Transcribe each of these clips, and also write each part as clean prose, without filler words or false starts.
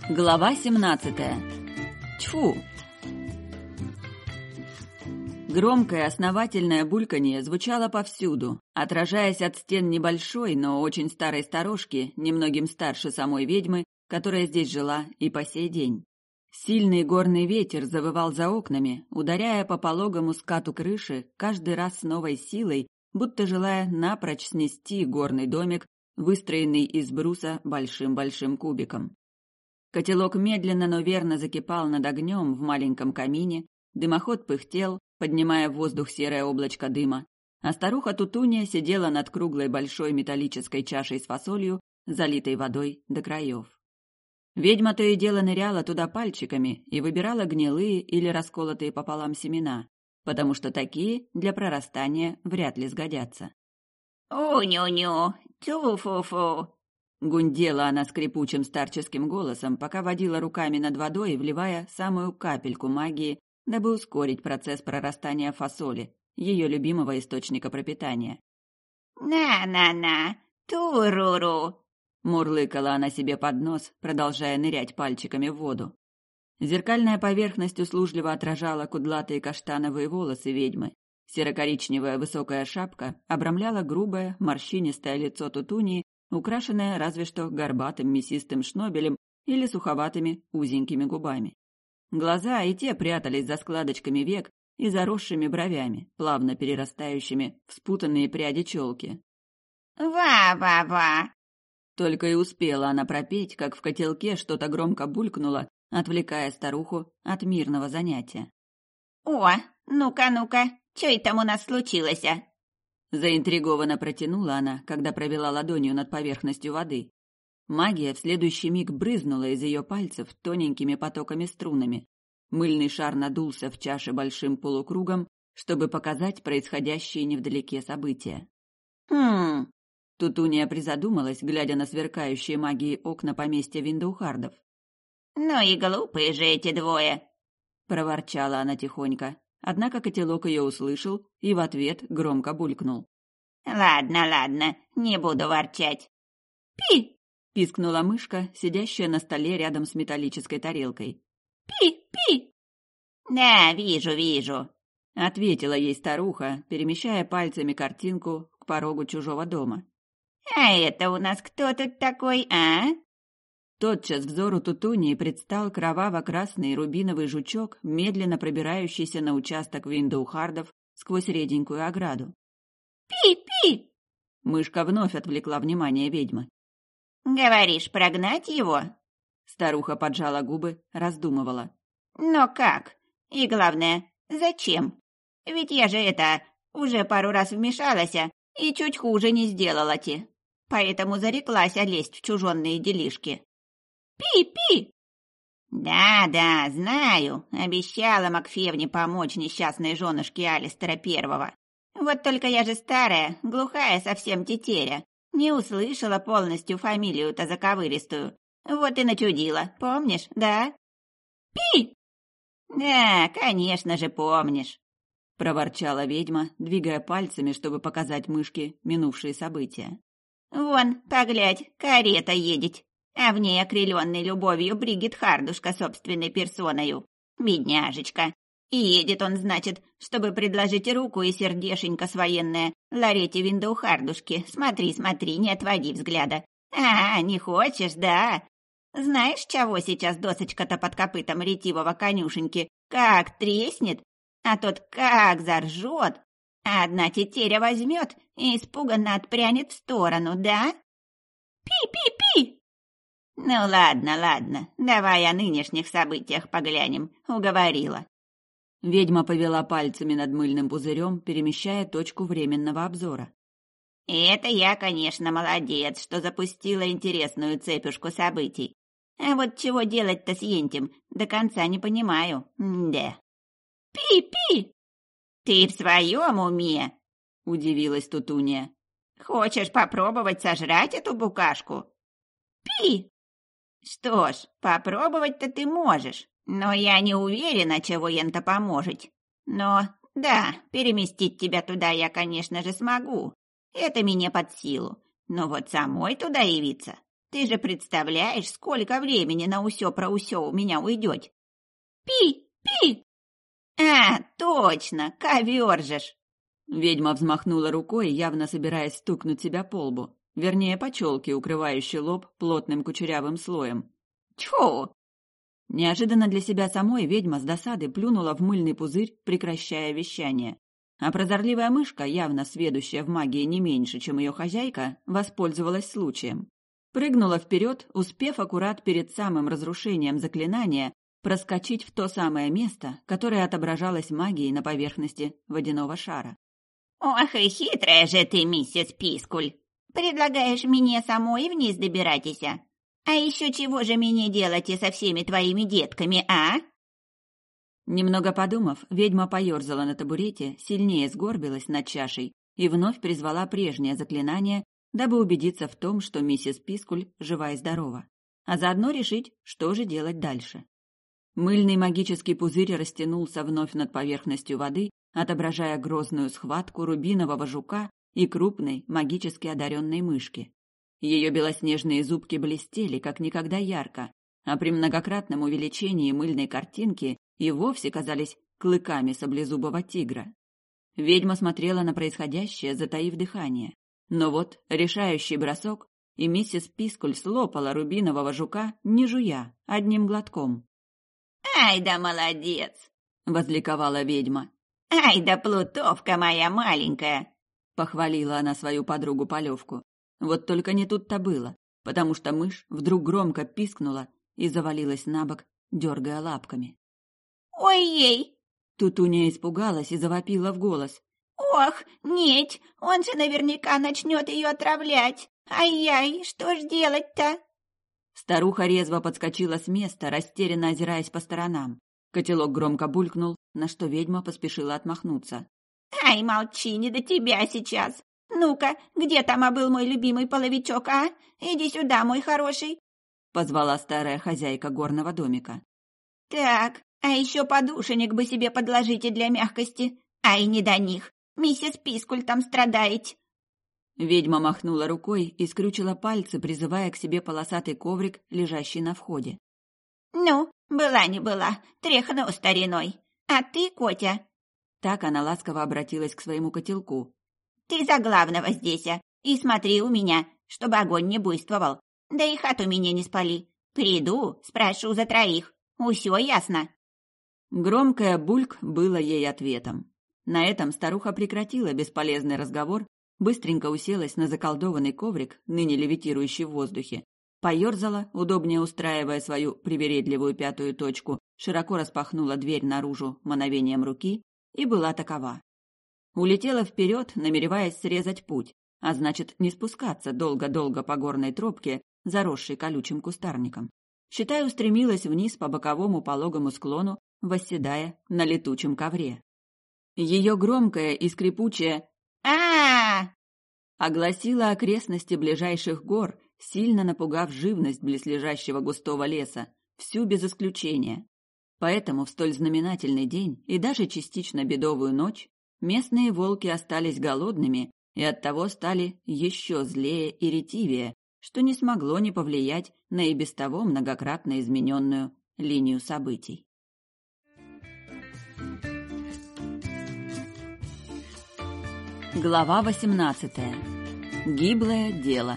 Глава 17. Тьфу! Громкое основательное бульканье звучало повсюду, отражаясь от стен небольшой, но очень старой сторожки, немногим старше самой ведьмы, которая здесь жила и по сей день. Сильный горный ветер завывал за окнами, ударяя по пологому скату крыши каждый раз с новой силой, будто желая напрочь снести горный домик, выстроенный из бруса большим-большим кубиком. Котелок медленно, но верно закипал над огнем в маленьком камине, дымоход пыхтел, поднимая в воздух серое облачко дыма, а старуха Тутунья сидела над круглой большой металлической чашей с фасолью, залитой водой до краев. Ведьма то и дело ныряла туда пальчиками и выбирала гнилые или расколотые пополам семена, потому что такие для прорастания вряд ли сгодятся. «У-ню-ню, тю-фу-фу!» Гундела она скрипучим старческим голосом, пока водила руками над водой, вливая самую капельку магии, дабы ускорить процесс прорастания фасоли, ее любимого источника пропитания. «На-на-на, туруру!» Мурлыкала она себе под нос, продолжая нырять пальчиками в воду. Зеркальная поверхность услужливо отражала кудлатые каштановые волосы ведьмы. Серо-коричневая высокая шапка обрамляла грубое, морщинистое лицо Тутунии, украшенное разве что горбатым мясистым шнобелем или суховатыми узенькими губами. Глаза и те прятались за складочками век и заросшими бровями, плавно перерастающими в спутанные пряди челки. «Ва-ва-ва!» Только и успела она пропеть, как в котелке что-то громко булькнуло, отвлекая старуху от мирного занятия. «О, ну-ка, что там у нас случилось?» Заинтригованно протянула она, когда провела ладонью над поверхностью воды. Магия в следующий миг брызнула из ее пальцев тоненькими потоками-струнами. Мыльный шар надулся в чаше большим полукругом, чтобы показать происходящие невдалеке события. «Хм...» Тутуния призадумалась, глядя на сверкающие магией окна поместья Виндоухардов. «Ну и глупые же эти двое!» — проворчала она тихонько. Однако котелок ее услышал и в ответ громко булькнул. «Ладно, не буду ворчать». «Пи!» — пискнула мышка, сидящая на столе рядом с металлической тарелкой. «Пи!» «Да, вижу», — ответила ей старуха, перемещая пальцами картинку к порогу чужого дома. «А это у нас кто тут такой, а?» Тотчас взору Тутунии предстал кроваво-красный рубиновый жучок, медленно пробирающийся на участок Виндоухардов сквозь реденькую ограду. «Пи!» Мышка вновь отвлекла внимание ведьмы. «Говоришь, прогнать его?» Старуха поджала губы, раздумывала. «Но как? И главное, зачем? Ведь я же уже пару раз вмешалась, и чуть хуже не сделала-те. Поэтому зареклась лезть в чужонные делишки». «Пи!» «Да, знаю. Обещала Макфевне помочь несчастной женушке Алистера Первого. Вот только я же старая, глухая совсем тетеря. Не услышала полностью фамилию-то заковыристую. Вот и начудила, помнишь, да?» «Пи!» «Да, конечно же, помнишь», — проворчала ведьма, двигая пальцами, чтобы показать мышке минувшие события. «Вон, поглядь, карета едет, а в ней окрыленный любовью Бригит Хардушка собственной персоною. Бедняжечка. И едет он, значит, чтобы предложить руку и сердешенько своенное Ларете Виндоухардушке. Смотри, не отводи взгляда. Не хочешь, да? Знаешь, чего сейчас досочка-то под копытом ретивого конюшеньки как треснет, а тот как заржет, а одна тетеря возьмет и испуганно отпрянет в сторону, да? Пи! Ну ладно, давай о нынешних событиях поглянем, уговорила. Ведьма повела пальцами над мыльным пузырем, перемещая точку временного обзора. Это я, конечно, молодец, что запустила интересную цепюшку событий. А вот чего делать-то с Ентем, до конца не понимаю. Да. Пи! Ты в своем уме? Удивилась Тутуния. Хочешь попробовать сожрать эту букашку? Пи! Что ж, попробовать-то ты можешь, но я не уверена, чего Ента поможет. Но, да, переместить тебя туда я, конечно же, смогу. Это мне под силу. Но вот самой туда явиться? Ты же представляешь, сколько времени на усё про усё у меня уйдет? Пи, пи! А, точно, ковер же ж! Ведьма взмахнула рукой, явно собираясь стукнуть себя по лбу. Вернее, по челке, укрывающей лоб плотным кучерявым слоем. Тьфу! Неожиданно для себя самой ведьма с досады плюнула в мыльный пузырь, прекращая вещание. А прозорливая мышка, явно сведущая в магии не меньше, чем ее хозяйка, воспользовалась случаем. Прыгнула вперед, успев аккурат перед самым разрушением заклинания проскочить в то самое место, которое отображалось магией на поверхности водяного шара. Ох и хитрая же ты, миссис Пискуль! Предлагаешь мне самой вниз добираться? А еще чего же мне делать и со всеми твоими детками, а? Немного подумав, ведьма поерзала на табурете, сильнее сгорбилась над чашей и вновь призвала прежнее заклинание, дабы убедиться в том, что миссис Пискуль жива и здорова, а заодно решить, что же делать дальше. Мыльный магический пузырь растянулся вновь над поверхностью воды, отображая грозную схватку рубинового жука и крупной магически одаренной мышки. Ее белоснежные зубки блестели, как никогда ярко, а при многократном увеличении мыльной картинки и вовсе казались клыками саблезубого тигра. Ведьма смотрела на происходящее, затаив дыхание. Но вот решающий бросок, и миссис Пискуль слопала рубинового жука, не жуя, одним глотком. «Ай да молодец!» — возликовала ведьма. «Ай да плутовка моя маленькая!» — похвалила она свою подругу-полевку. Вот только не тут-то было, потому что мышь вдруг громко пискнула и завалилась на бок, дергая лапками. «Ой-ей!» Тутуня испугалась и завопила в голос. «Ох, нет, он же наверняка начнет ее отравлять! Ай-яй, что ж делать-то?» Старуха резво подскочила с места, растерянно озираясь по сторонам. Котелок громко булькнул, на что ведьма поспешила отмахнуться. «Ай, молчи, не до тебя сейчас! Ну-ка, где там был мой любимый половичок, а? Иди сюда, мой хороший!» — позвала старая хозяйка горного домика. «Так, а еще подушенек бы себе подложите для мягкости. Ай, не до них! Миссис Пискуль там страдает!» Ведьма махнула рукой и скрючила пальцы, призывая к себе полосатый коврик, лежащий на входе. «Ну, была не была, тряхну стариной. А ты, Котя?» Так она ласково обратилась к своему котелку. «Ты за главного здесь, и смотри у меня, чтобы огонь не буйствовал. Да и хату меня не спали. Приду, спрошу за троих. Усё ясно?» Громкое бульк было ей ответом. На этом старуха прекратила бесполезный разговор, быстренько уселась на заколдованный коврик, ныне левитирующий в воздухе, поерзала, удобнее устраивая свою привередливую пятую точку, широко распахнула дверь наружу мановением руки и была такова. Улетела вперед, намереваясь срезать путь, а значит, не спускаться долго-долго по горной тропке, заросшей колючим кустарником. Считай, устремилась вниз по боковому пологому склону, восседая на летучем ковре. Ее громкое и скрипучее а огласило окрестности ближайших гор, сильно напугав живность близлежащего густого леса, всю без исключения. Поэтому в столь знаменательный день и даже частично бедовую ночь местные волки остались голодными и оттого стали еще злее и ретивее, что не смогло не повлиять на и без того многократно измененную линию событий. Глава 18. Гиблое дело.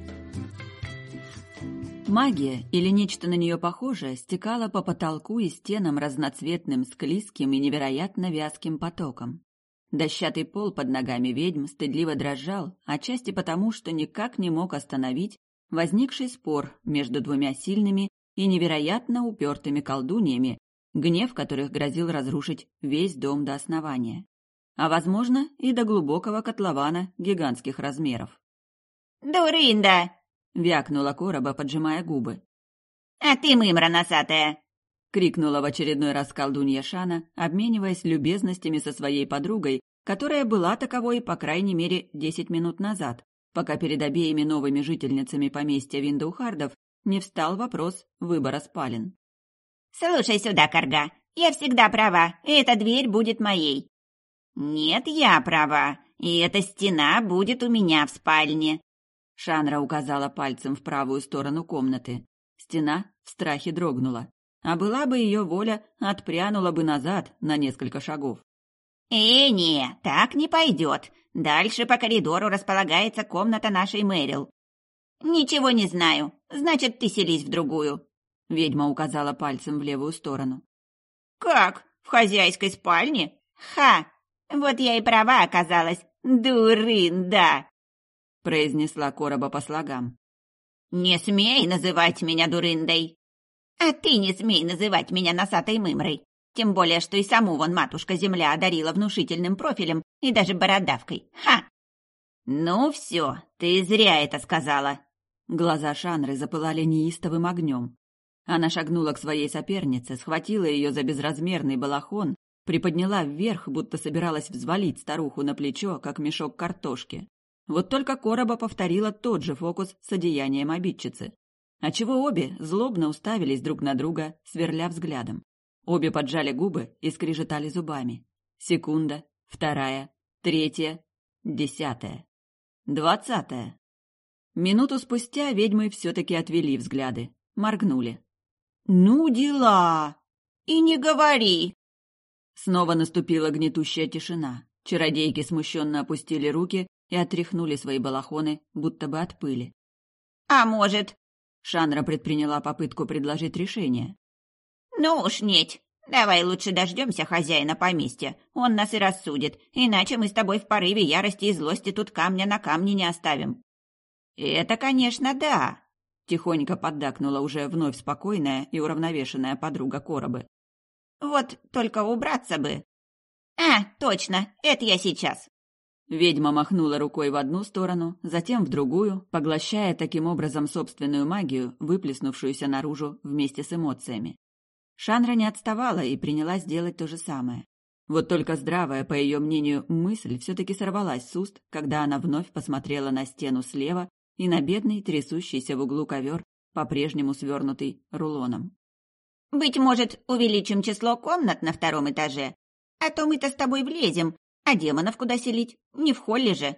Магия, или нечто на нее похожее, стекала по потолку и стенам разноцветным, склизким и невероятно вязким потоком. Дощатый пол под ногами ведьм стыдливо дрожал, отчасти потому, что никак не мог остановить возникший спор между двумя сильными и невероятно упертыми колдуньями, гнев которых грозил разрушить весь дом до основания. А, возможно, и до глубокого котлована гигантских размеров. «Дурында!» — вякнула короба, поджимая губы. «А ты мымра носатая!» — крикнула в очередной раз колдунья Шана, обмениваясь любезностями со своей подругой, которая была таковой, по крайней мере, 10 минут назад, пока перед обеими новыми жительницами поместья Виндоухардов не встал вопрос выбора спален. «Слушай сюда, карга, я всегда права, и эта дверь будет моей». «Нет, я права, и эта стена будет у меня в спальне». Шанра указала пальцем в правую сторону комнаты. Стена в страхе дрогнула. А была бы ее воля, отпрянула бы назад на несколько шагов. Не, так не пойдет. Дальше по коридору располагается комната нашей Мэрил. Ничего не знаю. Значит, ты селись в другую. Ведьма указала пальцем в левую сторону. Как? В хозяйской спальне? Ха! Вот я и права оказалась. Дурында! Произнесла Короба по слогам. Не смей называть меня дурындой. А ты не смей называть меня носатой мымрой. Тем более, что и саму вон матушка-земля одарила внушительным профилем и даже бородавкой. Ха! Ну все, ты зря это сказала. Глаза Шанры запылали неистовым огнем. Она шагнула к своей сопернице, схватила ее за безразмерный балахон, приподняла вверх, будто собиралась взвалить старуху на плечо, как мешок картошки. Вот только Короба повторила тот же фокус с одеянием обидчицы. Отчего обе злобно уставились друг на друга, сверля взглядом. Обе поджали губы и скрежетали зубами. Секунда, вторая, третья, 10, 20. Минуту спустя ведьмы все-таки отвели взгляды, моргнули. «Ну дела! И не говори!» Снова наступила гнетущая тишина. Чародейки смущенно опустили руки и отряхнули свои балахоны, будто бы от пыли. «А может...» Шанра предприняла попытку предложить решение. «Ну уж нет. Давай лучше дождемся хозяина поместья. Он нас и рассудит, иначе мы с тобой в порыве ярости и злости тут камня на камне не оставим». «Это, конечно, да», — тихонько поддакнула уже вновь спокойная и уравновешенная подруга Коробы. «Вот только убраться бы». Точно, это я сейчас». Ведьма махнула рукой в одну сторону, затем в другую, поглощая таким образом собственную магию, выплеснувшуюся наружу вместе с эмоциями. Шанра не отставала и принялась делать то же самое. Вот только здравая, по ее мнению, мысль все-таки сорвалась с уст, когда она вновь посмотрела на стену слева и на бедный, трясущийся в углу ковер, по-прежнему свернутый рулоном. «Быть может, увеличим число комнат на втором этаже? А то мы-то с тобой влезем, а демонов куда селить? Не в холле же».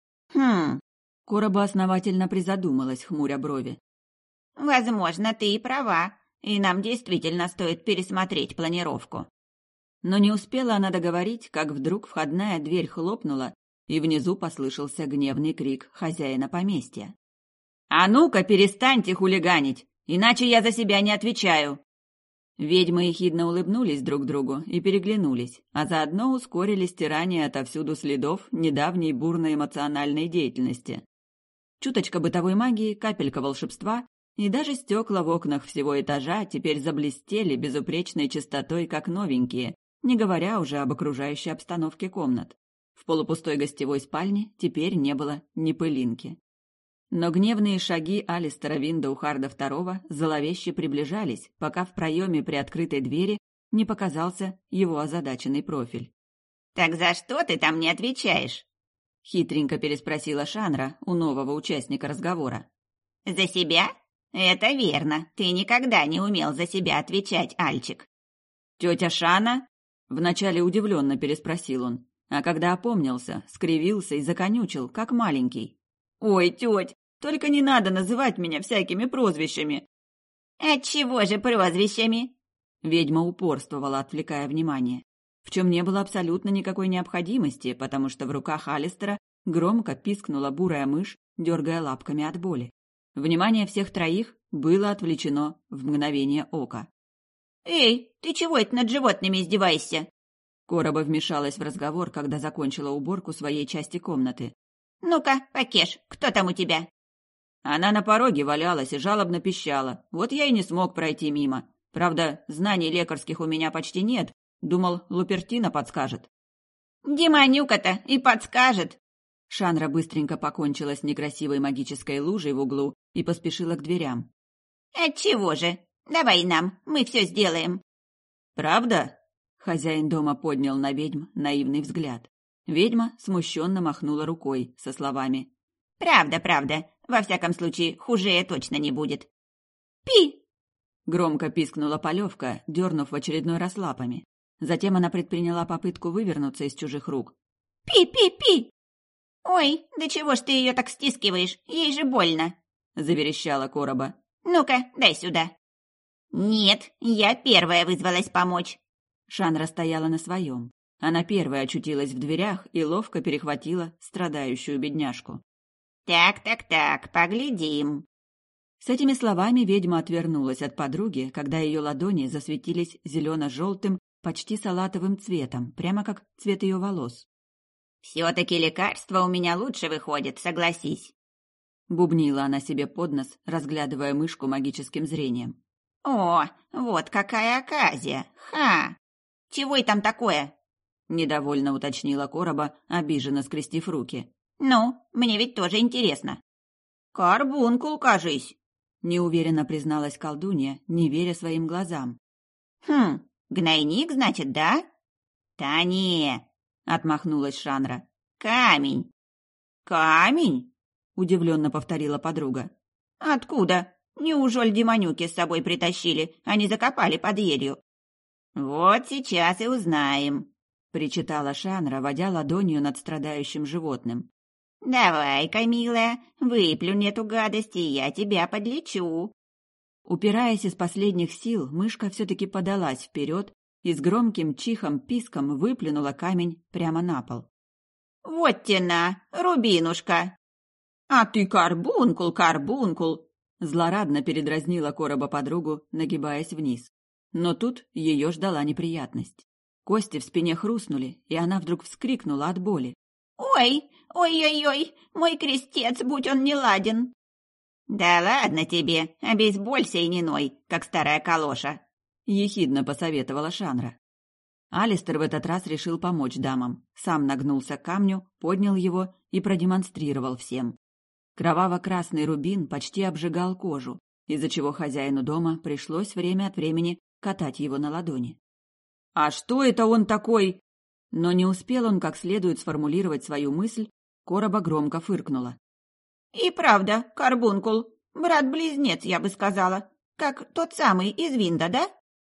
Короба основательно призадумалась, хмуря брови. «Возможно, ты и права, и нам действительно стоит пересмотреть планировку». Но не успела она договорить, как вдруг входная дверь хлопнула, и внизу послышался гневный крик хозяина поместья. «А ну-ка, перестаньте хулиганить, иначе я за себя не отвечаю!» Ведьмы ехидно улыбнулись друг другу и переглянулись, а заодно ускорили стирание отовсюду следов недавней бурной эмоциональной деятельности. Чуточка бытовой магии, капелька волшебства, и даже стекла в окнах всего этажа теперь заблестели безупречной чистотой, как новенькие, не говоря уже об окружающей обстановке комнат. В полупустой гостевой спальне теперь не было ни пылинки. Но гневные шаги Алистера Виндоухарда II зловеще приближались, пока в проеме приоткрытой двери не показался его озадаченный профиль. «Так за что ты там не отвечаешь?» — хитренько переспросила Шанра у нового участника разговора. «За себя? Это верно. Ты никогда не умел за себя отвечать, Альчик». «Тетя Шана?» — вначале удивленно переспросил он, а когда опомнился, скривился и законючил, как маленький. «Ой, теть, только не надо называть меня всякими прозвищами!» «Отчего же прозвищами?» Ведьма упорствовала, отвлекая внимание, в чем не было абсолютно никакой необходимости, потому что в руках Алистера громко пискнула бурая мышь, дергая лапками от боли. Внимание всех троих было отвлечено в мгновение ока. «Эй, ты чего это над животными издеваешься?» Короба вмешалась в разговор, когда закончила уборку своей части комнаты. «Ну-ка, Покеш, кто там у тебя?» Она на пороге валялась и жалобно пищала. Вот я и не смог пройти мимо. Правда, знаний лекарских у меня почти нет. Думал, Лупертина подскажет. «Демонюка-то и подскажет!» Шанра быстренько покончила с некрасивой магической лужей в углу и поспешила к дверям. «Отчего же? Давай нам, мы все сделаем». «Правда?» Хозяин дома поднял на ведьм наивный взгляд. Ведьма смущенно махнула рукой со словами: «Правда, правда. Во всяком случае, хуже точно не будет». «Пи!» Громко пискнула Полевка, дернув в очередной раз лапами. Затем она предприняла попытку вывернуться из чужих рук. «Пи-пи-пи!» «Ой, да чего ж ты ее так стискиваешь? Ей же больно!» — заверещала Короба. «Ну-ка, дай сюда!» «Нет, я первая вызвалась помочь!» Шанра стояла на своем. Она первая очутилась в дверях и ловко перехватила страдающую бедняжку. «Так, поглядим!» С этими словами ведьма отвернулась от подруги, когда ее ладони засветились зелено-желтым, почти салатовым цветом, прямо как цвет ее волос. «Все-таки лекарство у меня лучше выходит, согласись!» Бубнила она себе под нос, разглядывая мышку магическим зрением. «О, вот какая оказия! Ха! Чего и там такое?» Недовольно уточнила Короба, обиженно скрестив руки. «Ну, мне ведь тоже интересно». «Карбункул, кажись», — неуверенно призналась колдунья, не веря своим глазам. «Хм, гнойник, значит, да?» «Та не», — отмахнулась Шанра. «Камень». «Камень?» — удивленно повторила подруга. «Откуда? Неужели демонюки с собой притащили, а не закопали под елью?» «Вот сейчас и узнаем», — причитала Шанра, водя ладонью над страдающим животным. «Давай-ка, милая, выплюнь эту гадость, и я тебя подлечу». Упираясь из последних сил, мышка все-таки подалась вперед и с громким чихом-писком выплюнула камень прямо на пол. «Вот тена, Рубинушка!» «А ты карбункул!» Злорадно передразнила Короба подругу, нагибаясь вниз. Но тут ее ждала неприятность. Кости в спине хрустнули, и она вдруг вскрикнула от боли. «Ой, ой-ой-ой, мой крестец, будь он неладен!» «Да ладно тебе, обезболься и не ной, как старая калоша!» — ехидно посоветовала Шанра. Алистер в этот раз решил помочь дамам. Сам нагнулся к камню, поднял его и продемонстрировал всем. Кроваво-красный рубин почти обжигал кожу, из-за чего хозяину дома пришлось время от времени катать его на ладони. «А что это он такой?» Но не успел он как следует сформулировать свою мысль, Короба громко фыркнула. «И правда, карбункул, брат-близнец, я бы сказала, как тот самый из Винда, да?»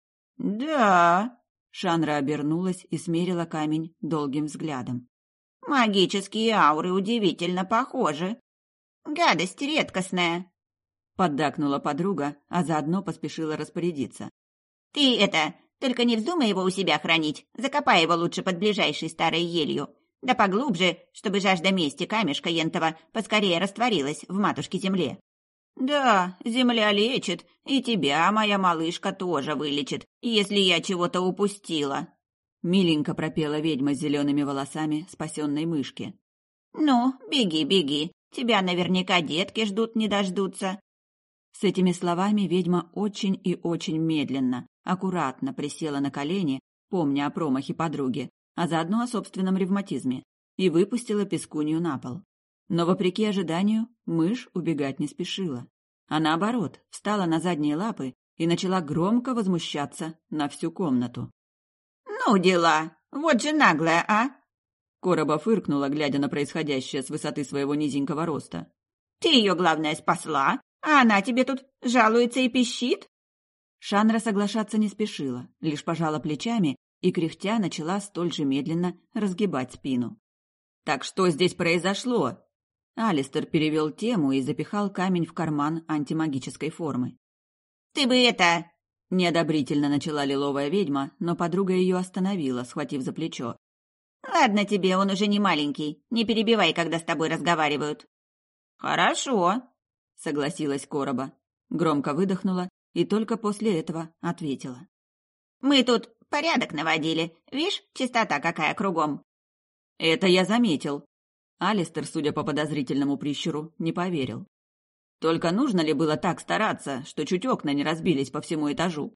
«Да», — Шанра обернулась и смерила камень долгим взглядом. «Магические ауры удивительно похожи. Гадость редкостная», — поддакнула подруга, а заодно поспешила распорядиться. «Ты это, только не вздумай его у себя хранить, закопай его лучше под ближайшей старой елью. Да поглубже, чтобы жажда мести камешка ентова поскорее растворилась в матушке-земле». «Да, земля лечит, и тебя, моя малышка, тоже вылечит, если я чего-то упустила», — миленько пропела ведьма с зелеными волосами спасенной мышки. «Ну, беги, тебя наверняка детки ждут не дождутся». С этими словами ведьма очень и очень медленно, аккуратно присела на колени, помня о промахе подруги, а заодно о собственном ревматизме, и выпустила пескунью на пол. Но, вопреки ожиданию, мышь убегать не спешила. А наоборот, встала на задние лапы и начала громко возмущаться на всю комнату. «Ну дела! Вот же наглая, а!» Короба фыркнула, глядя на происходящее с высоты своего низенького роста. «Ты ее, главное, спасла, а она тебе тут жалуется и пищит?» Шанра соглашаться не спешила, лишь пожала плечами и, кряхтя, начала столь же медленно разгибать спину. «Так что здесь произошло?» Алистер перевел тему и запихал камень в карман антимагической формы. «Ты бы это...» — неодобрительно начала лиловая ведьма, но подруга ее остановила, схватив за плечо. «Ладно тебе, он уже не маленький, не перебивай, когда с тобой разговаривают». «Хорошо», — согласилась Короба, громко выдохнула и только после этого ответила. «Мы тут порядок наводили, вишь, чистота какая кругом». «Это я заметил». Алистер, судя по подозрительному прищуру, не поверил. Только нужно ли было так стараться, что чуть окна не разбились по всему этажу?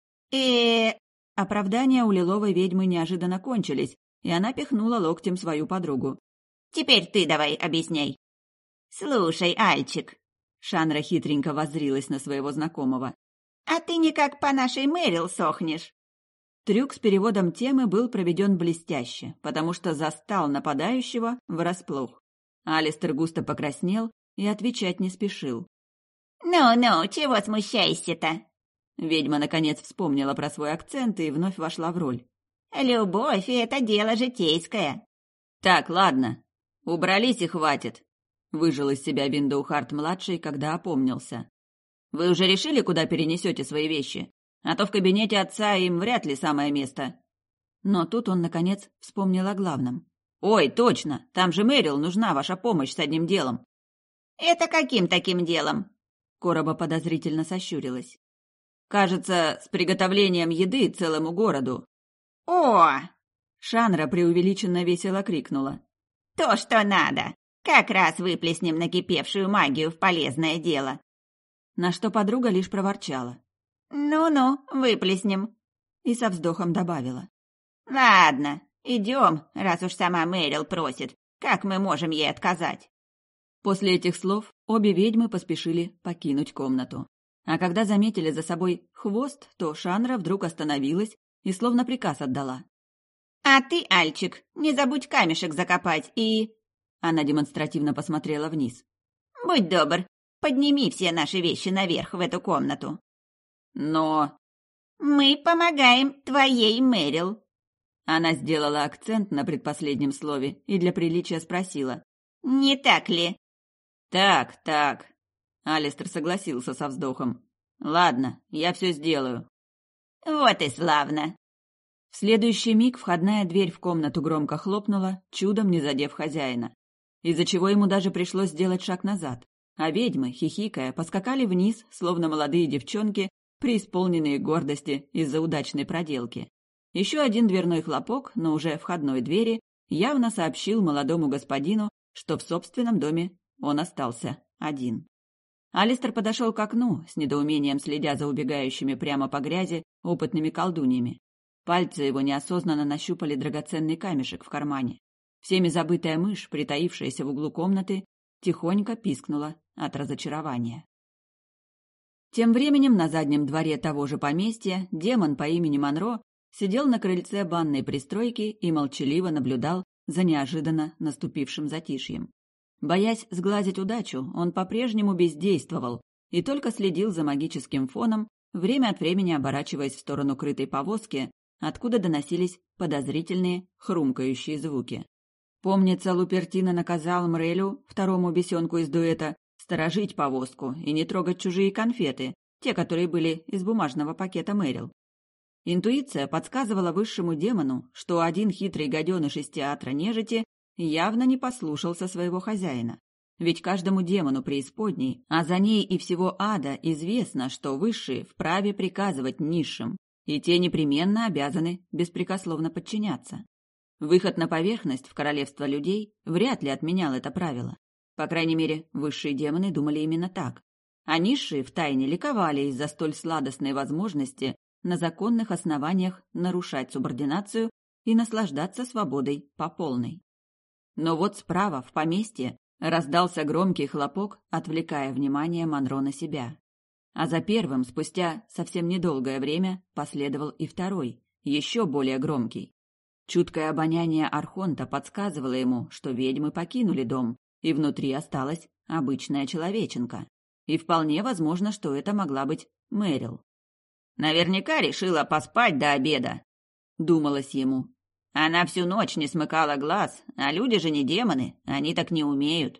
Оправдания у лиловой ведьмы неожиданно кончились, и она пихнула локтем свою подругу. «Теперь ты давай объясняй». «Слушай, Альчик», — Шанра хитренько воззрилась на своего знакомого, «а ты никак по нашей Мэрил сохнешь». Трюк с переводом темы был проведен блестяще, потому что застал нападающего врасплох. Алистер густо покраснел и отвечать не спешил. «Ну-ну, чего смущаешься-то?» Ведьма наконец вспомнила про свой акцент и вновь вошла в роль. «Любовь — это дело житейское». «Так, ладно», — «Убрались и хватит», — выжил из себя Виндоухарт-младший, когда опомнился. «Вы уже решили, куда перенесете свои вещи? А то в кабинете отца им вряд ли самое место». Но тут он, наконец, вспомнил о главном. «Ой, точно! Там же Мэрил, нужна ваша помощь с одним делом». «Это каким таким делом?» Короба подозрительно сощурилась. «Кажется, с приготовлением еды целому городу». «О!» Шанра преувеличенно весело крикнула. «То, что надо! Как раз выплеснем накипевшую магию в полезное дело!» На что подруга лишь проворчала. «Ну-ну, выплеснем!» И со вздохом добавила. «Ладно, идем, раз уж сама Мэрил просит. Как мы можем ей отказать?» После этих слов обе ведьмы поспешили покинуть комнату. А когда заметили за собой хвост, то Шанра вдруг остановилась и словно приказ отдала. «А ты, Альчик, не забудь камешек закопать и...» Она демонстративно посмотрела вниз. «Будь добр, подними все наши вещи наверх в эту комнату». «Но...» «Мы помогаем твоей Мэрил». Она сделала акцент на предпоследнем слове и для приличия спросила. «Не так ли?» Так. Алистер согласился со вздохом. «Ладно, я все сделаю». «Вот и славно». В следующий миг входная дверь в комнату громко хлопнула, чудом не задев хозяина, из-за чего ему даже пришлось сделать шаг назад. А ведьмы, хихикая, поскакали вниз, словно молодые девчонки, преисполненные гордости из-за удачной проделки. Еще один дверной хлопок, но уже входной двери, явно сообщил молодому господину, что в собственном доме он остался один. Алистер подошел к окну, с недоумением следя за убегающими прямо по грязи опытными колдуньями. Пальцы его неосознанно нащупали драгоценный камешек в кармане. Всеми забытая мышь, притаившаяся в углу комнаты, тихонько пискнула от разочарования. Тем временем на заднем дворе того же поместья демон по имени Монро сидел на крыльце банной пристройки и молчаливо наблюдал за неожиданно наступившим затишьем. Боясь сглазить удачу, он по-прежнему бездействовал и только следил за магическим фоном, время от времени оборачиваясь в сторону крытой повозки, откуда доносились подозрительные хрумкающие звуки. Помнится, Лупертино наказал Мрелю, второму бесенку из дуэта, сторожить повозку и не трогать чужие конфеты, те, которые были из бумажного пакета Мэрил. Интуиция подсказывала высшему демону, что один хитрый гаденыш из театра нежити явно не послушался своего хозяина. Ведь каждому демону преисподней, а за ней и всего ада, известно, что высшие вправе приказывать низшим, и те непременно обязаны беспрекословно подчиняться. Выход на поверхность в королевство людей вряд ли отменял это правило. По крайней мере, высшие демоны думали именно так. А низшие втайне ликовали из-за столь сладостной возможности на законных основаниях нарушать субординацию и наслаждаться свободой по полной. Но вот справа, в поместье, раздался громкий хлопок, отвлекая внимание Монро на себя. А за первым, спустя совсем недолгое время, последовал и второй, еще более громкий. Чуткое обоняние архонта подсказывало ему, что ведьмы покинули дом, и внутри осталась обычная человеченка. И вполне возможно, что это могла быть Мэрил. «Наверняка решила поспать до обеда», — думалось ему. «Она всю ночь не смыкала глаз, а люди же не демоны, они так не умеют».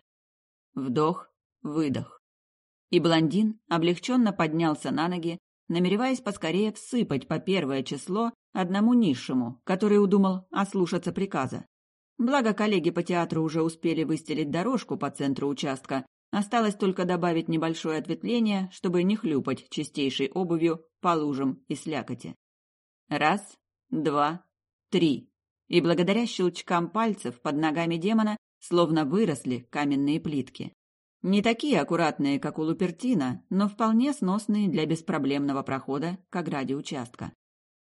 Вдох, выдох. И блондин облегченно поднялся на ноги, намереваясь поскорее всыпать по первое число одному низшему, который удумал ослушаться приказа. Благо коллеги по театру уже успели выстелить дорожку по центру участка, осталось только добавить небольшое ответвление, чтобы не хлюпать чистейшей обувью по лужам и слякоти. Раз, два, три. И благодаря щелчкам пальцев под ногами демона словно выросли каменные плитки. Не такие аккуратные, как у Лупертино, но вполне сносные для беспроблемного прохода к ограде участка.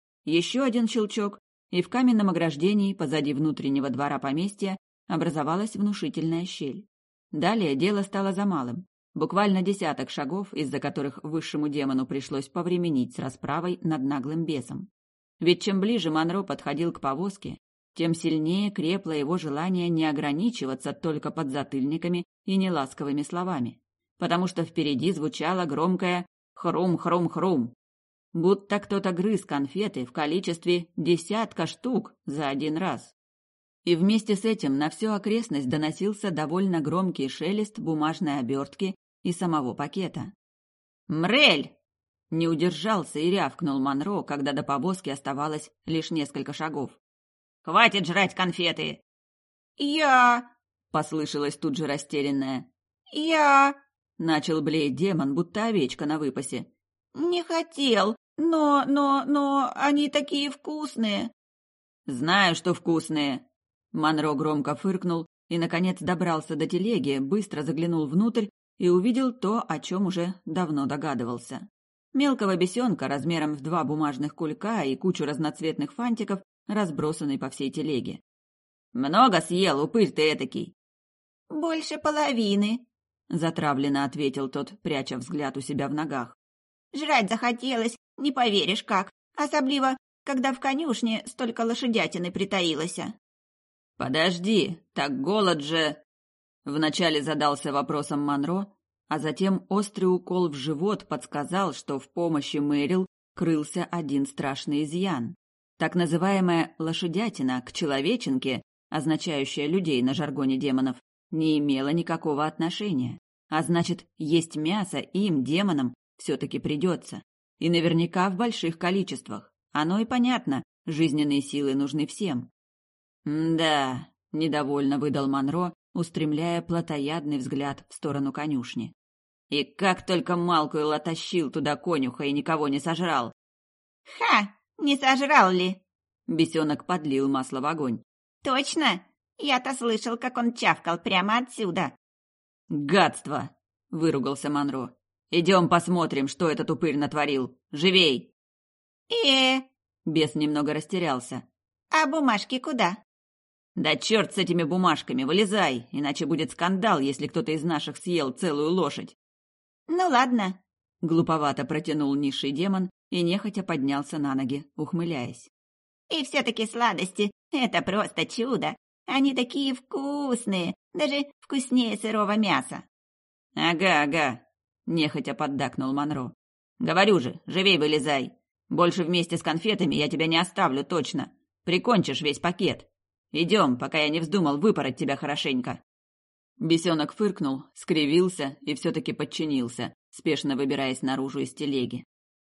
Еще один щелчок, и в каменном ограждении позади внутреннего двора поместья образовалась внушительная щель. Далее дело стало за малым. Буквально десяток шагов, из-за которых высшему демону пришлось повременить с расправой над наглым бесом. Ведь чем ближе Монро подходил к повозке, тем сильнее крепло его желание не ограничиваться только подзатыльниками и неласковыми словами, потому что впереди звучало громкое «хрум-хрум-хрум», будто кто-то грыз конфеты в количестве десятка штук за один раз. И вместе с этим на всю окрестность доносился довольно громкий шелест бумажной обертки и самого пакета. «Мрель!» — не удержался и рявкнул Монро, когда до повозки оставалось лишь несколько шагов. «Хватит жрать конфеты!» «Я...» — послышалось тут же растерянное. «Я...» — начал блеять демон, будто овечка на выпасе. «Не хотел, но они такие вкусные!» «Знаю, что вкусные!» Монро громко фыркнул и, наконец, добрался до телеги, быстро заглянул внутрь и увидел то, о чем уже давно догадывался. Мелкого бесенка размером в 2 бумажных кулька и кучу разноцветных фантиков, разбросанный по всей телеге. «Много съел, упырь ты этакий!» «Больше половины», — затравленно ответил тот, пряча взгляд у себя в ногах. «Жрать захотелось, не поверишь как, особливо, когда в конюшне столько лошадятины притаилось». «Подожди, так голод же...» Вначале задался вопросом Монро, а затем острый укол в живот подсказал, что в помощи Мэрил крылся один страшный изъян. Так называемая лошадятина к человеченке, означающая людей на жаргоне демонов, не имела никакого отношения. А значит, есть мясо им, демонам, все-таки придется. И наверняка в больших количествах. Оно и понятно, жизненные силы нужны всем. «Да», — недовольно выдал Монро, устремляя плотоядный взгляд в сторону конюшни. «И как только Малкуэлл оттащил туда конюха и никого не сожрал!» «Ха! Не сожрал ли?» Бесенок подлил масло в огонь. «Точно! Я-то слышал, как он чавкал прямо отсюда!» «Гадство!» — выругался Монро. «Идем посмотрим, что этот упырь натворил! Живей!» Бес немного растерялся. «А бумажки куда?» «Да черт с этими бумажками, вылезай, иначе будет скандал, если кто-то из наших съел целую лошадь!» «Ну ладно!» — глуповато протянул низший демон и нехотя поднялся на ноги, ухмыляясь. «И все-таки сладости — это просто чудо! Они такие вкусные, даже вкуснее сырого мяса!» «Ага», — нехотя поддакнул Монро. «Говорю же, живей вылезай! Больше вместе с конфетами я тебя не оставлю точно! Прикончишь весь пакет! Идем, пока я не вздумал выпороть тебя хорошенько!» Бесенок фыркнул, скривился и все-таки подчинился, спешно выбираясь наружу из телеги.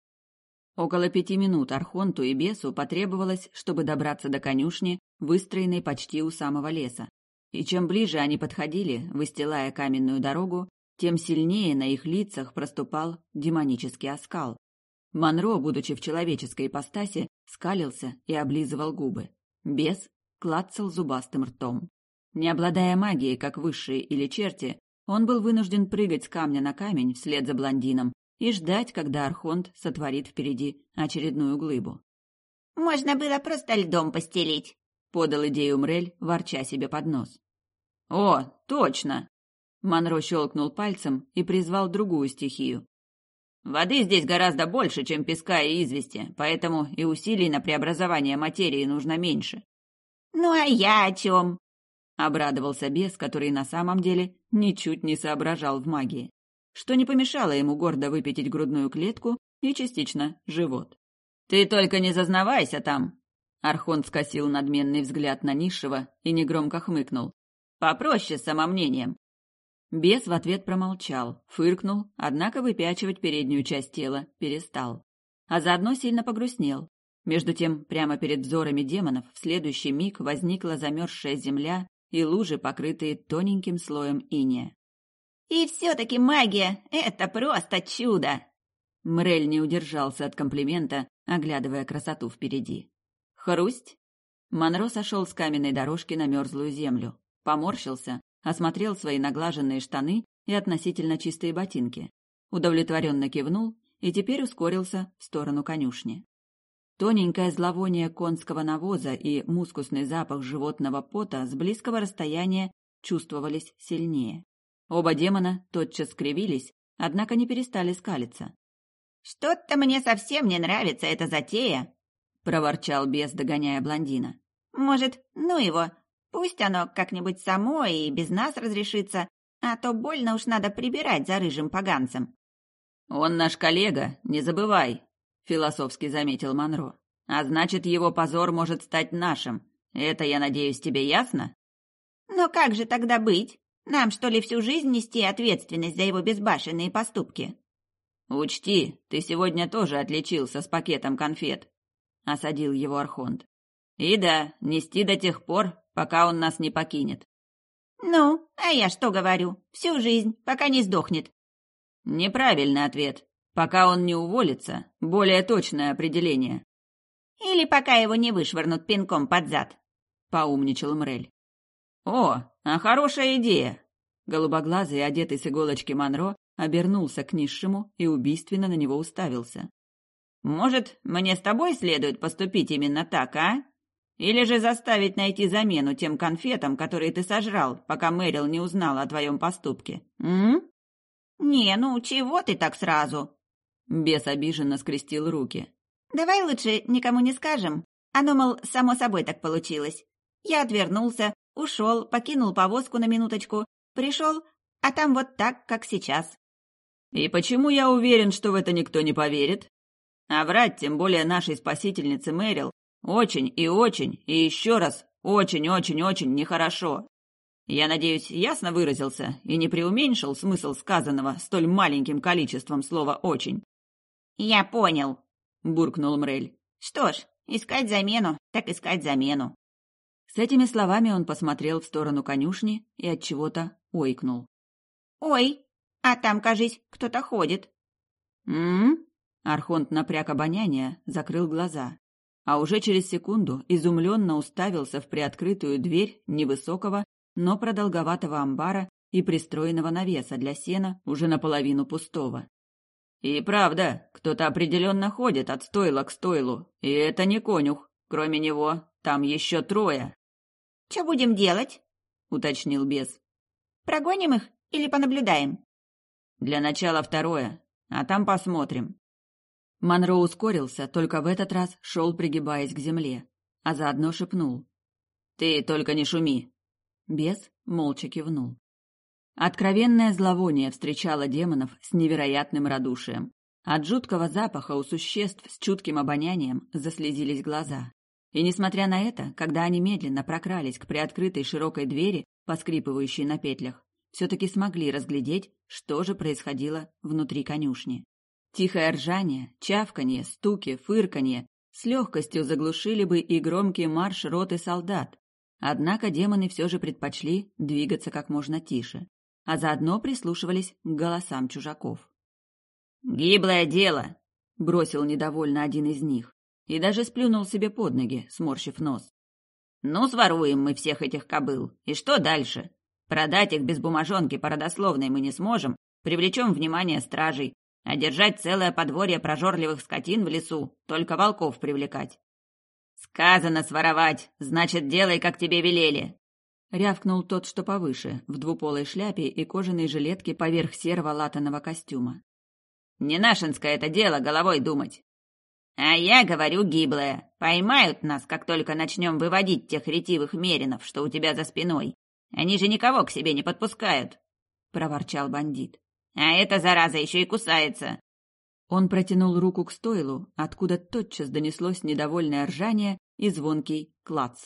Около 5 минут Архонту и бесу потребовалось, чтобы добраться до конюшни, выстроенной почти у самого леса. И чем ближе они подходили, выстилая каменную дорогу, тем сильнее на их лицах проступал демонический оскал. Монро, будучи в человеческой ипостаси, скалился и облизывал губы. Бес клацал зубастым ртом. Не обладая магией, как высшие или черти, он был вынужден прыгать с камня на камень вслед за блондином и ждать, когда Архонт сотворит впереди очередную глыбу. «Можно было просто льдом постелить», — подал идею Мрель, ворча себе под нос. «О, точно!» Монро щелкнул пальцем и призвал другую стихию. «Воды здесь гораздо больше, чем песка и извести, поэтому и усилий на преобразование материи нужно меньше». «Ну а я о чем?» — обрадовался бес, который на самом деле ничуть не соображал в магии, что не помешало ему гордо выпятить грудную клетку и частично живот. «Ты только не зазнавайся там!» Архонт скосил надменный взгляд на низшего и негромко хмыкнул. «Попроще с самомнением!» Бес в ответ промолчал, фыркнул, однако выпячивать переднюю часть тела перестал. А заодно сильно погрустнел. Между тем, прямо перед взорами демонов в следующий миг возникла замерзшая земля и лужи, покрытые тоненьким слоем инея. «И все-таки магия — это просто чудо!» Мрель не удержался от комплимента, оглядывая красоту впереди. «Хрусть!» Монро сошел с каменной дорожки на мерзлую землю, поморщился, осмотрел свои наглаженные штаны и относительно чистые ботинки, удовлетворенно кивнул и теперь ускорился в сторону конюшни. Тоненькое зловоние конского навоза и мускусный запах животного пота с близкого расстояния чувствовались сильнее. Оба демона тотчас скривились, однако не перестали скалиться. «Что-то мне совсем не нравится эта затея», — проворчал бес, догоняя блондина. «Может, ну его, пусть оно как-нибудь само и без нас разрешится, а то больно уж надо прибирать за рыжим поганцем». «Он наш коллега, не забывай», — философски заметил Монро. «А значит, его позор может стать нашим. Это, я надеюсь, тебе ясно? Но как же тогда быть? Нам, что ли, всю жизнь нести ответственность за его безбашенные поступки? Учти, ты сегодня тоже отличился с пакетом конфет, осадил его Архонт. И да, нести до тех пор, пока он нас не покинет. Ну, а я что говорю? Всю жизнь, пока не сдохнет. Неправильный ответ. Пока он не уволится, более точное определение. Или пока его не вышвырнут пинком под зад, поумничал Мрель. О, а хорошая идея. Голубоглазый, одетый с иголочки Монро, обернулся к низшему и убийственно на него уставился. Может, мне с тобой следует поступить именно так, а? Или же заставить найти замену тем конфетам, которые ты сожрал, пока Мэрил не узнала о твоем поступке? Не, ну чего ты так сразу? Бес обиженно скрестил руки. Давай лучше никому не скажем. Оно, мол, само собой так получилось. Я отвернулся, ушел, покинул повозку на минуточку, пришел, а там вот так, как сейчас. И почему я уверен, что в это никто не поверит? А врать, тем более нашей спасительнице Мэрил, очень и еще раз очень-очень-очень нехорошо. Я надеюсь, ясно выразился и не преуменьшил смысл сказанного столь маленьким количеством слова «очень». «Я понял», — буркнул Мрель. «Что ж, искать замену, так искать замену». С этими словами он посмотрел в сторону конюшни и от чего-то ойкнул. «Ой, а там, кажись, кто-то ходит». Архонт напряг обоняние, закрыл глаза. А уже через секунду изумленно уставился в приоткрытую дверь невысокого, но продолговатого амбара и пристроенного навеса для сена, уже наполовину пустого. И правда, кто-то определенно ходит от стойла к стойлу, и это не конюх. Кроме него, там еще трое. «Что будем делать?» — уточнил бес. «Прогоним их или понаблюдаем?» «Для начала второе, а там посмотрим». Монро ускорился, только в этот раз шел, пригибаясь к земле, а заодно шепнул. «Ты только не шуми!» Бес молча кивнул. Откровенное зловоние встречало демонов с невероятным радушием. От жуткого запаха у существ с чутким обонянием заслезились глаза. И несмотря на это, когда они медленно прокрались к приоткрытой широкой двери, поскрипывающей на петлях, все-таки смогли разглядеть, что же происходило внутри конюшни. Тихое ржание, чавканье, стуки, фырканье с легкостью заглушили бы и громкий марш роты солдат. Однако демоны все же предпочли двигаться как можно тише, а заодно прислушивались к голосам чужаков. «Гиблое дело!» — бросил недовольно один из них и даже сплюнул себе под ноги, сморщив нос. «Ну, своруем мы всех этих кобыл, и что дальше? Продать их без бумажонки по родословной мы не сможем, привлечем внимание стражей, а держать целое подворье прожорливых скотин в лесу, только волков привлекать. Сказано своровать, значит, делай, как тебе велели!» Рявкнул тот, что повыше, в двуполой шляпе и кожаной жилетке поверх серого латаного костюма. «Не нашинское это дело головой думать!» «А я говорю гиблое. Поймают нас, как только начнем выводить тех ретивых меринов, что у тебя за спиной. Они же никого к себе не подпускают!» — проворчал бандит. «А эта зараза еще и кусается!» Он протянул руку к стойлу, откуда тотчас донеслось недовольное ржание и звонкий клац.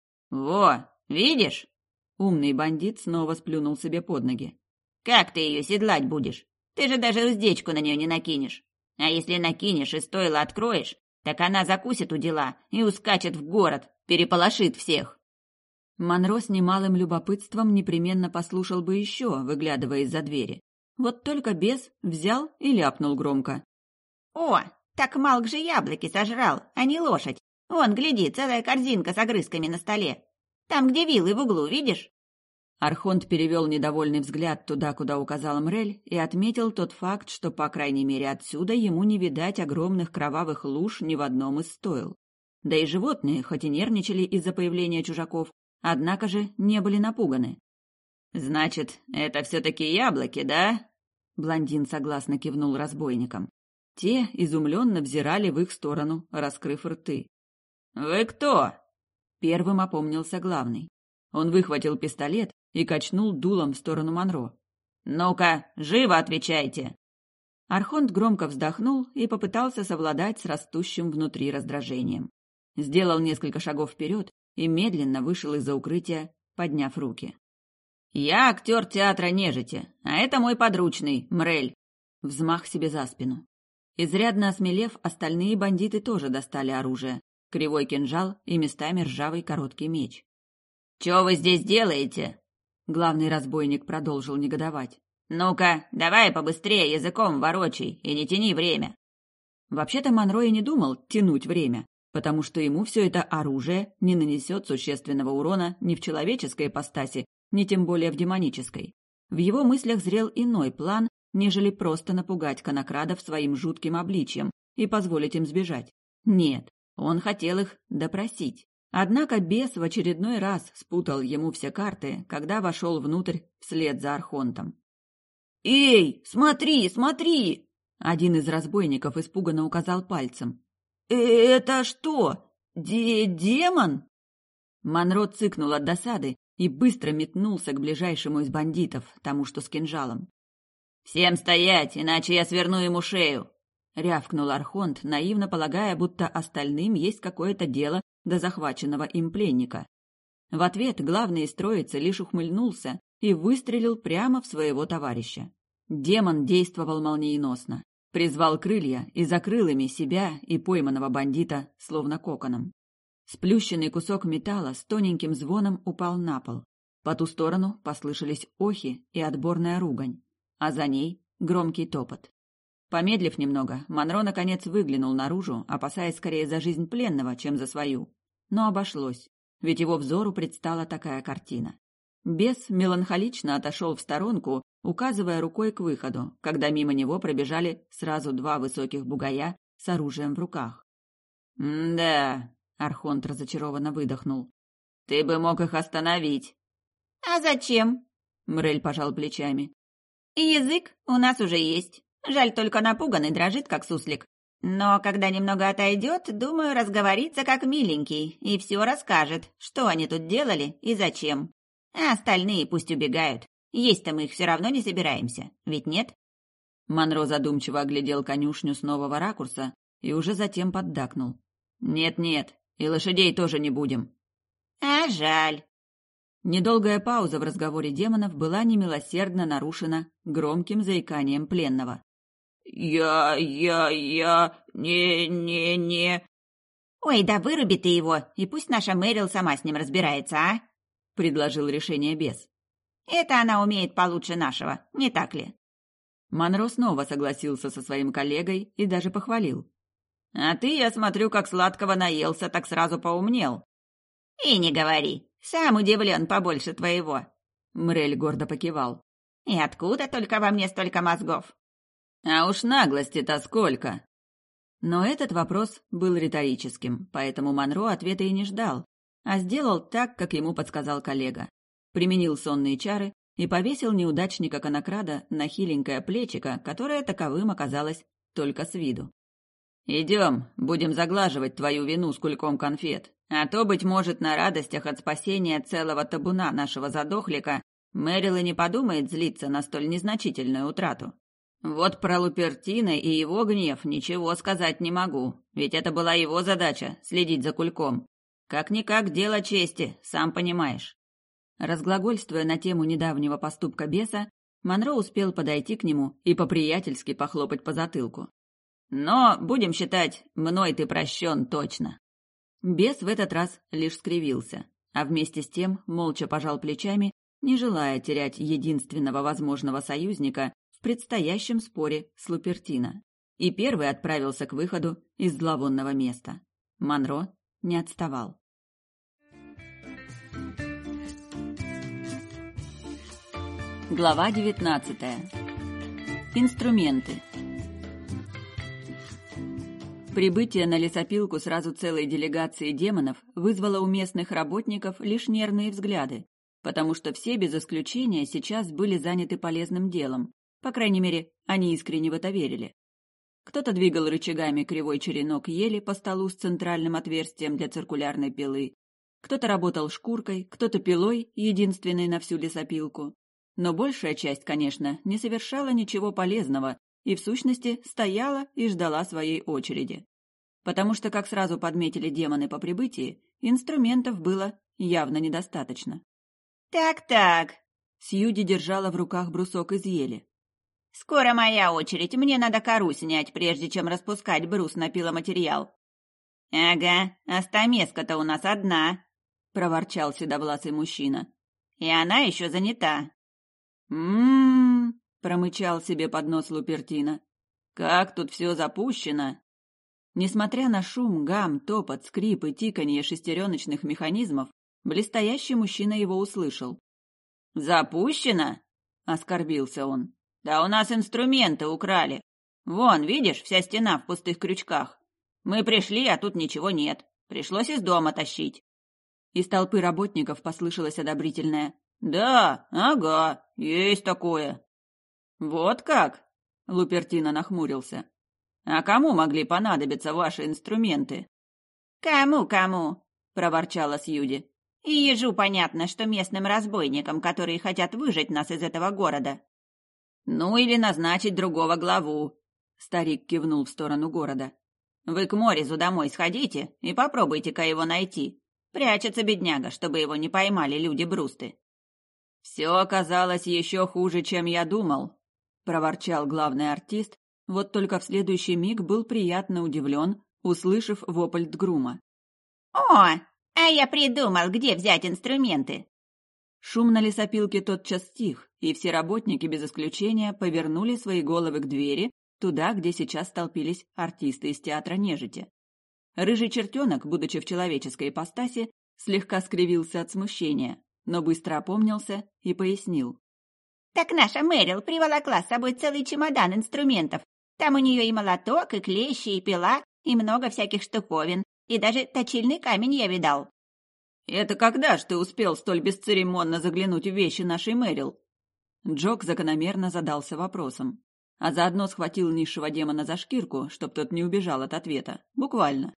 «Во, видишь?» Умный бандит снова сплюнул себе под ноги. «Как ты ее седлать будешь? Ты же даже уздечку на нее не накинешь. А если накинешь и стойло откроешь, так она закусит у дела и ускачет в город, переполошит всех». Монро с немалым любопытством непременно послушал бы еще, выглядывая из-за двери. Вот только бес взял и ляпнул громко. «О, так Малк же яблоки сожрал, а не лошадь. Вон, гляди, целая корзинка с огрызками на столе. Там, где вилы в углу, видишь?» Архонт перевел недовольный взгляд туда, куда указал Мрель, и отметил тот факт, что, по крайней мере, отсюда ему не видать огромных кровавых луж ни в одном из стойл. Да и животные, хоть и нервничали из-за появления чужаков, однако же не были напуганы. «Значит, это все-таки яблоки, да?» Блондин согласно кивнул разбойникам. Те изумленно взирали в их сторону, раскрыв рты. «Вы кто?» Первым опомнился главный. Он выхватил пистолет и качнул дулом в сторону Монро. «Ну-ка, живо отвечайте!» Архонт громко вздохнул и попытался совладать с растущим внутри раздражением. Сделал несколько шагов вперед и медленно вышел из-за укрытия, подняв руки. «Я актер театра нежити, а это мой подручный, Мрель!» Взмах себе за спину. Изрядно осмелев, остальные бандиты тоже достали оружие. Кривой кинжал и местами ржавый короткий меч. «Чё вы здесь делаете?» Главный разбойник продолжил негодовать. «Ну-ка, давай побыстрее языком ворочай и не тяни время!» Вообще-то Монро и не думал тянуть время, потому что ему все это оружие не нанесет существенного урона ни в человеческой ипостаси, ни тем более в демонической. В его мыслях зрел иной план, нежели просто напугать конокрадов своим жутким обличьем и позволить им сбежать. Нет, он хотел их допросить. Однако бес в очередной раз спутал ему все карты, когда вошел внутрь вслед за архонтом. «Эй, смотри, смотри!» Один из разбойников испуганно указал пальцем. «Это что? Демон?» Монро цыкнул от досады и быстро метнулся к ближайшему из бандитов, тому, что с кинжалом. «Всем стоять, иначе я сверну ему шею!» — рявкнул архонт, наивно полагая, будто остальным есть какое-то дело до захваченного им пленника. В ответ главный из троицы лишь ухмыльнулся и выстрелил прямо в своего товарища. Демон действовал молниеносно, призвал крылья и закрыл ими себя и пойманного бандита словно коконом. Сплющенный кусок металла с тоненьким звоном упал на пол. По ту сторону послышались охи и отборная ругань, а за ней громкий топот. Помедлив немного, Монро наконец выглянул наружу, опасаясь скорее за жизнь пленного, чем за свою. Но обошлось, ведь его взору предстала такая картина. Бес меланхолично отошел в сторонку, указывая рукой к выходу, когда мимо него пробежали сразу два высоких бугая с оружием в руках. «Да», — архонт разочарованно выдохнул, — «ты бы мог их остановить». «А зачем?» — Мрель пожал плечами. «Язык у нас уже есть. Жаль, только напуганный дрожит, как суслик. Но когда немного отойдет, думаю, разговорится как миленький и все расскажет, что они тут делали и зачем. А остальные пусть убегают. Есть-то мы их все равно не собираемся, ведь нет?» Монро задумчиво оглядел конюшню с нового ракурса и уже затем поддакнул. «Нет-нет, и лошадей тоже не будем». «А жаль». Недолгая пауза в разговоре демонов была немилосердно нарушена громким заиканием пленного. «Я, не...» «Ой, да выруби ты его, и пусть наша Мэрил сама с ним разбирается, а?» — предложил решение бес. «Это она умеет получше нашего, не так ли?» Монро снова согласился со своим коллегой и даже похвалил. «А ты, я смотрю, как сладкого наелся, так сразу поумнел». «И не говори, сам удивлен побольше твоего». Мрель гордо покивал. «И откуда только во мне столько мозгов?» «А уж наглости-то сколько!» Но этот вопрос был риторическим, поэтому Монро ответа и не ждал, а сделал так, как ему подсказал коллега. Применил сонные чары и повесил неудачника-конокрада на хиленькое плечико, которое таковым оказалось только с виду. «Идем, будем заглаживать твою вину с кульком конфет, а то, быть может, на радостях от спасения целого табуна нашего задохлика Мэрил и не подумает злиться на столь незначительную утрату. Вот про Лупертина и его гнев ничего сказать не могу, ведь это была его задача — следить за кульком. Как-никак дело чести, сам понимаешь». Разглагольствуя на тему недавнего поступка беса, Монро успел подойти к нему и по-приятельски похлопать по затылку. «Но, будем считать, мной ты прощен точно». Бес в этот раз лишь скривился, а вместе с тем молча пожал плечами, не желая терять единственного возможного союзника в предстоящем споре с Лупертино, и первый отправился к выходу из зловонного места. Монро не отставал. Глава 19. Инструменты. Прибытие на лесопилку сразу целой делегации демонов вызвало у местных работников лишь нервные взгляды, потому что все без исключения сейчас были заняты полезным делом, по крайней мере, они искренне в это верили. Кто-то двигал рычагами кривой черенок ели по столу с центральным отверстием для циркулярной пилы, кто-то работал шкуркой, кто-то пилой, единственной на всю лесопилку. Но большая часть, конечно, не совершала ничего полезного и, в сущности, стояла и ждала своей очереди. потому что, как сразу подметили демоны по прибытии, инструментов было явно недостаточно. Так-так, Сьюди держала в руках брусок из ели. скоро моя очередь, мне надо кору снять, прежде чем распускать брус на пиломатериал. Ага, а стамеска-то у нас одна, проворчал седовласый мужчина. И она еще занята. Промычал себе под нос Лупертино. Как тут все запущено! Несмотря на шум, гам, топот, скрип и тиканье шестереночных механизмов, блестящий мужчина его услышал. «Запущено?» — оскорбился он. «Да у нас инструменты украли. Вон, видишь, вся стена в пустых крючках. Мы пришли, а тут ничего нет. Пришлось из дома тащить». Из толпы работников послышалось одобрительное: «Да, ага, есть такое». «Вот как?» — Лупертино нахмурился. «А кому могли понадобиться ваши инструменты?» «Кому-кому?» — проворчала Сьюди. «И ежу понятно, что местным разбойникам, которые хотят выжать нас из этого города». «Ну или назначить другого главу», — старик кивнул в сторону города. «Вы к Моризу домой сходите и попробуйте-ка его найти. Прячется бедняга, чтобы его не поймали люди-брусты». «Все оказалось еще хуже, чем я думал», — проворчал главный артист, вот только в следующий миг был приятно удивлен, услышав вопль Дгрума. «О, а я придумал, где взять инструменты!» Шум на лесопилке тотчас стих, и все работники без исключения повернули свои головы к двери, туда, где сейчас столпились артисты из театра нежити. Рыжий чертенок, будучи в человеческой ипостаси, слегка скривился от смущения, но быстро опомнился и пояснил. «Так наша Мэрил приволокла с собой целый чемодан инструментов. Там у нее и молоток, и клещи, и пила, и много всяких штуковин, и даже точильный камень я видал». «Это когда ж ты успел столь бесцеремонно заглянуть в вещи нашей Мэрил?» Джок закономерно задался вопросом, а заодно схватил низшего демона за шкирку, чтоб тот не убежал от ответа. Буквально.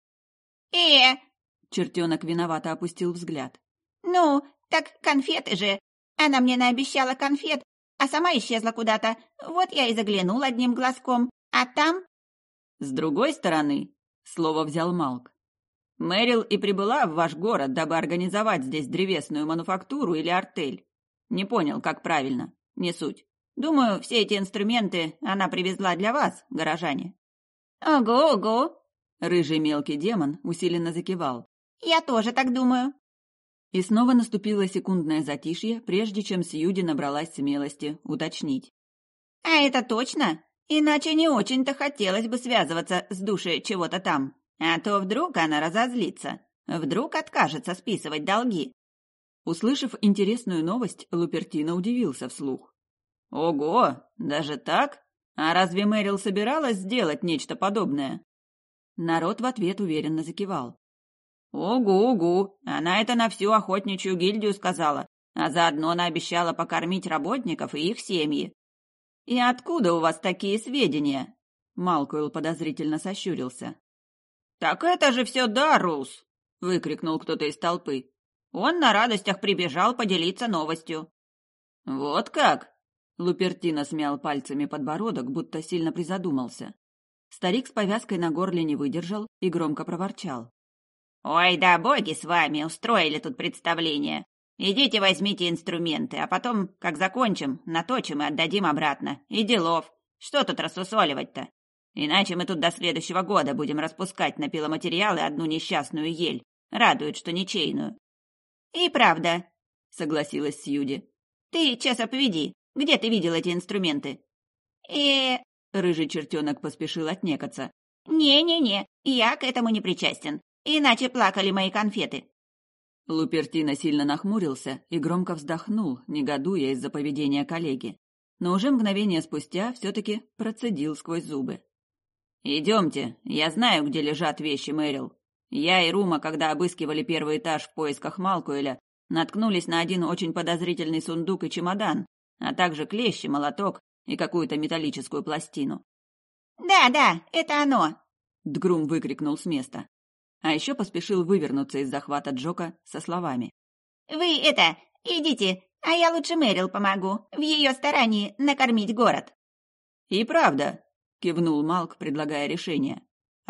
Чертенок виновато опустил взгляд. «Ну, так конфеты же. Она мне наобещала конфет, а сама исчезла куда-то. Вот я и заглянул одним глазком. А там...» «С другой стороны», — слово взял Малк, «Мэрил и прибыла в ваш город, дабы организовать здесь древесную мануфактуру или артель. Не понял, как правильно. Не суть. Думаю, все эти инструменты она привезла для вас, горожане». «Ого-ого!» — рыжий мелкий демон усиленно закивал. «Я тоже так думаю». И снова наступило секундное затишье, прежде чем Сьюди набралась смелости уточнить. «А это точно? Иначе не очень-то хотелось бы связываться с душей чего-то там. А то вдруг она разозлится, вдруг откажется списывать долги». Услышав интересную новость, Лупертино удивился вслух. «Ого, даже так? А разве Мэрил собиралась сделать нечто подобное?» Народ в ответ уверенно закивал. «Угу-угу, она это на всю охотничью гильдию сказала, а заодно она обещала покормить работников и их семьи». «И откуда у вас такие сведения?» Малкуэлл подозрительно сощурился. «Так это же все Дарус!» — выкрикнул кто-то из толпы. «Он на радостях прибежал поделиться новостью». «Вот как?» — Лупертино смял пальцами подбородок, будто сильно призадумался. Старик с повязкой на горле не выдержал и громко проворчал. «Ой, да боги с вами, устроили тут представление. Идите возьмите инструменты, а потом, как закончим, наточим и отдадим обратно. И делов. Что тут рассусоливать-то? Иначе мы тут до следующего года будем распускать на пиломатериалы одну несчастную ель. Радует, что ничейную». «И правда», — согласилась Сьюди. «Ты, часа поведи, где ты видел эти инструменты?» Рыжий чертенок поспешил отнекаться. «Не-не-не, я к этому не причастен. Иначе плакали мои конфеты». Лупертино сильно нахмурился и громко вздохнул, негодуя из-за поведения коллеги. Но уже мгновение спустя все-таки процедил сквозь зубы. «Идемте, я знаю, где лежат вещи Мэрил. Я и Рума, когда обыскивали первый этаж в поисках Малкуэля, наткнулись на один очень подозрительный сундук и чемодан, а также клещи, молоток и какую-то металлическую пластину». «Да, это оно!» — Дгрум выкрикнул с места. А еще поспешил вывернуться из захвата Джока со словами. «Вы идите, а я лучше Мэрил помогу в ее старании накормить город». «И правда», — кивнул Малк, предлагая решение.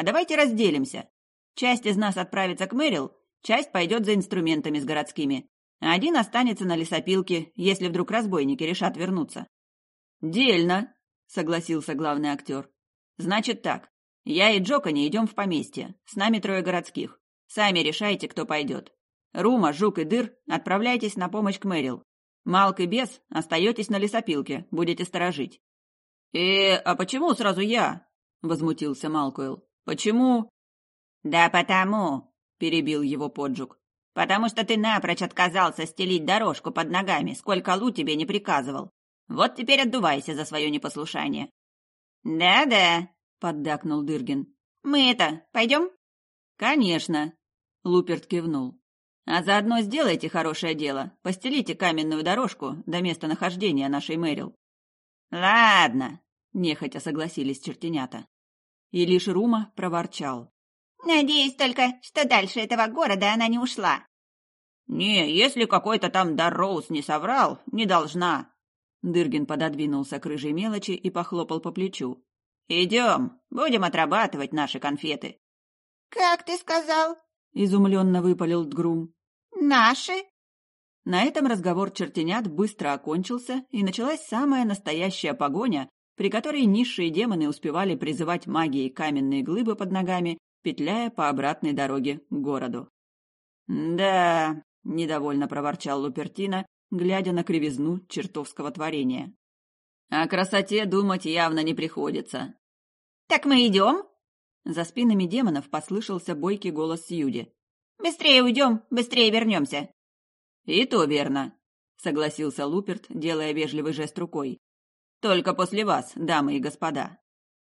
А давайте разделимся. Часть из нас отправится к Мэрил, часть пойдет за инструментами с городскими, а один останется на лесопилке, если вдруг разбойники решат вернуться». «Дельно», — согласился главный актер. «Значит так, я и Джокони идем в поместье, с нами 3 городских. Сами решайте, кто пойдет. Рума, Жук и Дыр, отправляйтесь на помощь к Мэрил. Малк и Бес, остаетесь на лесопилке, будете сторожить». А почему сразу я?» — возмутился Малкуэлл. «Почему?» «Да потому», — перебил его Поджук. «потому что ты напрочь отказался стелить дорожку под ногами, сколько Лу тебе не приказывал. Вот теперь отдувайся за свое непослушание». «Да-да», — поддакнул Дыргин. «Мы пойдем?» «Конечно», — Луперт кивнул. «А заодно сделайте хорошее дело, постелите каменную дорожку до местонахождения нашей Мэрил». «Ладно», — нехотя согласились чертенята. И лишь Рума проворчал. «Надеюсь только, что дальше этого города она не ушла». «Не, если какой-то там Дарроуз не соврал, не должна». Дыргин пододвинулся к рыжей мелочи и похлопал по плечу. «Идем, будем отрабатывать наши конфеты». «Как ты сказал?» — изумленно выпалил Дгрум. «Наши?» На этом разговор чертенят быстро окончился, и началась самая настоящая погоня, при которой низшие демоны успевали призывать магией каменные глыбы под ногами, петляя по обратной дороге к городу. «Да», — недовольно проворчал Лупертино, глядя на кривизну чертовского творения. «О красоте думать явно не приходится». «Так мы идем?» За спинами демонов послышался бойкий голос Сьюди. «Быстрее уйдем, быстрее вернемся». «И то верно», — согласился Луперт, делая вежливый жест рукой. «Только после вас, дамы и господа».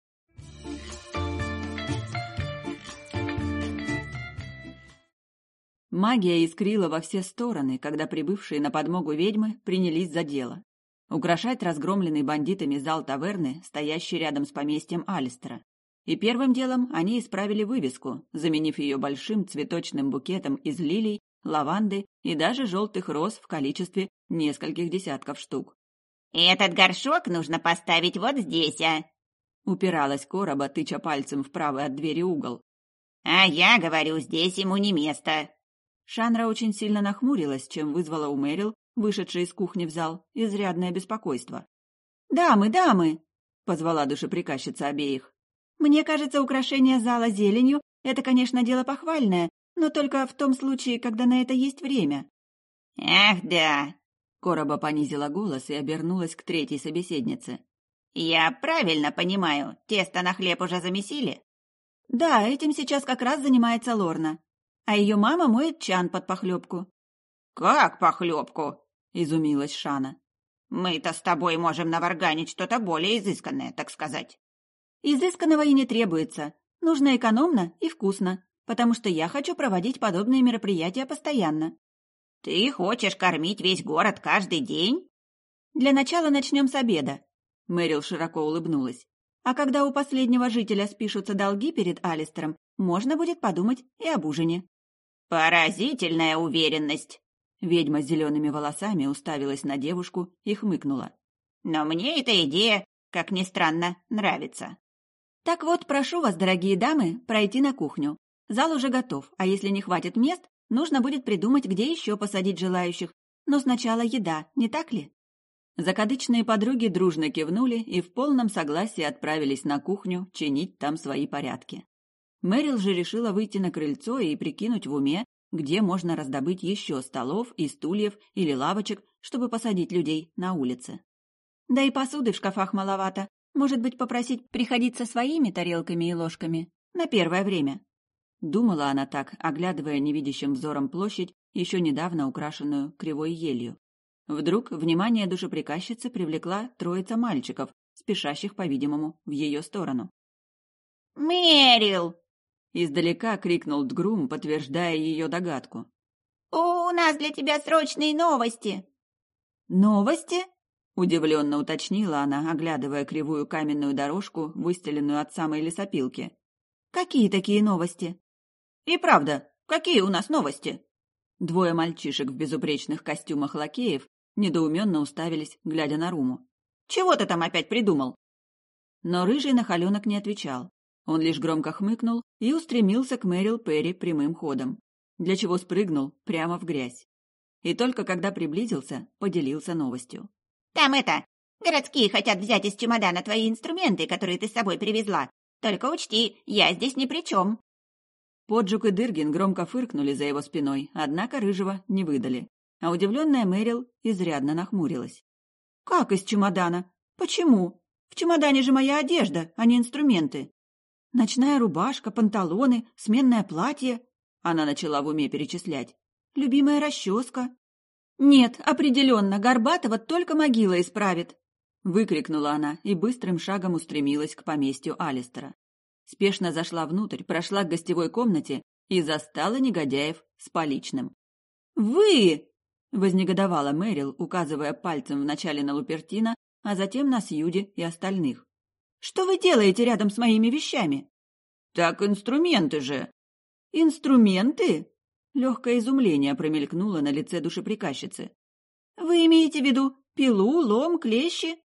Магия искрила во все стороны, когда прибывшие на подмогу ведьмы принялись за дело. Украшать разгромленный бандитами зал таверны, стоящий рядом с поместьем Алистера. И первым делом они исправили вывеску, заменив ее большим цветочным букетом из лилий, лаванды и даже желтых роз в количестве нескольких десятков штук. «Этот горшок нужно поставить вот здесь, а?» Упиралась короба, тыча пальцем в правый от двери угол. «А я говорю, здесь ему не место». Шанра очень сильно нахмурилась, чем вызвала у Мэрил, вышедшей из кухни в зал, изрядное беспокойство. «Дамы, дамы!» — позвала душеприказчица обеих. «Мне кажется, украшение зала зеленью — это, конечно, дело похвальное, но только в том случае, когда на это есть время». «Ах, да!» — короба понизила голос и обернулась к третьей собеседнице. «Я правильно понимаю, тесто на хлеб уже замесили?» «Да, этим сейчас как раз занимается Лорна. А ее мама моет чан под похлебку». «Как похлебку?» — изумилась Шана. «Мы-то с тобой можем наварганить что-то более изысканное, так сказать». «Изысканного и не требуется. Нужно экономно и вкусно, потому что я хочу проводить подобные мероприятия постоянно». «Ты хочешь кормить весь город каждый день?» «Для начала начнем с обеда», — Мэрил широко улыбнулась. «А когда у последнего жителя спишутся долги перед Алистером, можно будет подумать и об ужине». «Поразительная уверенность!» Ведьма с зелеными волосами уставилась на девушку и хмыкнула. «Но мне эта идея, как ни странно, нравится». «Так вот, прошу вас, дорогие дамы, пройти на кухню. Зал уже готов, а если не хватит мест, нужно будет придумать, где еще посадить желающих. Но сначала еда, не так ли?» Закадычные подруги дружно кивнули и в полном согласии отправились на кухню чинить там свои порядки. Мэрил же решила выйти на крыльцо и прикинуть в уме, где можно раздобыть еще столов и стульев или лавочек, чтобы посадить людей на улице. Да и посуды в шкафах маловато. Может быть, попросить приходить со своими тарелками и ложками на первое время. Думала она так, оглядывая невидящим взором площадь, еще недавно украшенную кривой елью. Вдруг внимание душеприказчицы привлекла троица мальчиков, спешащих, по-видимому, в ее сторону. «Мэрил!» — издалека крикнул Дгрум, подтверждая ее догадку. «У нас для тебя срочные новости!» «Новости?» — удивленно уточнила она, оглядывая кривую каменную дорожку, выстеленную от самой лесопилки. «Какие такие новости?» «И правда, какие у нас новости?» Двое мальчишек в безупречных костюмах лакеев недоуменно уставились, глядя на Руму. «Чего ты там опять придумал?» Но рыжий нахаленок не отвечал. Он лишь громко хмыкнул и устремился к Мэрил Перри прямым ходом, для чего спрыгнул прямо в грязь. И только когда приблизился, поделился новостью. «Там городские хотят взять из чемодана твои инструменты, которые ты с собой привезла. Только учти, я здесь ни при чем». Поджук и Дыргин громко фыркнули за его спиной, однако Рыжего не выдали. А удивленная Мэрил изрядно нахмурилась. «Как из чемодана? Почему? В чемодане же моя одежда, а не инструменты. Ночная рубашка, панталоны, сменное платье». Она начала в уме перечислять. «Любимая расческа». «Нет, определенно, Горбатова только могила исправит», — выкрикнула она и быстрым шагом устремилась к поместью Алистера. Спешно зашла внутрь, прошла к гостевой комнате и застала негодяев с поличным. «Вы!» — вознегодовала Мэрил, указывая пальцем вначале на Лупертина, а затем на Сьюди и остальных. «Что вы делаете рядом с моими вещами?» «Так инструменты же!» «Инструменты?» — легкое изумление промелькнуло на лице душеприказчицы. «Вы имеете в виду пилу, лом, клещи?»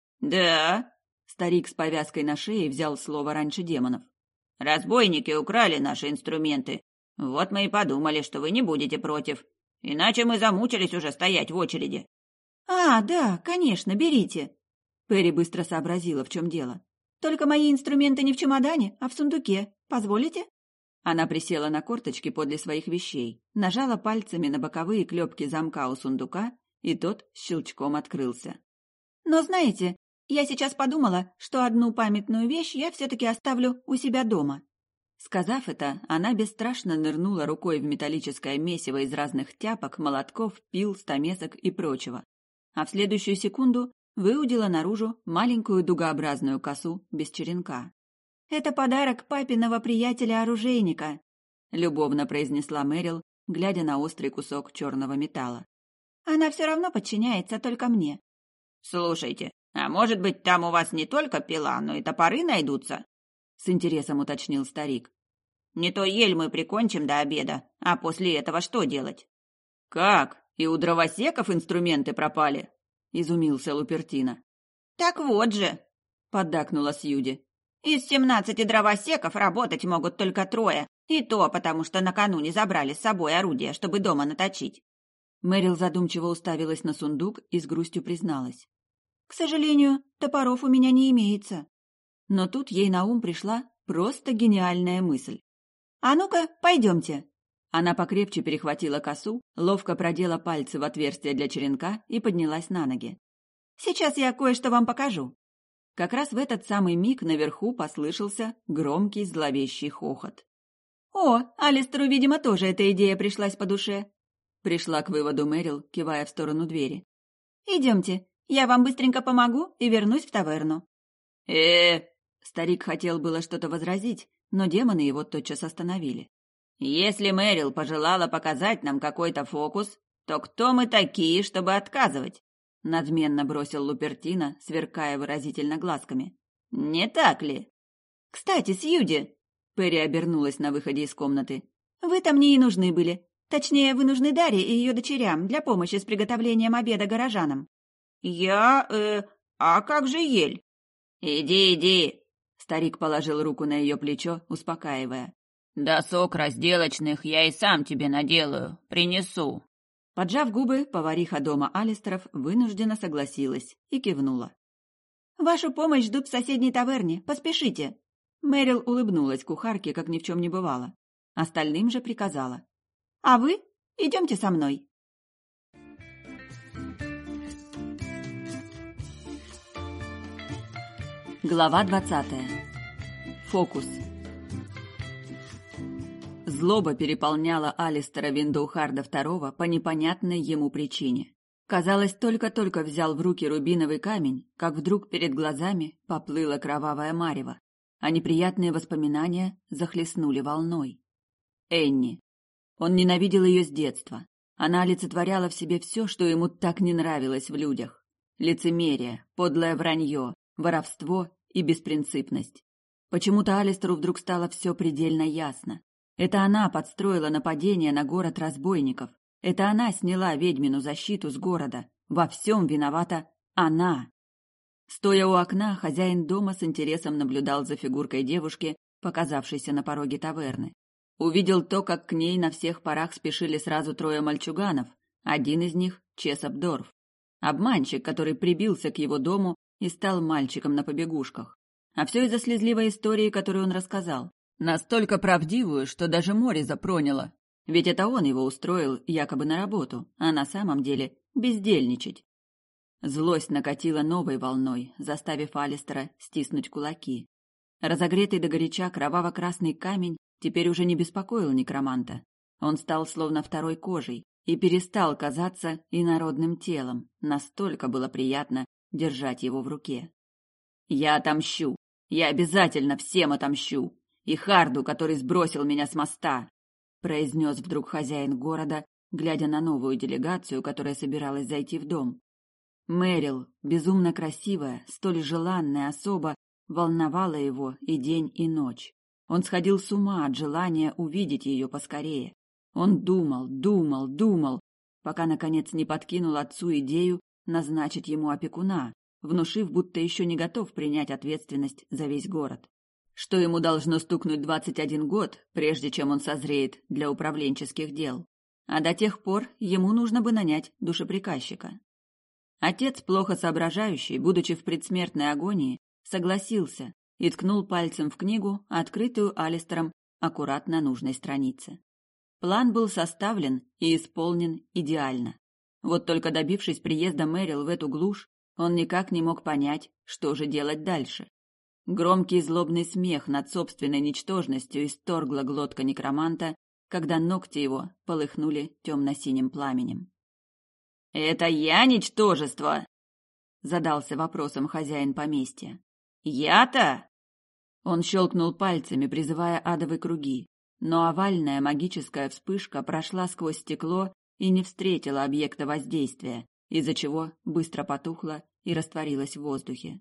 «Да», — старик с повязкой на шее взял слово раньше демонов. «Разбойники украли наши инструменты. Вот мы и подумали, что вы не будете против. Иначе мы замучились уже стоять в очереди». «А, да, конечно, берите». Перри быстро сообразила, в чем дело. «Только мои инструменты не в чемодане, а в сундуке. Позволите?» Она присела на корточки подле своих вещей, нажала пальцами на боковые клепки замка у сундука, и тот щелчком открылся. «Но знаете, я сейчас подумала, что одну памятную вещь я все-таки оставлю у себя дома». Сказав это, она бесстрашно нырнула рукой в металлическое месиво из разных тяпок, молотков, пил, стамесок и прочего. А в следующую секунду выудила наружу маленькую дугообразную косу без черенка. «Это подарок папиного приятеля-оружейника», — любовно произнесла Мэрил, глядя на острый кусок черного металла. «Она все равно подчиняется только мне». «Слушайте, а может быть, там у вас не только пила, но и топоры найдутся?» — с интересом уточнил старик. «Не то ель мы прикончим до обеда, а после этого что делать?» «Как? И у дровосеков инструменты пропали?» — изумился Лупертино. «Так вот же», — поддакнула Сьюди. «Из 17 дровосеков работать могут только 3, и то потому, что накануне забрали с собой орудие, чтобы дома наточить». Мэрил задумчиво уставилась на сундук и с грустью призналась. «К сожалению, топоров у меня не имеется». Но тут ей на ум пришла просто гениальная мысль. «А ну-ка, пойдемте». Она покрепче перехватила косу, ловко продела пальцы в отверстие для черенка и поднялась на ноги. «Сейчас я кое-что вам покажу». Как раз в этот самый миг наверху послышался громкий зловещий хохот. «О, Алистеру, видимо, тоже эта идея пришлась по душе», — пришла к выводу Мэрил, кивая в сторону двери. «Идемте, я вам быстренько помогу и вернусь в таверну». Старик хотел было что-то возразить, но демоны его тотчас остановили. «Если Мэрил пожелала показать нам какой-то фокус, то кто мы такие, чтобы отказывать?» — надменно бросил Лупертино, сверкая выразительно глазками. «Не так ли?» «Кстати, Сьюди!» — Перри обернулась на выходе из комнаты. «Вы там мне и нужны были. Точнее, вы нужны Дарье и ее дочерям для помощи с приготовлением обеда горожанам». А как же ель?» «Иди, иди!» — старик положил руку на ее плечо, успокаивая. «Досок разделочных я и сам тебе наделаю, принесу». Поджав губы, повариха дома Алистеров вынужденно согласилась и кивнула. «Вашу помощь ждут в соседней таверне, поспешите!» Мэрил улыбнулась кухарке, как ни в чем не бывало. Остальным же приказала. «А вы идемте со мной!» Глава 20. Фокус. Злоба переполняла Алистера Виндоухарда II по непонятной ему причине. Казалось, только-только взял в руки рубиновый камень, как вдруг перед глазами поплыло кровавое марево, а неприятные воспоминания захлестнули волной. Энни. Он ненавидел ее с детства. Она олицетворяла в себе все, что ему так не нравилось в людях. Лицемерие, подлое вранье, воровство и беспринципность. Почему-то Алистеру вдруг стало все предельно ясно. Это она подстроила нападение на город разбойников. Это она сняла ведьмину защиту с города. Во всем виновата она. Стоя у окна, хозяин дома с интересом наблюдал за фигуркой девушки, показавшейся на пороге таверны. Увидел то, как к ней на всех парах спешили сразу 3 мальчуганов, один из них — Чесоп Дорф. Обманщик, который прибился к его дому и стал мальчиком на побегушках. А все из-за слезливой истории, которую он рассказал. Настолько правдивую, что даже Мориза проняло. Ведь это он его устроил якобы на работу, а на самом деле бездельничать. Злость накатила новой волной, заставив Алистера стиснуть кулаки. Разогретый догоряча кроваво-красный камень теперь уже не беспокоил некроманта. Он стал словно второй кожей и перестал казаться инородным телом, настолько было приятно держать его в руке. «Я отомщу! Я обязательно всем отомщу! И Харду, который сбросил меня с моста!» произнес вдруг хозяин города, глядя на новую делегацию, которая собиралась зайти в дом. Мэрил, безумно красивая, столь желанная особа, волновала его и день, и ночь. Он сходил с ума от желания увидеть ее поскорее. Он думал, пока, наконец, не подкинул отцу идею назначить ему опекуна, внушив, будто еще не готов принять ответственность за весь город. Что ему должно стукнуть 21 год, прежде чем он созреет для управленческих дел. А до тех пор ему нужно бы нанять душеприказчика. Отец, плохо соображающий, будучи в предсмертной агонии, согласился и ткнул пальцем в книгу, открытую Алистером аккурат на нужной странице. План был составлен и исполнен идеально. Вот только добившись приезда Мэрил в эту глушь, он никак не мог понять, что же делать дальше. Громкий злобный смех над собственной ничтожностью исторгла глотка некроманта, когда ногти его полыхнули темно-синим пламенем. «Это я ничтожество?» — задался вопросом хозяин поместья. «Я-то?» Он щелкнул пальцами, призывая адовые круги, но овальная магическая вспышка прошла сквозь стекло и не встретила объекта воздействия, из-за чего быстро потухла и растворилась в воздухе.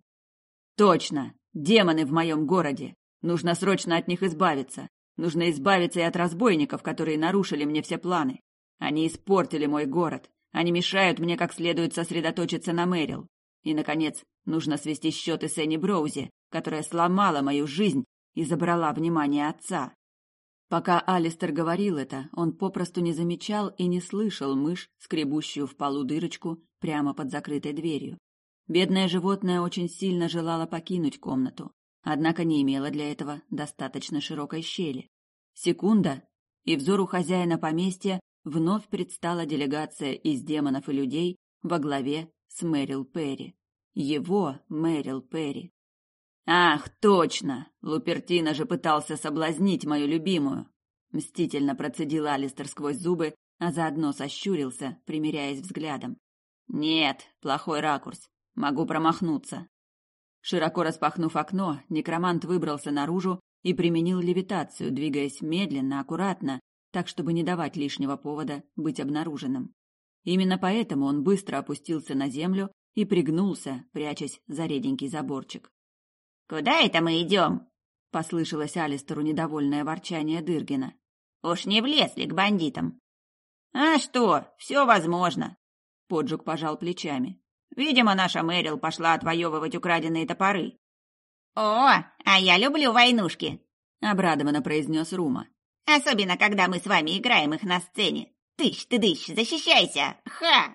«Точно! Демоны в моем городе! Нужно срочно от них избавиться! Нужно избавиться и от разбойников, которые нарушили мне все планы! Они испортили мой город! Они мешают мне как следует сосредоточиться на Мэрил! И, наконец, нужно свести счеты с Энни Броузи, которая сломала мою жизнь и забрала внимание отца!» Пока Алистер говорил это, он попросту не замечал и не слышал мышь, скребущую в полу дырочку прямо под закрытой дверью. Бедное животное очень сильно желало покинуть комнату, однако не имело для этого достаточно широкой щели. Секунда, и взору хозяина поместья вновь предстала делегация из демонов и людей во главе с Мэрил Перри. Его Мэрил Перри. «Ах, точно! Лупертино же пытался соблазнить мою любимую!» Мстительно процедил Алистер сквозь зубы, а заодно сощурился, примеряясь взглядом. «Нет, плохой ракурс. Могу промахнуться». Широко распахнув окно, некромант выбрался наружу и применил левитацию, двигаясь медленно, аккуратно, так, чтобы не давать лишнего повода быть обнаруженным. Именно поэтому он быстро опустился на землю и пригнулся, прячась за реденький заборчик. «Куда это мы идем?» — послышалось Алистеру недовольное ворчание Дыргина. «Уж не в лес ли к бандитам?» «А что, все возможно», — Поджук пожал плечами. «Видимо, наша Мэрил пошла отвоевывать украденные топоры». «О, а я люблю войнушки», — обрадованно произнес Рума. «Особенно, когда мы с вами играем их на сцене. Тыщ, ты дыщ, защищайся! Ха!»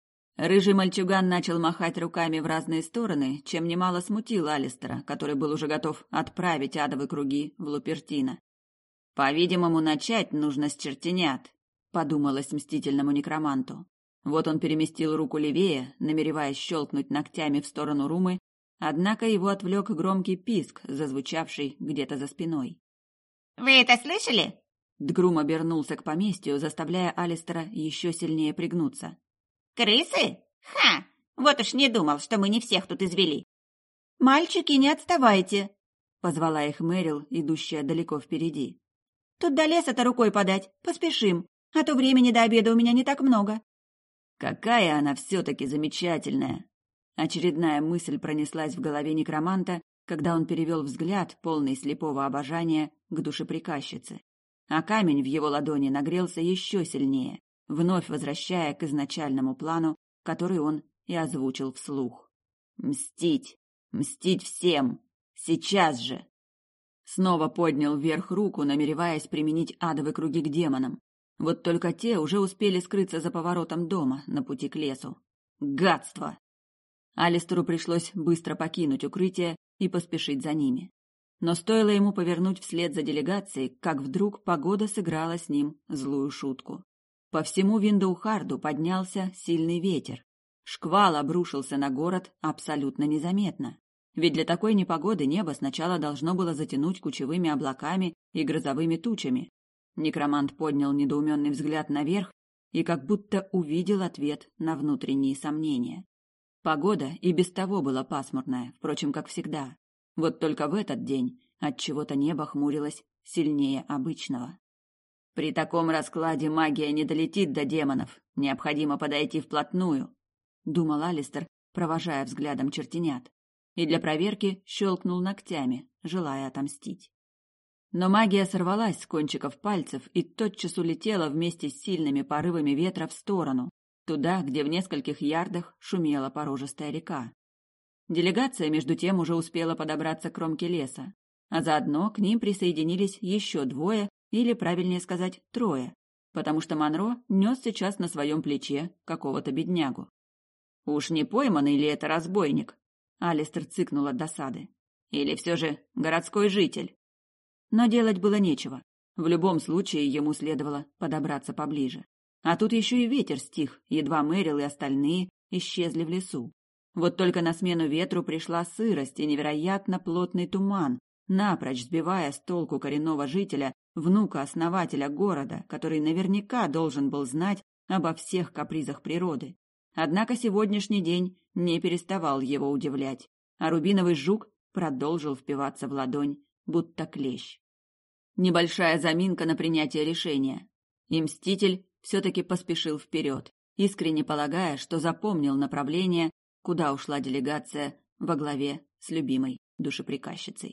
Рыжий мальчуган начал махать руками в разные стороны, чем немало смутил Алистера, который был уже готов отправить адовые круги в Лупертино. «По-видимому, начать нужно с чертенят», — подумалось мстительному некроманту. Вот он переместил руку левее, намереваясь щелкнуть ногтями в сторону Румы, однако его отвлек громкий писк, зазвучавший где-то за спиной. «Вы это слышали?» Дгрум обернулся к поместью, заставляя Алистера еще сильнее пригнуться. «Крысы? Ха! Вот уж не думал, что мы не всех тут извели». «Мальчики, не отставайте!» — позвала их Мэрил, идущая далеко впереди. «Тут до леса-то рукой подать, поспешим, а то времени до обеда у меня не так много». «Какая она все-таки замечательная!» Очередная мысль пронеслась в голове некроманта, когда он перевел взгляд, полный слепого обожания, к душеприказчице. А камень в его ладони нагрелся еще сильнее, вновь возвращая к изначальному плану, который он и озвучил вслух. «Мстить! Мстить всем! Сейчас же!» Снова поднял вверх руку, намереваясь применить адовые круги к демонам. Вот только те уже успели скрыться за поворотом дома на пути к лесу. Гадство! Алистеру пришлось быстро покинуть укрытие и поспешить за ними. Но стоило ему повернуть вслед за делегацией, как вдруг погода сыграла с ним злую шутку. По всему Виндоухарду поднялся сильный ветер. Шквал обрушился на город абсолютно незаметно. Ведь для такой непогоды небо сначала должно было затянуть кучевыми облаками и грозовыми тучами. Некромант поднял недоуменный взгляд наверх и как будто увидел ответ на внутренние сомнения. Погода и без того была пасмурная, впрочем, как всегда. Вот только в этот день отчего-то небо хмурилось сильнее обычного. При таком раскладе магия не долетит до демонов, необходимо подойти вплотную, думал Алистер, провожая взглядом чертенят, и для проверки щелкнул ногтями, желая отомстить. Но магия сорвалась с кончиков пальцев и тотчас улетела вместе с сильными порывами ветра в сторону, туда, где в нескольких ярдах шумела порожистая река. Делегация, между тем, уже успела подобраться к кромке леса, а заодно к ним присоединились еще двое, или, правильнее сказать, трое, потому что Монро нес сейчас на своем плече какого-то беднягу. «Уж не пойманный ли это разбойник?» Алистер цыкнул от досады. «Или все же городской житель?» Но делать было нечего. В любом случае ему следовало подобраться поближе. А тут еще и ветер стих, едва Мэрил и остальные исчезли в лесу. Вот только на смену ветру пришла сырость и невероятно плотный туман, напрочь сбивая с толку коренного жителя, внука основателя города, который наверняка должен был знать обо всех капризах природы. Однако сегодняшний день не переставал его удивлять, а рубиновый жук продолжил впиваться в ладонь, будто клещ. Небольшая заминка на принятие решения. И Мститель все-таки поспешил вперед, искренне полагая, что запомнил направление, куда ушла делегация во главе с любимой душеприказчицей.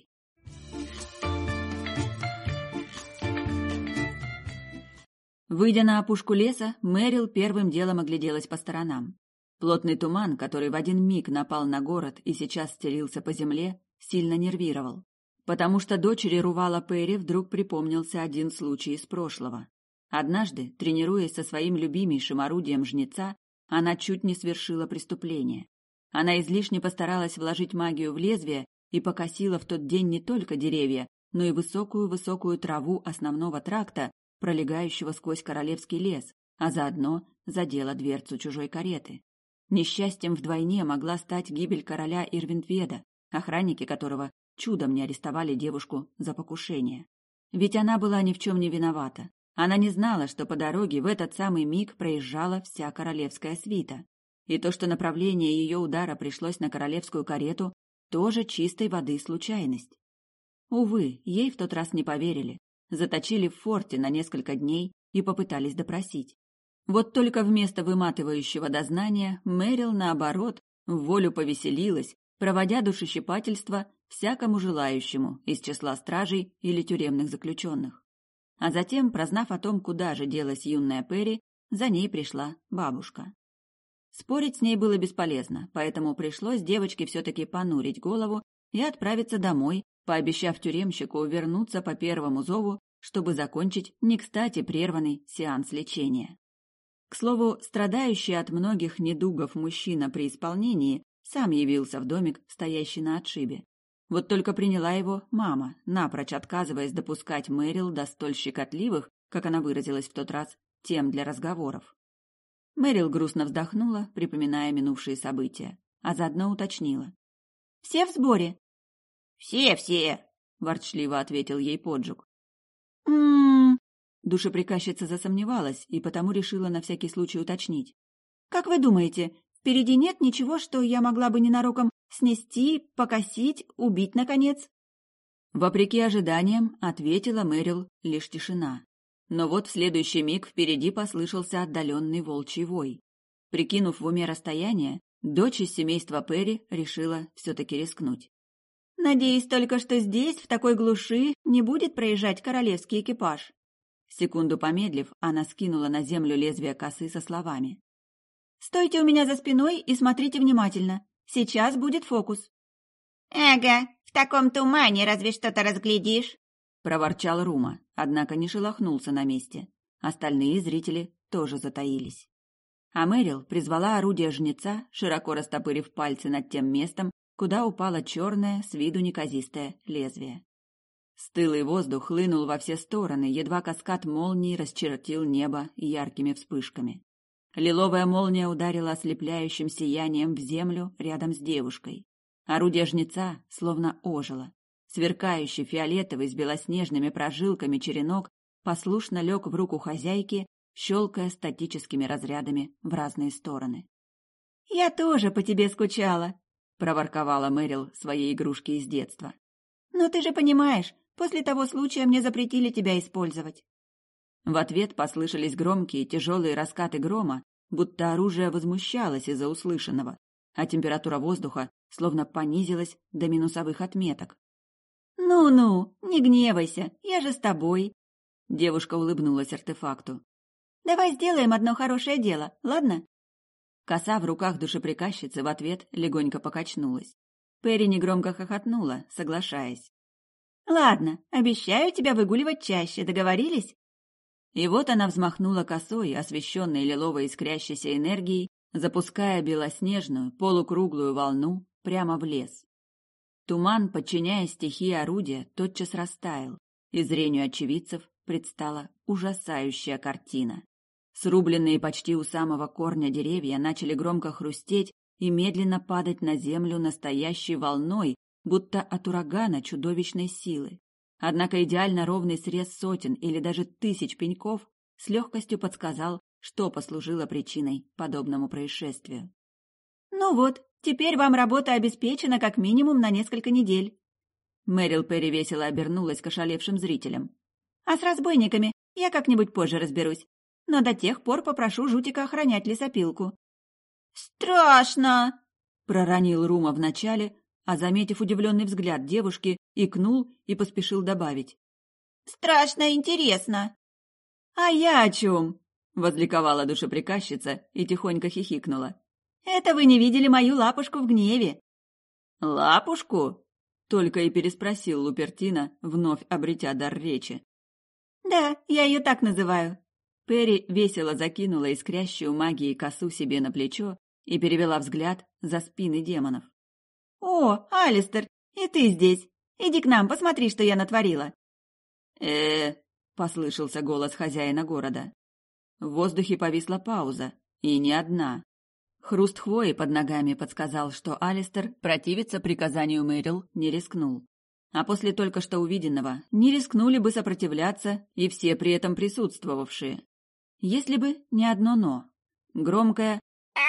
Выйдя на опушку леса, Мэрил первым делом огляделась по сторонам. Плотный туман, который в один миг напал на город и сейчас стелился по земле, сильно нервировал. Потому что дочери Рувала Перри вдруг припомнился один случай из прошлого. Однажды, тренируясь со своим любимейшим орудием жнеца, она чуть не совершила преступление. Она излишне постаралась вложить магию в лезвие и покосила в тот день не только деревья, но и высокую-высокую траву основного тракта, пролегающего сквозь королевский лес, а заодно задела дверцу чужой кареты. Несчастьем вдвойне могла стать гибель короля Ирвинтведа, охранники которого чудом не арестовали девушку за покушение. Ведь она была ни в чем не виновата. Она не знала, что по дороге в этот самый миг проезжала вся королевская свита. И то, что направление ее удара пришлось на королевскую карету, тоже чистой воды случайность. Увы, ей в тот раз не поверили. Заточили в форте на несколько дней и попытались допросить. Вот только вместо выматывающего дознания Мэрил, наоборот, в волю повеселилась, проводя душещипательство всякому желающему из числа стражей или тюремных заключенных. А затем, прознав о том, куда же делась юная Перри, за ней пришла бабушка. Спорить с ней было бесполезно, поэтому пришлось девочке все-таки понурить голову и отправиться домой, пообещав тюремщику вернуться по первому зову, чтобы закончить не кстати прерванный сеанс лечения. К слову, страдающий от многих недугов мужчина при исполнении сам явился в домик, стоящий на отшибе. Вот только приняла его мама, напрочь отказываясь допускать Мэрил до столь щекотливых, как она выразилась в тот раз, тем для разговоров. Мэрил грустно вздохнула, припоминая минувшие события, а заодно уточнила: «Все в сборе?» «Все!» — ворчливо ответил ей Поджук. Душеприказчица засомневалась и потому решила на всякий случай уточнить: «Как вы думаете, впереди нет ничего, что я могла бы ненароком снести, покосить, убить, наконец?» Вопреки ожиданиям, ответила Мэрил лишь тишина. Но вот в следующий миг впереди послышался отдаленный волчий вой. Прикинув в уме расстояние, дочь из семейства Перри решила все-таки рискнуть. «Надеюсь только, что здесь, в такой глуши, не будет проезжать королевский экипаж». Секунду помедлив, она скинула на землю лезвие косы со словами: «Стойте у меня за спиной и смотрите внимательно. Сейчас будет фокус». «Ага, в таком тумане разве что-то разглядишь», — проворчал Рума, однако не шелохнулся на месте. Остальные зрители тоже затаились. А Мэрил призвала орудие жнеца, широко растопырив пальцы над тем местом, куда упало черное, с виду неказистое лезвие. Стылый воздух хлынул во все стороны, едва каскад молнии расчертил небо яркими вспышками. Лиловая молния ударила ослепляющим сиянием в землю рядом с девушкой. Орудие жнеца словно ожило. Сверкающий фиолетовый с белоснежными прожилками черенок послушно лег в руку хозяйки, щелкая статическими разрядами в разные стороны. «Я тоже по тебе скучала», — проворковала Мэрил своей игрушки из детства. «Но ты же понимаешь, после того случая мне запретили тебя использовать». В ответ послышались громкие тяжелые раскаты грома, будто оружие возмущалось из-за услышанного, а температура воздуха словно понизилась до минусовых отметок. «Ну-ну, не гневайся, я же с тобой». Девушка улыбнулась артефакту. «Давай сделаем одно хорошее дело, ладно?» Коса в руках душеприказчицы в ответ легонько покачнулась. Перри негромко хохотнула, соглашаясь. «Ладно, обещаю тебя выгуливать чаще, договорились?» И вот она взмахнула косой, освещенной лиловой искрящейся энергией, запуская белоснежную, полукруглую волну прямо в лес. Туман, подчиняясь стихии орудия, тотчас растаял, и зрению очевидцев предстала ужасающая картина. Срубленные почти у самого корня деревья начали громко хрустеть и медленно падать на землю настоящей волной, будто от урагана чудовищной силы. Однако идеально ровный срез сотен или даже тысяч пеньков с легкостью подсказал, что послужило причиной подобному происшествию. «Ну вот, теперь вам работа обеспечена как минимум на несколько недель». Мэрил Перри весело обернулась к ошалевшим зрителям. «А с разбойниками я как-нибудь позже разберусь. Но до тех пор попрошу Жутика охранять лесопилку». «Страшно!» — проронил Рума вначале, а, заметив удивленный взгляд девушки, икнул и поспешил добавить. «Страшно интересно!» «А я о чем?» — возликовала душеприказчица и тихонько хихикнула. «Это вы не видели мою лапушку в гневе». «Лапушку?» — только и переспросил Лупертино, вновь обретя дар речи. «Да, я ее так называю». Перри весело закинула искрящую магией косу себе на плечо и перевела взгляд за спины демонов. «О, Алистер, и ты здесь! Иди к нам, посмотри, что я натворила!» послышался голос хозяина города. В воздухе повисла пауза, и не одна. Хруст хвои под ногами подсказал, что Алистер противиться приказанию Мэрил не рискнул. А после только что увиденного не рискнули бы сопротивляться и все при этом присутствовавшие. Если бы не одно «но». Громкое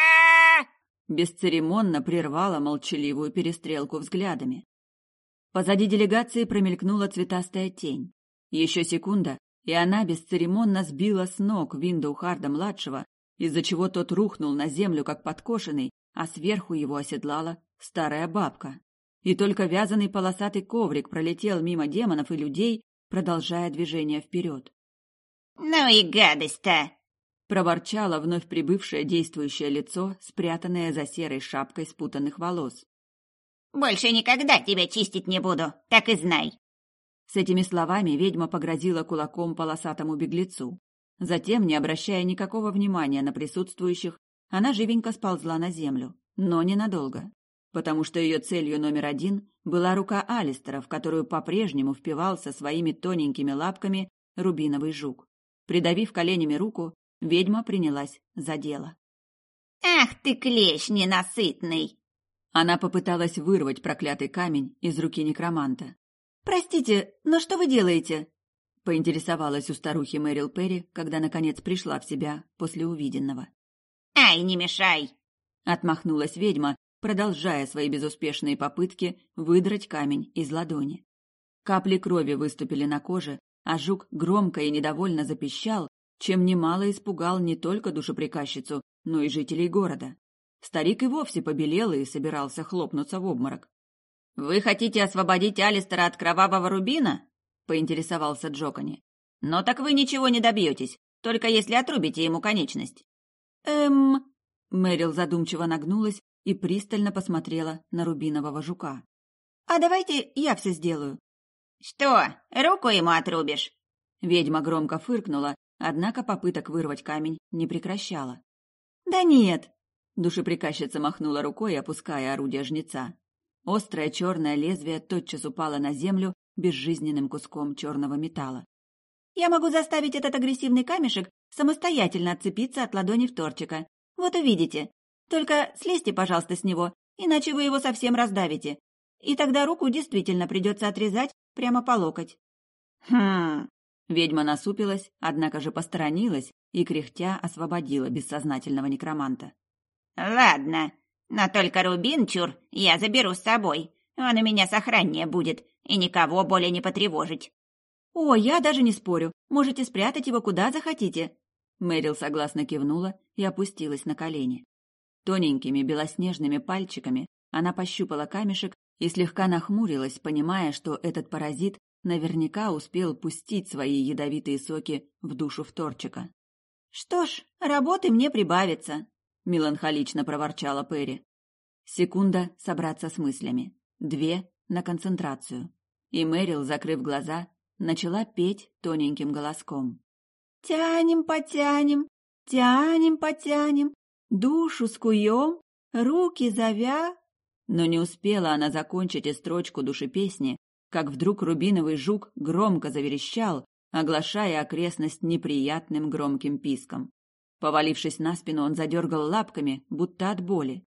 бесцеремонно прервало молчаливую перестрелку взглядами. Позади делегации промелькнула цветастая тень. Еще секунда, и она бесцеремонно сбила с ног Виндоухарда-младшего, из-за чего тот рухнул на землю как подкошенный, а сверху его оседлала старая бабка. И только вязаный полосатый коврик пролетел мимо демонов и людей, продолжая движение вперед. «Ну и гадость-то!» — проворчало вновь прибывшее действующее лицо, спрятанное за серой шапкой спутанных волос. «Больше никогда тебя чистить не буду, так и знай!» С этими словами ведьма погрозила кулаком полосатому беглецу. Затем, не обращая никакого внимания на присутствующих, она живенько сползла на землю, но ненадолго, потому что ее целью номер один была рука Алистера, в которую по-прежнему впивался своими тоненькими лапками рубиновый жук. Придавив коленями руку, ведьма принялась за дело. «Ах ты, клещ ненасытный!» Она попыталась вырвать проклятый камень из руки некроманта. «Простите, но что вы делаете?» — поинтересовалась у старухи Мэрил Перри, когда наконец пришла в себя после увиденного. «Ай, не мешай!» — отмахнулась ведьма, продолжая свои безуспешные попытки выдрать камень из ладони. Капли крови выступили на коже, а жук громко и недовольно запищал, чем немало испугал не только душеприказчицу, но и жителей города. Старик и вовсе побелел и собирался хлопнуться в обморок. «Вы хотите освободить Алистера от кровавого рубина?» — поинтересовался Джокони. «Но так вы ничего не добьетесь, только если отрубите ему конечность». Мэрил задумчиво нагнулась и пристально посмотрела на рубинового жука. А давайте я все сделаю». «Что, руку ему отрубишь?» Ведьма громко фыркнула, однако попыток вырвать камень не прекращала. «Да нет!» Душеприказчица махнула рукой, опуская орудие жнеца. Острое черное лезвие тотчас упало на землю безжизненным куском черного металла. «Я могу заставить этот агрессивный камешек самостоятельно отцепиться от ладони вторчика. Вот увидите. Только слезьте, пожалуйста, с него, иначе вы его совсем раздавите. И тогда руку действительно придется отрезать прямо по локоть». «Хм...» Ведьма насупилась, однако же посторонилась и, кряхтя, освободила бессознательного некроманта. «Ладно, но только рубин, чур, я заберу с собой. Он у меня сохраннее будет, и никого более не потревожить». «О, я даже не спорю. Можете спрятать его куда захотите». Мэрил согласно кивнула и опустилась на колени. Тоненькими белоснежными пальчиками она пощупала камешек и слегка нахмурилась, понимая, что этот паразит наверняка успел пустить свои ядовитые соки в душу вторчика. «Что ж, работы мне прибавится», — меланхолично проворчала Перри. Секунда собраться с мыслями, 2 на концентрацию. И Мэрил, закрыв глаза, начала петь тоненьким голоском. «Тянем, потянем, тянем, потянем, душу скуем, руки зовя». Но не успела она закончить и строчку душепесни, как вдруг рубиновый жук громко заверещал, оглашая окрестность неприятным громким писком. Повалившись на спину, он задергал лапками, будто от боли.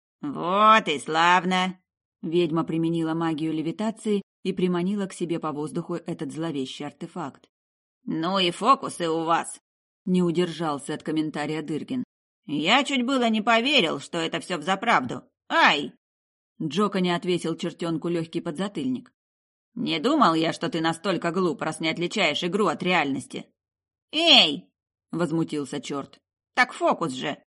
«Вот и славно!» Ведьма применила магию левитации и приманила к себе по воздуху этот зловещий артефакт. «Ну и фокусы у вас!» Не удержался от комментария Дыргин. «Я чуть было не поверил, что это все взаправду. Ай!» Джока не отвесил чертенку легкий подзатыльник. «Не думал я, что ты настолько глуп, раз не отличаешь игру от реальности». «Эй!» — возмутился черт. «Так фокус же!»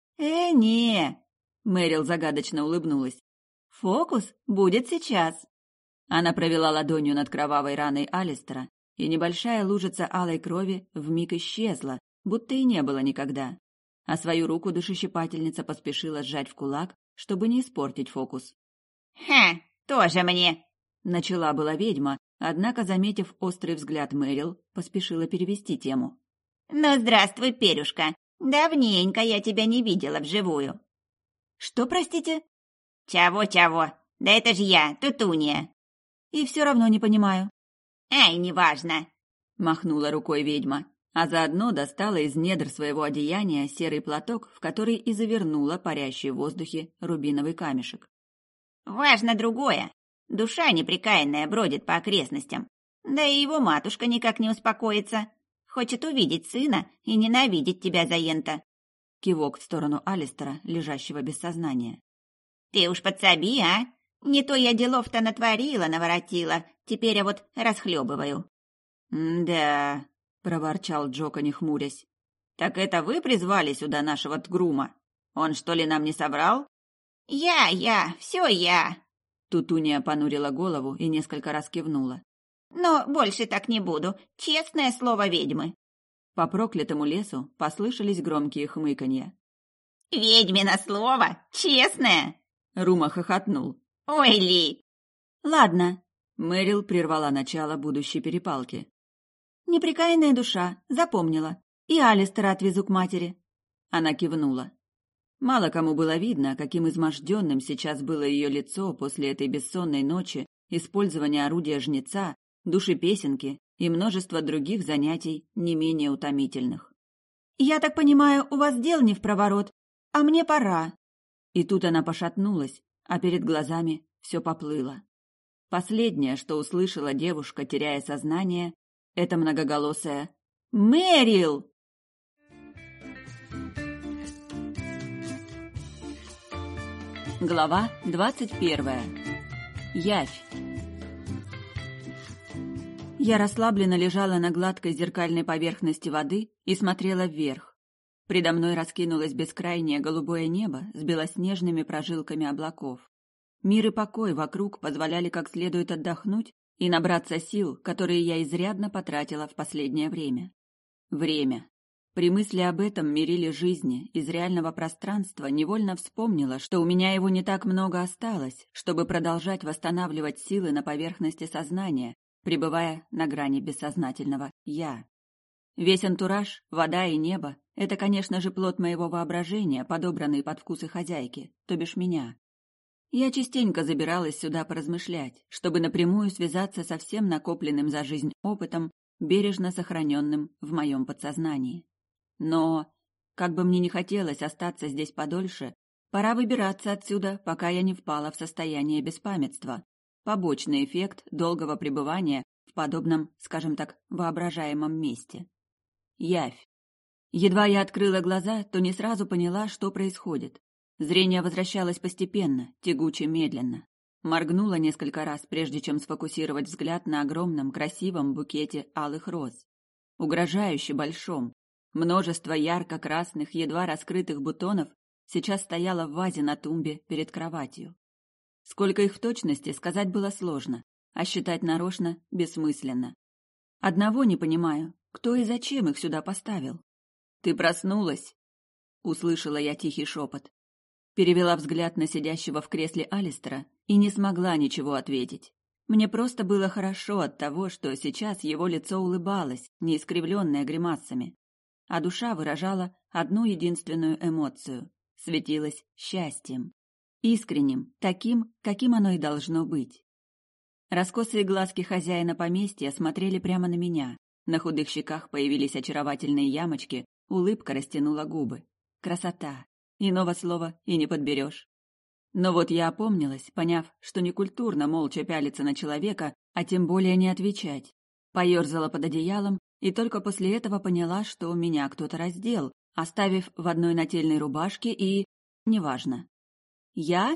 Не!» — Мэрил загадочно улыбнулась. «Фокус будет сейчас». Она провела ладонью над кровавой раной Алистера, и небольшая лужица алой крови вмиг исчезла, будто и не было никогда. А свою руку душещипательница поспешила сжать в кулак, чтобы не испортить фокус. Тоже мне!» Начала была ведьма, однако, заметив острый взгляд Мэрил, поспешила перевести тему. «Ну, здравствуй, Перюшка. Давненько я тебя не видела вживую». «Что, простите?» «Чего-чего? Да это же я, Тутуния». «И все равно не понимаю». «Ай, неважно», — махнула рукой ведьма, а заодно достала из недр своего одеяния серый платок, в который и завернула парящий в воздухе рубиновый камешек. «Важно другое. Душа непрекаянная бродит по окрестностям. Да и его матушка никак не успокоится. Хочет увидеть сына и ненавидеть тебя за ента». Кивок в сторону Алистера, лежащего без сознания. «Ты уж подсоби, а? Не то я делов-то наворотила, теперь я вот расхлебываю». «Да», — проворчал Джока, не хмурясь. «Так это вы призвали сюда нашего Тгрума? Он что ли нам не соврал?» Все я». Тутуния понурила голову и несколько раз кивнула. «Но больше так не буду, честное слово ведьмы». По проклятому лесу послышались громкие хмыканья. «Ведьмино слово? Честное?» Рума хохотнул. «Ой, Ли!» «Ладно», — Мэрил прервала начало будущей перепалки. «Непрекаянная душа, запомнила. И Алистера отвезу к матери». Она кивнула. Мало кому было видно, каким изможденным сейчас было ее лицо после этой бессонной ночи, использования орудия жнеца, душепесенки и множества других занятий не менее утомительных. «Я так понимаю, у вас дел не впроворот, а мне пора». И тут она пошатнулась, а перед глазами все поплыло. Последнее, что услышала девушка, теряя сознание, это многоголосое «Мэрил!». Глава 21. Явь. Я расслабленно лежала на гладкой зеркальной поверхности воды и смотрела вверх. Предо мной раскинулось бескрайнее голубое небо с белоснежными прожилками облаков. Мир и покой вокруг позволяли как следует отдохнуть и набраться сил, которые я изрядно потратила в последнее время. Время. При мысли об этом мериле жизни из реального пространства невольно вспомнила, что у меня его не так много осталось, чтобы продолжать восстанавливать силы на поверхности сознания, пребывая на грани бессознательного «я». Весь антураж, вода и небо — это, конечно же, плод моего воображения, подобранный под вкусы хозяйки, то бишь меня. Я частенько забиралась сюда поразмышлять, чтобы напрямую связаться со всем накопленным за жизнь опытом, бережно сохраненным в моем подсознании. Но, как бы мне ни хотелось остаться здесь подольше, пора выбираться отсюда, пока я не впала в состояние беспамятства. Побочный эффект долгого пребывания в подобном, скажем так, воображаемом месте. Явь. Едва я открыла глаза, то не сразу поняла, что происходит. Зрение возвращалось постепенно, тягуче, медленно. Моргнула несколько раз, прежде чем сфокусировать взгляд на огромном красивом букете алых роз. Угрожающе большом. Множество ярко-красных, едва раскрытых бутонов сейчас стояло в вазе на тумбе перед кроватью. Сколько их в точности, сказать было сложно, а считать нарочно бессмысленно. Одного не понимаю, кто и зачем их сюда поставил. «Ты проснулась?» — услышала я тихий шепот. Перевела взгляд на сидящего в кресле Алистера и не смогла ничего ответить. Мне просто было хорошо от того, что сейчас его лицо улыбалось, не искривленное гримасами, а душа выражала одну единственную эмоцию — светилась счастьем. Искренним, таким, каким оно и должно быть. Раскосые глазки хозяина поместья смотрели прямо на меня. На худых щеках появились очаровательные ямочки, улыбка растянула губы. Красота. Иного слова и не подберешь. Но вот я опомнилась, поняв, что некультурно молча пялиться на человека, а тем более не отвечать. Поёрзала под одеялом и только после этого поняла, что меня кто-то раздел, оставив в одной нательной рубашке и... неважно. «Я?»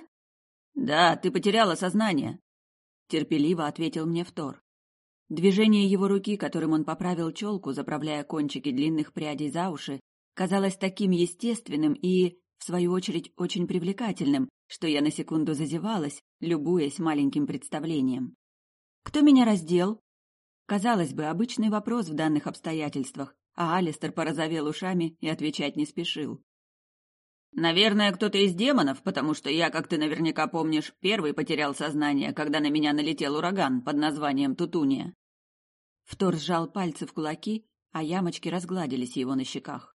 «Да, ты потеряла сознание», — терпеливо ответил мне Втор. Движение его руки, которым он поправил челку, заправляя кончики длинных прядей за уши, казалось таким естественным и, в свою очередь, очень привлекательным, что я на секунду зазевалась, любуясь маленьким представлением. «Кто меня раздел?» Казалось бы, обычный вопрос в данных обстоятельствах, а Алистер порозовел ушами и отвечать не спешил. «Наверное, кто-то из демонов, потому что я, как ты наверняка помнишь, первый потерял сознание, когда на меня налетел ураган под названием Тутуния». Втор сжал пальцы в кулаки, а ямочки разгладились его на щеках.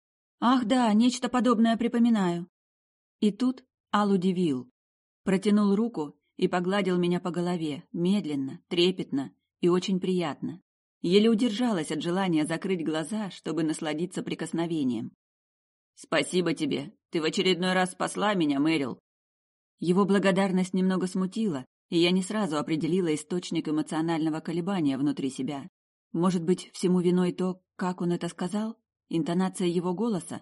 «Ах да, нечто подобное припоминаю». И тут Ал удивил. Протянул руку и погладил меня по голове, медленно, трепетно и очень приятно. Еле удержалась от желания закрыть глаза, чтобы насладиться прикосновением. «Спасибо тебе. Ты в очередной раз спасла меня, Мэрил». Его благодарность немного смутила, и я не сразу определила источник эмоционального колебания внутри себя. Может быть, всему виной то, как он это сказал? Интонация его голоса?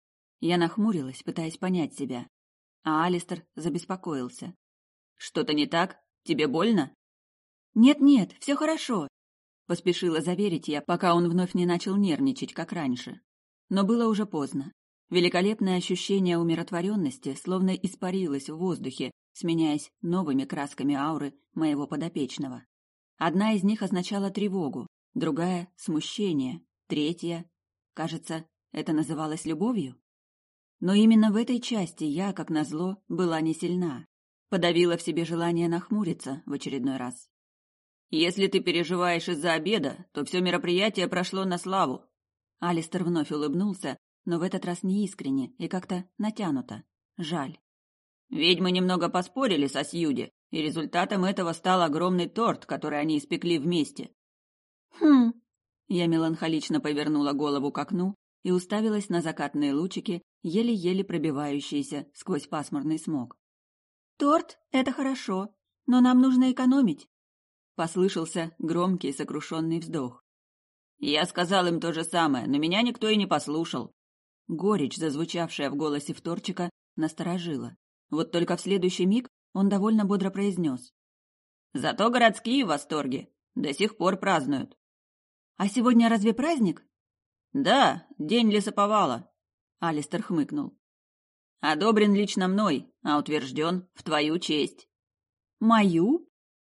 Я нахмурилась, пытаясь понять себя. А Алистер забеспокоился. «Что-то не так? Тебе больно?» «Нет-нет, все хорошо», — поспешила заверить я, пока он вновь не начал нервничать, как раньше. Но было уже поздно. Великолепное ощущение умиротворенности словно испарилось в воздухе, сменяясь новыми красками ауры моего подопечного. Одна из них означала тревогу, другая — смущение, третья, кажется, это называлось любовью. Но именно в этой части я, как назло, была не сильна. Подавила в себе желание нахмуриться в очередной раз. «Если ты переживаешь из-за обеда, то все мероприятие прошло на славу». Алистер вновь улыбнулся, но в этот раз не искренне и как-то натянуто. Жаль. «Ведьмы немного поспорили со Сьюди, и результатом этого стал огромный торт, который они испекли вместе». «Хм...» Я меланхолично повернула голову к окну и уставилась на закатные лучики, еле-еле пробивающиеся сквозь пасмурный смог. «Торт — это хорошо, но нам нужно экономить», — послышался громкий сокрушенный вздох. «Я сказал им то же самое, но меня никто и не послушал». Горечь, зазвучавшая в голосе Вторчика, насторожила. Вот только в следующий миг он довольно бодро произнес. «Зато городские в восторге. До сих пор празднуют». «А сегодня разве праздник?» «Да, день лесоповала», — Алистер хмыкнул. «Одобрен лично мной, а утвержден в твою честь». «Мою?»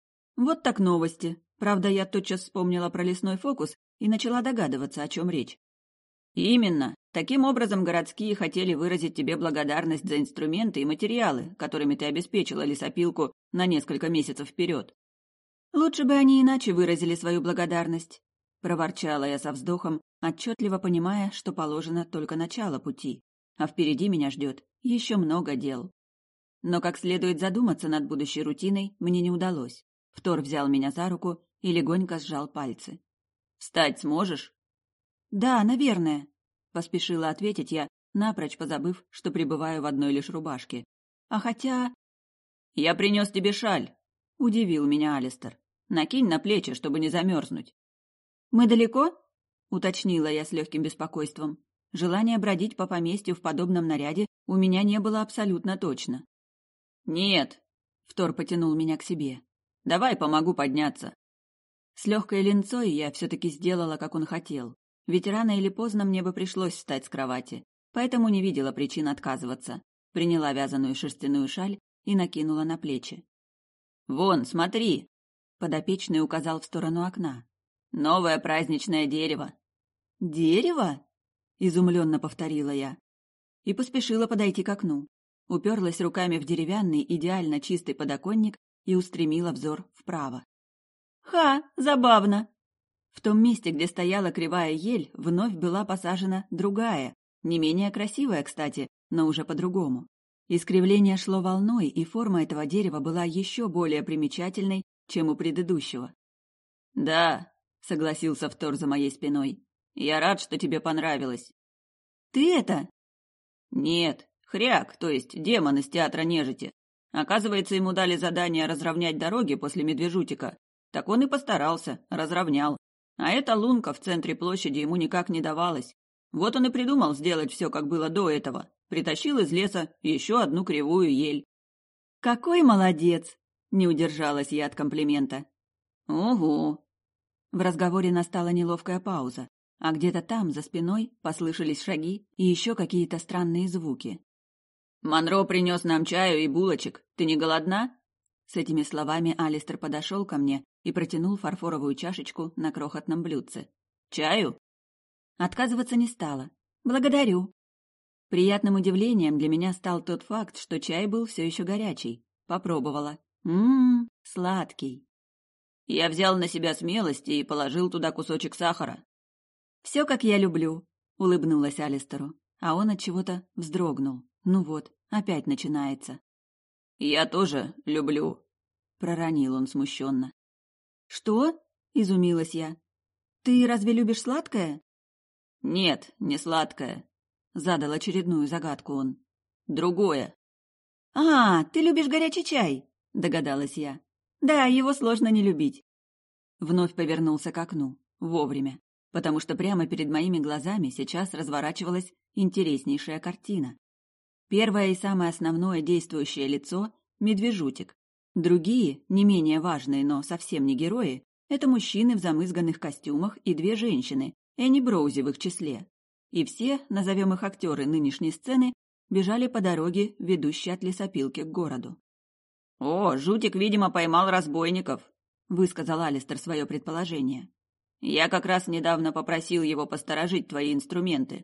Вот так новости. Правда, я тотчас вспомнила про лесной фокус и начала догадываться, о чем речь. Именно. Таким образом, городские хотели выразить тебе благодарность за инструменты и материалы, которыми ты обеспечила лесопилку на несколько месяцев вперед. Лучше бы они иначе выразили свою благодарность, проворчала я со вздохом, отчетливо понимая, что положено только начало пути, а впереди меня ждет еще много дел. Но как следует задуматься над будущей рутиной мне не удалось. Втор взял меня за руку и легонько сжал пальцы. «Встать сможешь?» «Да, наверное», — поспешила ответить я, напрочь позабыв, что пребываю в одной лишь рубашке. «А хотя...» «Я принес тебе шаль», — удивил меня Алистер. «Накинь на плечи, чтобы не замерзнуть». «Мы далеко?» — уточнила я с легким беспокойством. Желания бродить по поместью в подобном наряде у меня не было абсолютно точно. «Нет», — Втор потянул меня к себе. «Давай помогу подняться». С легкой линцой я все-таки сделала, как он хотел. Ведь рано или поздно мне бы пришлось встать с кровати, поэтому не видела причин отказываться. Приняла вязаную шерстяную шаль и накинула на плечи. «Вон, смотри!» — подопечный указал в сторону окна. «Новое праздничное дерево!» «Дерево?» — изумленно повторила я. И поспешила подойти к окну. Уперлась руками в деревянный, идеально чистый подоконник и устремила взор вправо. «Ха, забавно!» В том месте, где стояла кривая ель, вновь была посажена другая, не менее красивая, кстати, но уже по-другому. Искривление шло волной, и форма этого дерева была еще более примечательной, чем у предыдущего. «Да», — согласился Втор за моей спиной, — «я рад, что тебе понравилось». «Ты это?» «Нет, Хряк, то есть демон из театра нежити. Оказывается, ему дали задание разровнять дороги после Медвежутика. Так он и постарался, разровнял. А эта лунка в центре площади ему никак не давалась. Вот он и придумал сделать все, как было до этого. Притащил из леса еще одну кривую ель». «Какой молодец!» — не удержалась я от комплимента. «Угу». В разговоре настала неловкая пауза, а где-то там, за спиной, послышались шаги и еще какие-то странные звуки. «Монро принес нам чаю и булочек. Ты не голодна?» С этими словами Алистер подошел ко мне и протянул фарфоровую чашечку на крохотном блюдце. «Чаю?» Отказываться не стала. «Благодарю». Приятным удивлением для меня стал тот факт, что чай был все еще горячий. Попробовала. Сладкий. «Я взял на себя смелость и положил туда кусочек сахара». «Все, как я люблю», — улыбнулась Алистеру, а он от чего-то вздрогнул. Ну вот, опять начинается. «Я тоже люблю», — проронил он смущенно. «Что?» — изумилась я. «Ты разве любишь сладкое?» «Нет, не сладкое», — задал очередную загадку он. «Другое». «А, ты любишь горячий чай», — догадалась я. «Да, его сложно не любить». Вновь повернулся к окну. Вовремя. Потому что прямо перед моими глазами сейчас разворачивалась интереснейшая картина. Первое и самое основное действующее лицо — Медвежутик. Другие, не менее важные, но совсем не герои, это мужчины в замызганных костюмах и две женщины, Энни Броузи в их числе. И все, назовем их актеры нынешней сцены, бежали по дороге, ведущей от лесопилки к городу. «О, Жутик, видимо, поймал разбойников», — высказал Алистер свое предположение. «Я как раз недавно попросил его посторожить твои инструменты».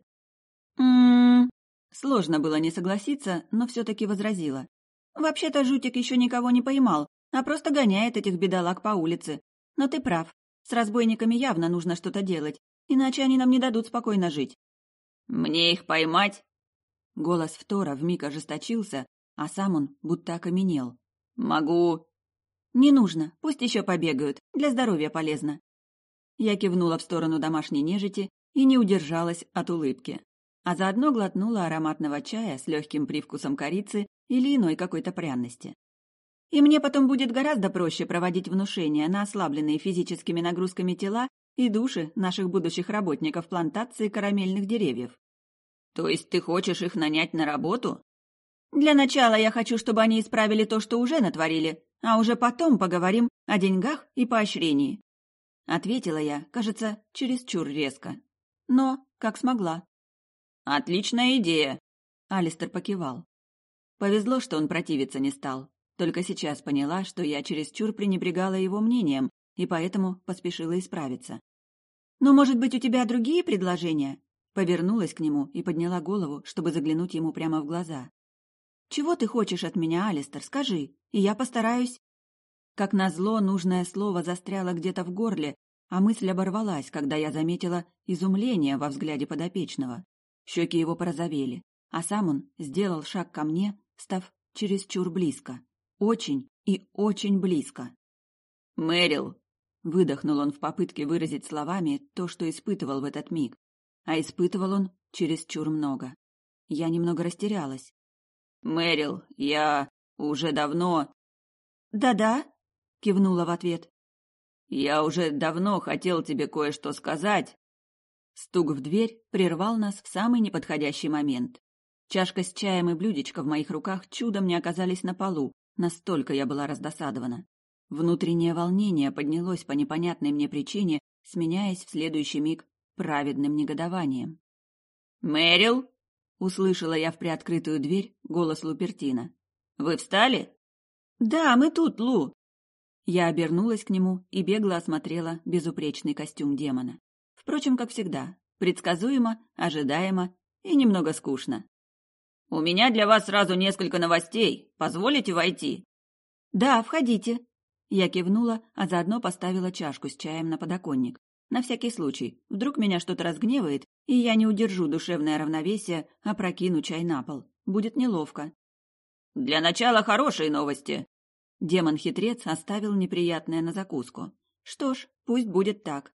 Сложно было не согласиться, но все-таки возразила. «Вообще-то Жутик еще никого не поймал, а просто гоняет этих бедолаг по улице. Но ты прав, с разбойниками явно нужно что-то делать, иначе они нам не дадут спокойно жить». «Мне их поймать?» Голос Втора вмиг ожесточился, а сам он будто окаменел. «Могу». «Не нужно, пусть еще побегают, для здоровья полезно». Я кивнула в сторону домашней нежити и не удержалась от улыбки, а заодно глотнула ароматного чая с легким привкусом корицы или иной какой-то пряности. И мне потом будет гораздо проще проводить внушения на ослабленные физическими нагрузками тела и души наших будущих работников плантации карамельных деревьев. «То есть ты хочешь их нанять на работу?» «Для начала я хочу, чтобы они исправили то, что уже натворили, а уже потом поговорим о деньгах и поощрении», — ответила я, кажется, чересчур резко. Но как смогла. «Отличная идея!» — Алистер покивал. Повезло, что он противиться не стал. Только сейчас поняла, что я чересчур пренебрегала его мнением, и поэтому поспешила исправиться. «Но, может быть, у тебя другие предложения?» — Повернулась к нему и подняла голову, чтобы заглянуть ему прямо в глаза. «Чего ты хочешь от меня, Алистер, скажи, и я постараюсь...» Как назло, нужное слово застряло где-то в горле, а мысль оборвалась, когда я заметила изумление во взгляде подопечного. Щеки его порозовели, а сам он сделал шаг ко мне, став чересчур близко. Очень и очень близко. «Мэрил!» — выдохнул он в попытке выразить словами то, что испытывал в этот миг. А испытывал он чересчур много. Я немного растерялась. «Мэрил, я уже давно...» «Да-да», — кивнула в ответ. «Я уже давно хотел тебе кое-что сказать». Стук в дверь прервал нас в самый неподходящий момент. Чашка с чаем и блюдечко в моих руках чудом не оказались на полу, настолько я была раздосадована. Внутреннее волнение поднялось по непонятной мне причине, сменяясь в следующий миг праведным негодованием. «Мэрил!» — услышала я в приоткрытую дверь голос Лупертина. «Вы встали?» «Да, мы тут, Лу!» Я обернулась к нему и бегло осмотрела безупречный костюм демона. Впрочем, как всегда, предсказуемо, ожидаемо и немного скучно. «У меня для вас сразу несколько новостей. Позволите войти?» «Да, входите». Я кивнула, а заодно поставила чашку с чаем на подоконник. На всякий случай, вдруг меня что-то разгневает, и я не удержу душевное равновесие, опрокину чай на пол. Будет неловко. «Для начала хорошие новости». Демон-хитрец оставил неприятное на закуску. Что ж, пусть будет так.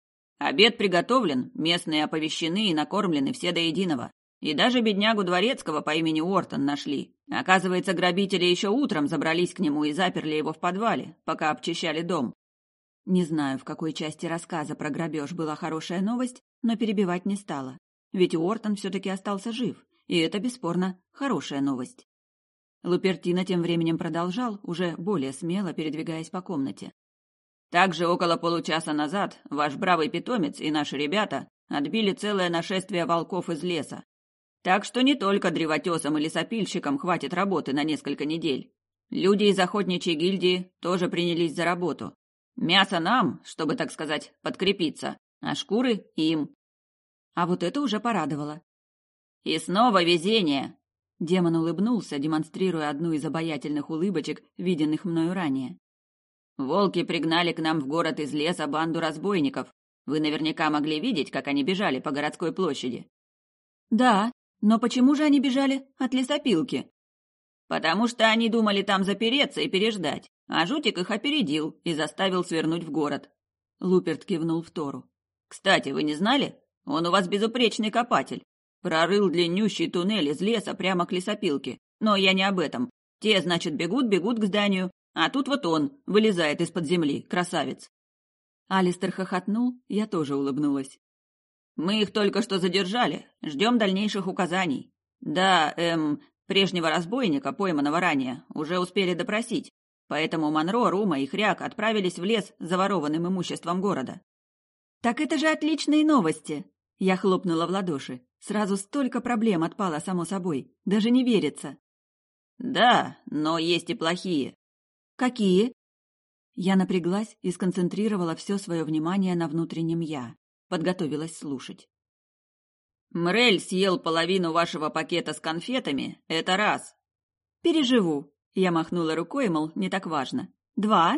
«Обед приготовлен, местные оповещены и накормлены все до единого. И даже беднягу дворецкого по имени Уортон нашли. Оказывается, грабители еще утром забрались к нему и заперли его в подвале, пока обчищали дом». Не знаю, в какой части рассказа про грабеж была хорошая новость, но перебивать не стала. Ведь Уортон все-таки остался жив, и это, бесспорно, хорошая новость. Лупертино тем временем продолжал, уже более смело передвигаясь по комнате. «Также около получаса назад ваш бравый питомец и наши ребята отбили целое нашествие волков из леса. Так что не только древотесам и лесопильщикам хватит работы на несколько недель. Люди из охотничьей гильдии тоже принялись за работу. Мясо нам, чтобы, так сказать, подкрепиться, а шкуры им». А вот это уже порадовало. «И снова везение!» Демон улыбнулся, демонстрируя одну из обаятельных улыбочек, виденных мною ранее. «Волки пригнали к нам в город из леса банду разбойников. Вы наверняка могли видеть, как они бежали по городской площади». «Да, но почему же они бежали от лесопилки?» «Потому что они думали там запереться и переждать, а Жутик их опередил и заставил свернуть в город». Луперт кивнул в Тору. «Кстати, вы не знали? Он у вас безупречный копатель. Прорыл длиннющий туннель из леса прямо к лесопилке. Но я не об этом. Те, значит, бегут к зданию, а тут вот он вылезает из-под земли, красавец». Алистер хохотнул, я тоже улыбнулась. «Мы их только что задержали, ждем дальнейших указаний. Да, прежнего разбойника, пойманного ранее, уже успели допросить, поэтому Монро, Рума и Хряк отправились в лес за ворованным имуществом города». «Так это же отличные новости!» Я хлопнула в ладоши. Сразу столько проблем отпало само собой. Даже не верится. «Да, но есть и плохие». «Какие?» Я напряглась и сконцентрировала все свое внимание на внутреннем «я». Подготовилась слушать. «Мрель съел половину вашего пакета с конфетами, это раз». «Переживу». Я махнула рукой, мол, не так важно. 2.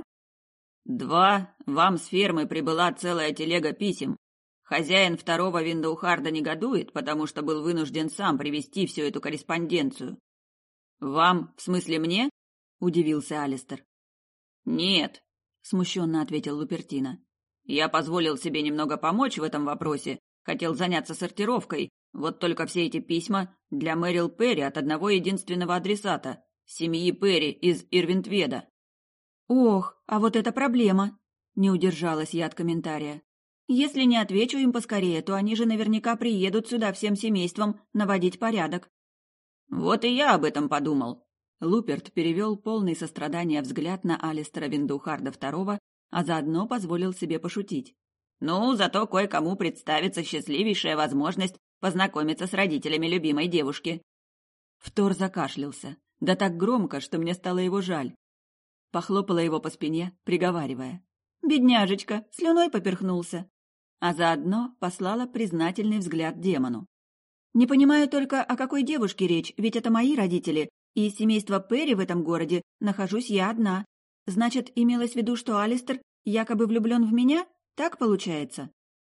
2. Вам с фермы прибыла целая телега писем. Хозяин второго Виндоухарда негодует, потому что был вынужден сам привезти всю эту корреспонденцию. «Вам, в смысле мне?» – удивился Алистер. «Нет», – смущенно ответил Лупертино. «Я позволил себе немного помочь в этом вопросе, хотел заняться сортировкой, вот только все эти письма для Мэрил Перри от одного единственного адресата – семьи Перри из Ирвинтведа». «Ох, а вот это проблема!» – не удержалась я от комментария. «Если не отвечу им поскорее, то они же наверняка приедут сюда всем семейством наводить порядок». «Вот и я об этом подумал». Луперт перевел полный сострадания взгляд на Алистера Виндоухарда II, а заодно позволил себе пошутить. «Ну, зато кое-кому представится счастливейшая возможность познакомиться с родителями любимой девушки». Втор закашлялся, да так громко, что мне стало его жаль. Похлопала его по спине, приговаривая. «Бедняжечка, слюной поперхнулся». а заодно послала признательный взгляд демону. «Не понимаю только, о какой девушке речь, ведь это мои родители, и из семейства Перри в этом городе нахожусь я одна. Значит, имелось в виду, что Алистер якобы влюблен в меня? Так получается?»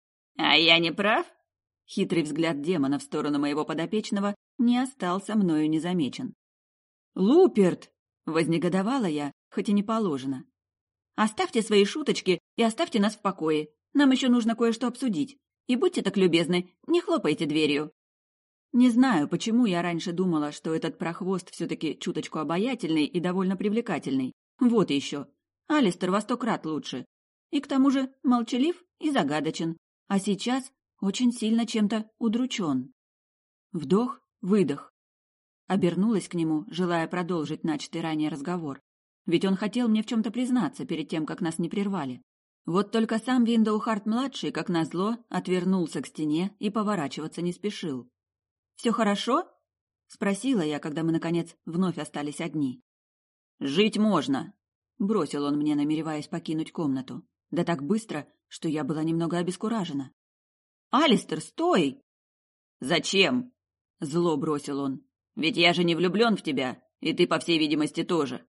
«А я не прав?» Хитрый взгляд демона в сторону моего подопечного не остался мною незамечен. «Луперт!» — вознегодовала я, хоть и не положено. «Оставьте свои шуточки и оставьте нас в покое. Нам еще нужно кое-что обсудить. И будьте так любезны, не хлопайте дверью». Не знаю, почему я раньше думала, что этот прохвост все-таки чуточку обаятельный и довольно привлекательный. Вот еще. Алистер во 100 крат лучше. И к тому же молчалив и загадочен. А сейчас очень сильно чем-то удручен. Вдох, выдох. Обернулась к нему, желая продолжить начатый ранее разговор. Ведь он хотел мне в чем-то признаться перед тем, как нас не прервали. Вот только сам Виндоухарт-младший, как назло, отвернулся к стене и поворачиваться не спешил. «Все хорошо?» — спросила я, когда мы, наконец, вновь остались одни. «Жить можно», — бросил он мне, намереваясь покинуть комнату. Да так быстро, что я была немного обескуражена. «Алистер, стой!» «Зачем?» — зло бросил он. «Ведь я же не влюблен в тебя, и ты, по всей видимости, тоже».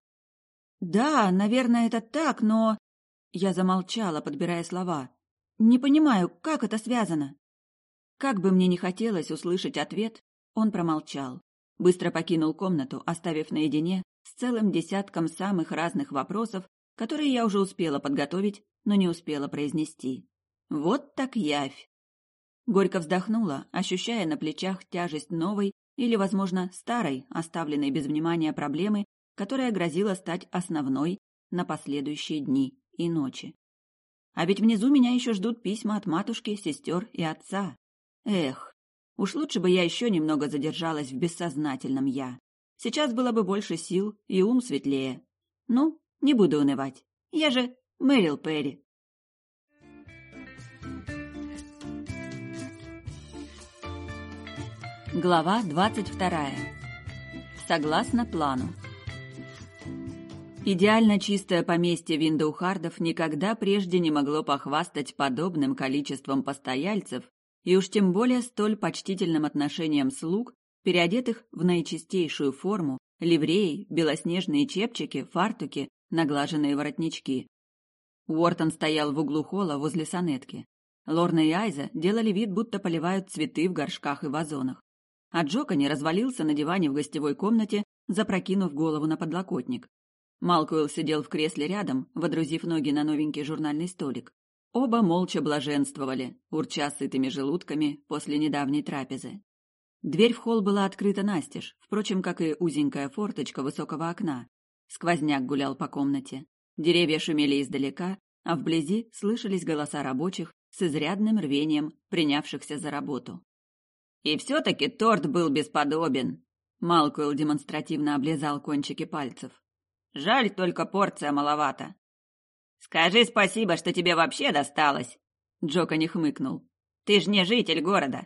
«Да, наверное, это так, но...» Я замолчала, подбирая слова. «Не понимаю, как это связано?» Как бы мне ни хотелось услышать ответ, он промолчал. Быстро покинул комнату, оставив наедине с целым десятком самых разных вопросов, которые я уже успела подготовить, но не успела произнести. Вот так явь! Горько вздохнула, ощущая на плечах тяжесть новой или, возможно, старой, оставленной без внимания проблемы, которая грозила стать основной на последующие дни и ночи. А ведь внизу меня еще ждут письма от матушки, сестер и отца. Эх, уж лучше бы я еще немного задержалась в бессознательном «я». Сейчас было бы больше сил и ум светлее. Ну, не буду унывать. Я же Мэрил Перри. Глава 22. Согласно плану. Идеально чистое поместье Виндоухардов никогда прежде не могло похвастать подобным количеством постояльцев и уж тем более столь почтительным отношением слуг, переодетых в наичистейшую форму, ливреи, белоснежные чепчики, фартуки, наглаженные воротнички. Уортон стоял в углу холла возле сонетки. Лорна и Айза делали вид, будто поливают цветы в горшках и вазонах. А Джокани развалился на диване в гостевой комнате, запрокинув голову на подлокотник. Малкуэлл сидел в кресле рядом, водрузив ноги на новенький журнальный столик. Оба молча блаженствовали, урча сытыми желудками после недавней трапезы. Дверь в холл была открыта настежь, впрочем, как и узенькая форточка высокого окна. Сквозняк гулял по комнате. Деревья шумели издалека, а вблизи слышались голоса рабочих с изрядным рвением, принявшихся за работу. «И все-таки торт был бесподобен!» Малкуэлл демонстративно облизал кончики пальцев. «Жаль, только порция маловато». «Скажи спасибо, что тебе вообще досталось!» Джокани хмыкнул. «Ты ж не житель города».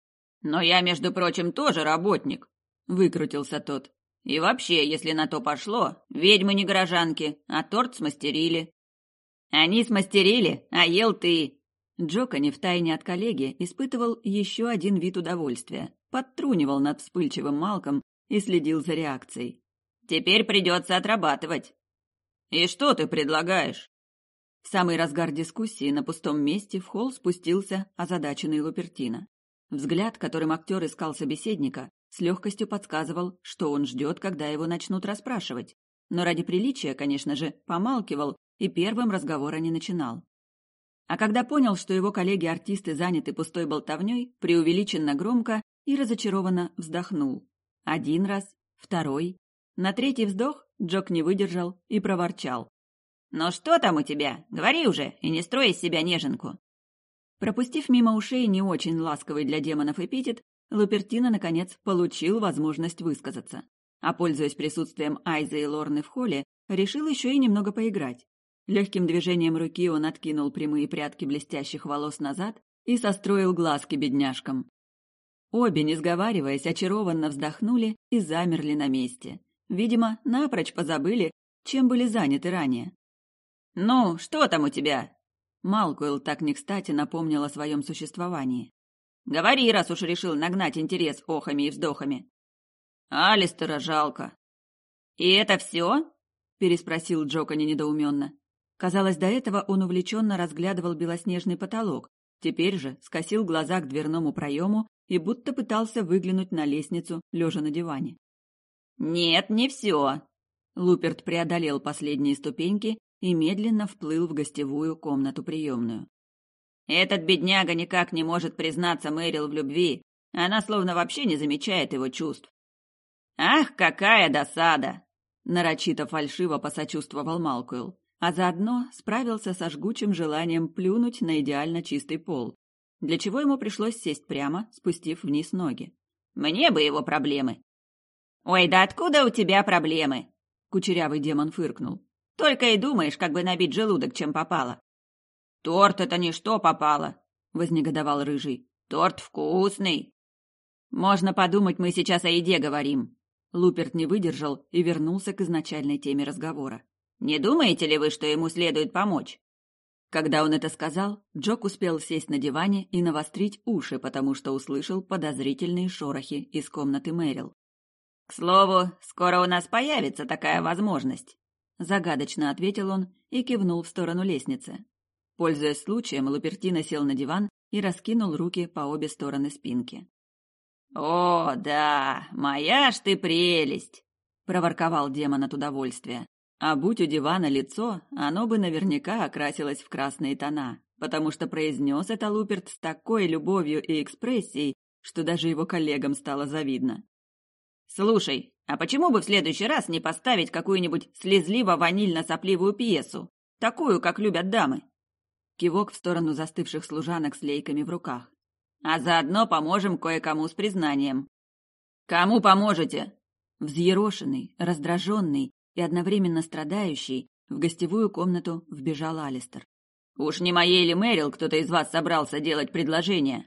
«Но я, между прочим, тоже работник», — выкрутился тот. «И вообще, если на то пошло, ведьмы не горожанки, а торт смастерили». «Они смастерили, а ел ты». Джокани втайне от коллеги испытывал еще один вид удовольствия, подтрунивал над вспыльчивым Малком и следил за реакцией. «Теперь придется отрабатывать». «И что ты предлагаешь?» В самый разгар дискуссии на пустом месте в холл спустился озадаченный Лупертино. Взгляд, которым актер искал собеседника, с легкостью подсказывал, что он ждет, когда его начнут расспрашивать. Но ради приличия, конечно же, помалкивал и первым разговора не начинал. А когда понял, что его коллеги-артисты заняты пустой болтовней, преувеличенно громко и разочарованно вздохнул. Один раз, второй. На третий вздох Джок не выдержал и проворчал. «Ну что там у тебя? Говори уже и не строй из себя неженку». Пропустив мимо ушей не очень ласковый для демонов эпитет, Лупертино, наконец, получил возможность высказаться. А, пользуясь присутствием Айзы и Лорны в холле, решил еще и немного поиграть. Легким движением руки он откинул прямые прядки блестящих волос назад и состроил глазки бедняжкам. Обе, не сговариваясь, очарованно вздохнули и замерли на месте. Видимо, напрочь позабыли, чем были заняты ранее. «Ну, что там у тебя?» Малкуэлл так не кстати напомнил о своем существовании. «Говори, раз уж решил нагнать интерес охами и вздохами». «Алистера жалко». «И это все?» – переспросил Джокони недоуменно. Казалось, до этого он увлеченно разглядывал белоснежный потолок, теперь же скосил глаза к дверному проему и будто пытался выглянуть на лестницу, лежа на диване. «Нет, не все». Луперт преодолел последние ступеньки и медленно вплыл в гостевую комнату-приемную. «Этот бедняга никак не может признаться Мэрил в любви, она словно вообще не замечает его чувств». «Ах, какая досада!» – нарочито фальшиво посочувствовал Малкуэлл, а заодно справился со жгучим желанием плюнуть на идеально чистый пол, для чего ему пришлось сесть прямо, спустив вниз ноги. «Мне бы его проблемы!» «Ой, да откуда у тебя проблемы?» – кучерявый демон фыркнул. «Только и думаешь, как бы набить желудок, чем попало». «Торт — это не что попало!» – вознегодовал Рыжий. «Торт вкусный!» «Можно подумать, мы сейчас о еде говорим». Луперт не выдержал и вернулся к изначальной теме разговора. «Не думаете ли вы, что ему следует помочь?» Когда он это сказал, Джок успел сесть на диване и навострить уши, потому что услышал подозрительные шорохи из комнаты Мэрил. «К слову, скоро у нас появится такая возможность», — загадочно ответил он и кивнул в сторону лестницы. Пользуясь случаем, Лупертино сел на диван и раскинул руки по обе стороны спинки. «О, да, моя ж ты прелесть!» — проворковал демон от удовольствия. А будь у дивана лицо, оно бы наверняка окрасилось в красные тона, потому что произнес это Луперт с такой любовью и экспрессией, что даже его коллегам стало завидно. «Слушай, а почему бы в следующий раз не поставить какую-нибудь слезливо-ванильно-сопливую пьесу, такую, как любят дамы?» Кивок в сторону застывших служанок с лейками в руках. «А заодно поможем кое-кому с признанием». «Кому поможете?» Взъерошенный, раздраженный и одновременно страдающий, в гостевую комнату вбежал Алистер. «Уж не моей ли Мэрил кто-то из вас собрался делать предложение?»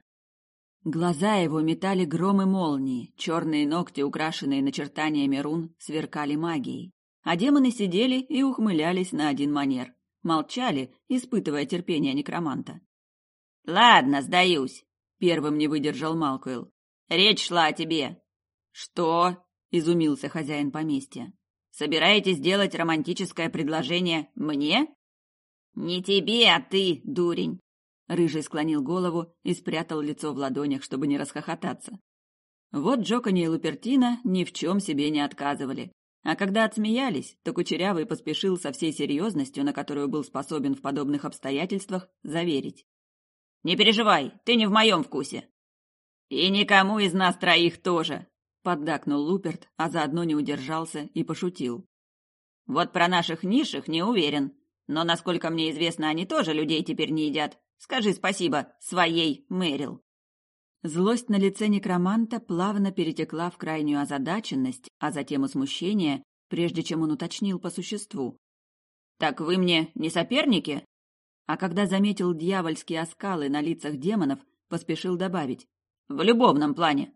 Глаза его метали гром и молнии, черные ногти, украшенные начертаниями рун, сверкали магией. А демоны сидели и ухмылялись на один манер. Молчали, испытывая терпение некроманта. «Ладно, сдаюсь», — первым не выдержал Малкуэлл. «Речь шла о тебе». «Что?» — изумился хозяин поместья. «Собираетесь делать романтическое предложение мне?» «Не тебе, а ты, дурень!» Рыжий склонил голову и спрятал лицо в ладонях, чтобы не расхохотаться. Вот Джокони и Лупертино ни в чем себе не отказывали. А когда отсмеялись, то Кучерявый поспешил со всей серьезностью, на которую был способен в подобных обстоятельствах, заверить. «Не переживай, ты не в моем вкусе». «И никому из нас троих тоже», — поддакнул Луперт, а заодно не удержался и пошутил. «Вот про наших низших не уверен, но, насколько мне известно, они тоже людей теперь не едят. Скажи спасибо своей Мэрил». Злость на лице некроманта плавно перетекла в крайнюю озадаченность, а затем и смущение, прежде чем он уточнил по существу. «Так вы мне не соперники?» А когда заметил дьявольские оскалы на лицах демонов, поспешил добавить: «В любовном плане».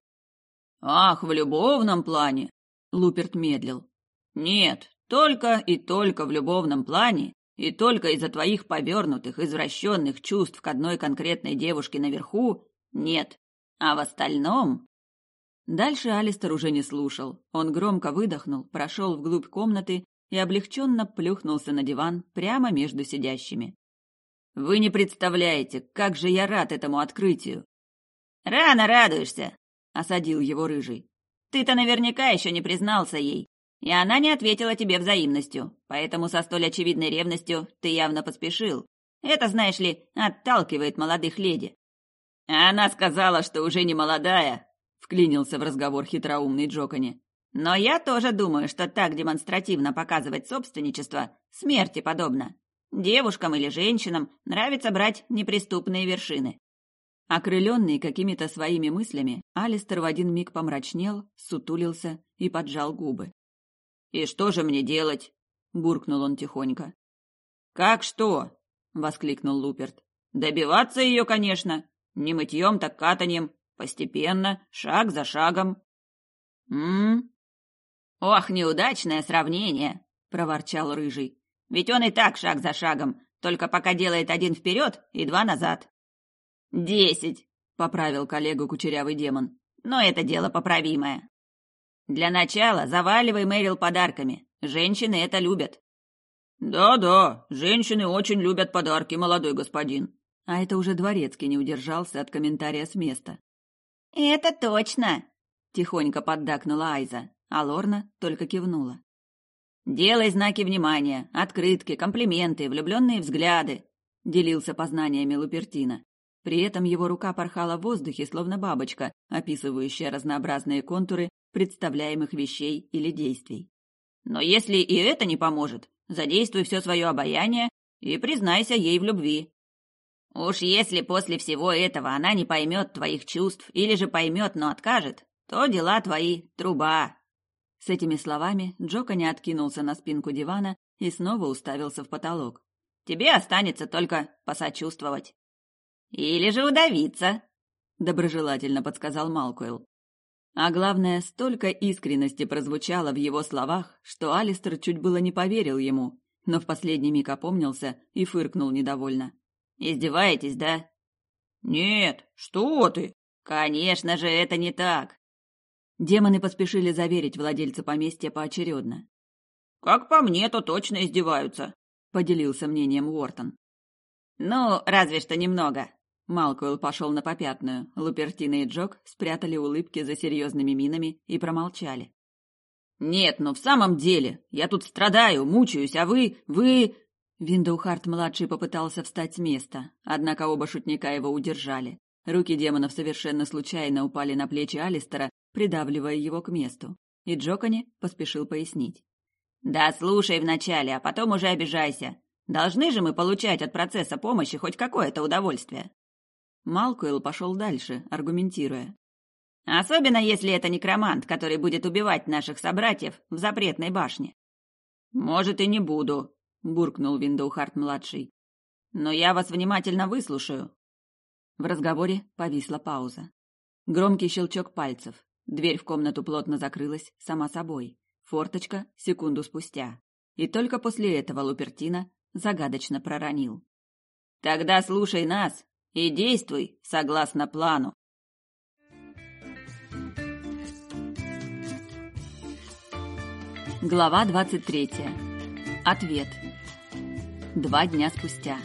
«Ах, в любовном плане!» — Луперт медлил. «Нет, только и только в любовном плане, и только из-за твоих повернутых, извращенных чувств к одной конкретной девушке наверху нет. А в остальном...» Дальше Алистер уже не слушал. Он громко выдохнул, прошел вглубь комнаты и облегченно плюхнулся на диван прямо между сидящими. «Вы не представляете, как же я рад этому открытию!» «Рано радуешься!» — осадил его Рыжий. «Ты-то наверняка еще не признался ей, и она не ответила тебе взаимностью, поэтому со столь очевидной ревностью ты явно поспешил. Это, знаешь ли, отталкивает молодых леди». «А она сказала, что уже не молодая», — вклинился в разговор хитроумный Джокони. «Но я тоже думаю, что так демонстративно показывать собственничество смерти подобно. Девушкам или женщинам нравится брать неприступные вершины». Окрыленный какими-то своими мыслями, Алистер в один миг помрачнел, сутулился и поджал губы. «И что же мне делать?» — буркнул он тихонько. «Как что?» — воскликнул Луперт. «Добиваться ее, конечно. Не мытьем, так катаньем. Постепенно, шаг за шагом». «Ох, неудачное сравнение!» — проворчал Рыжий. «Ведь он и так шаг за шагом, только пока делает 1 вперед и 2 назад». 10, поправил коллегу кучерявый демон. «Но это дело поправимое». «Для начала заваливай Мэрил подарками. Женщины это любят». «Да-да, женщины очень любят подарки, молодой господин». А это уже Дворецкий не удержался от комментария с места. «Это точно!» — тихонько поддакнула Айза, а Лорна только кивнула. «Делай знаки внимания, открытки, комплименты, влюбленные взгляды», — делился познаниями Лупертино. При этом его рука порхала в воздухе, словно бабочка, описывающая разнообразные контуры представляемых вещей или действий. «Но если и это не поможет, задействуй все свое обаяние и признайся ей в любви. Уж если после всего этого она не поймет твоих чувств или же поймет, но откажет, то дела твои — труба». С этими словами Джокони откинулся на спинку дивана и снова уставился в потолок. «Тебе останется только посочувствовать. Или же удавиться», — доброжелательно подсказал Малкуэлл. А главное, столько искренности прозвучало в его словах, что Алистер чуть было не поверил ему, но в последний миг опомнился и фыркнул недовольно. «Издеваетесь, да?» «Нет, что ты!» «Конечно же, это не так!» Демоны поспешили заверить владельца поместья поочередно. «Как по мне, то точно издеваются», — поделился мнением Уортон. «Ну, разве что немного». Малкуэлл пошел на попятную. Лупертино и Джок спрятали улыбки за серьезными минами и промолчали. «Нет, ну в самом деле, я тут страдаю, мучаюсь, а вы... Виндоухарт-младший попытался встать с места, однако оба шутника его удержали. Руки демонов совершенно случайно упали на плечи Алистера, придавливая его к месту. И Джокони поспешил пояснить. «Да слушай вначале, а потом уже обижайся. Должны же мы получать от процесса помощи хоть какое-то удовольствие». Малкуэлл пошел дальше, аргументируя. «Особенно если это некромант, который будет убивать наших собратьев в запретной башне». «Может, и не буду», — буркнул Виндоухарт-младший. «Но я вас внимательно выслушаю». В разговоре повисла пауза. Громкий щелчок пальцев. Дверь в комнату плотно закрылась сама собой. Форточка секунду спустя. И только после этого Лупертино загадочно проронил. «Тогда слушай нас и действуй согласно плану». Глава 23. Ответ. 2 дня спустя.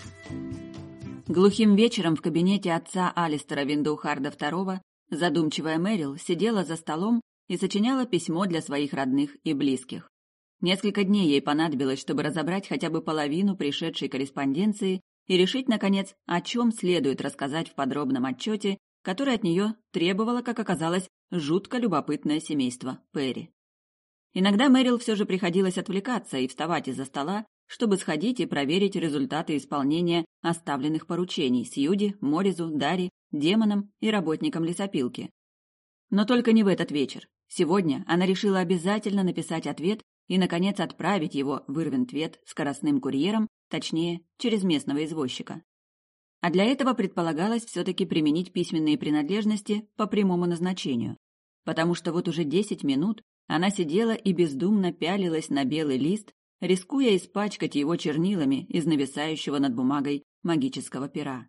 Глухим вечером в кабинете отца Алистера Виндоухарда II задумчивая Мэрил сидела за столом и сочиняла письмо для своих родных и близких. Несколько дней ей понадобилось, чтобы разобрать хотя бы половину пришедшей корреспонденции и решить, наконец, о чем следует рассказать в подробном отчете, который от нее требовало, как оказалось, жутко любопытное семейство Перри. Иногда Мэрил все же приходилось отвлекаться и вставать из-за стола, чтобы сходить и проверить результаты исполнения оставленных поручений Сьюди, Моризу, Дарри, демонам и работникам лесопилки. Но только не в этот вечер. Сегодня она решила обязательно написать ответ и, наконец, отправить его в Ирвинтвет скоростным курьером, точнее, через местного извозчика. А для этого предполагалось все-таки применить письменные принадлежности по прямому назначению, потому что вот уже 10 минут она сидела и бездумно пялилась на белый лист, рискуя испачкать его чернилами из нависающего над бумагой магического пера.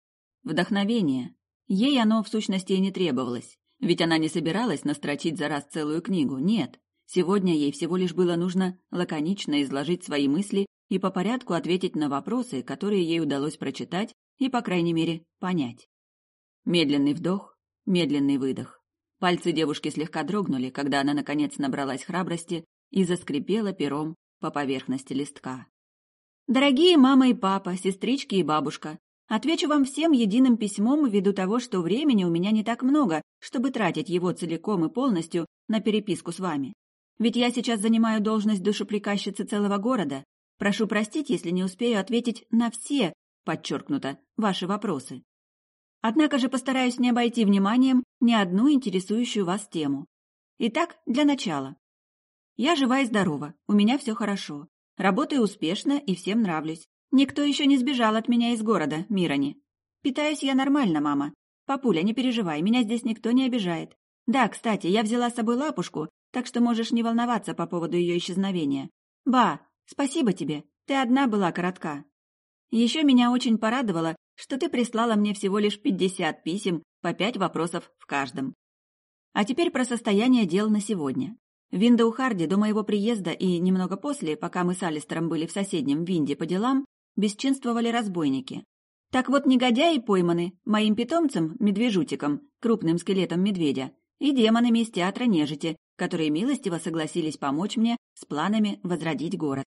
Вдохновение. Ей оно, в сущности, и не требовалось, ведь она не собиралась настрочить за раз целую книгу, нет. Сегодня ей всего лишь было нужно лаконично изложить свои мысли и по порядку ответить на вопросы, которые ей удалось прочитать и, по крайней мере, понять. Медленный вдох, медленный выдох. Пальцы девушки слегка дрогнули, когда она, наконец, набралась храбрости и заскрипела пером по поверхности листка. «Дорогие мама и папа, сестрички и бабушка, отвечу вам всем единым письмом ввиду того, что времени у меня не так много, чтобы тратить его целиком и полностью на переписку с вами. Ведь я сейчас занимаю должность душеприказчицы целого города. Прошу простить, если не успею ответить на все, подчеркнуто, ваши вопросы. Однако же постараюсь не обойти вниманием ни одну интересующую вас тему. Итак, для начала. Я жива и здорова, у меня все хорошо. Работаю успешно и всем нравлюсь. Никто еще не сбежал от меня из города, Мирани. Питаюсь я нормально, мама. Папуля, не переживай, меня здесь никто не обижает. Да, кстати, я взяла с собой лапушку, так что можешь не волноваться по поводу ее исчезновения. Ба, спасибо тебе, ты одна была коротка. Еще меня очень порадовало, что ты прислала мне всего лишь 50 писем, по 5 вопросов в каждом. А теперь про состояние дел на сегодня. В Виндоухарде до моего приезда и немного после, пока мы с Алистером были в соседнем Винде по делам, бесчинствовали разбойники. Так вот, негодяи пойманы моим питомцем, медвежутиком, крупным скелетом медведя, и демонами из театра нежити, которые милостиво согласились помочь мне с планами возродить город.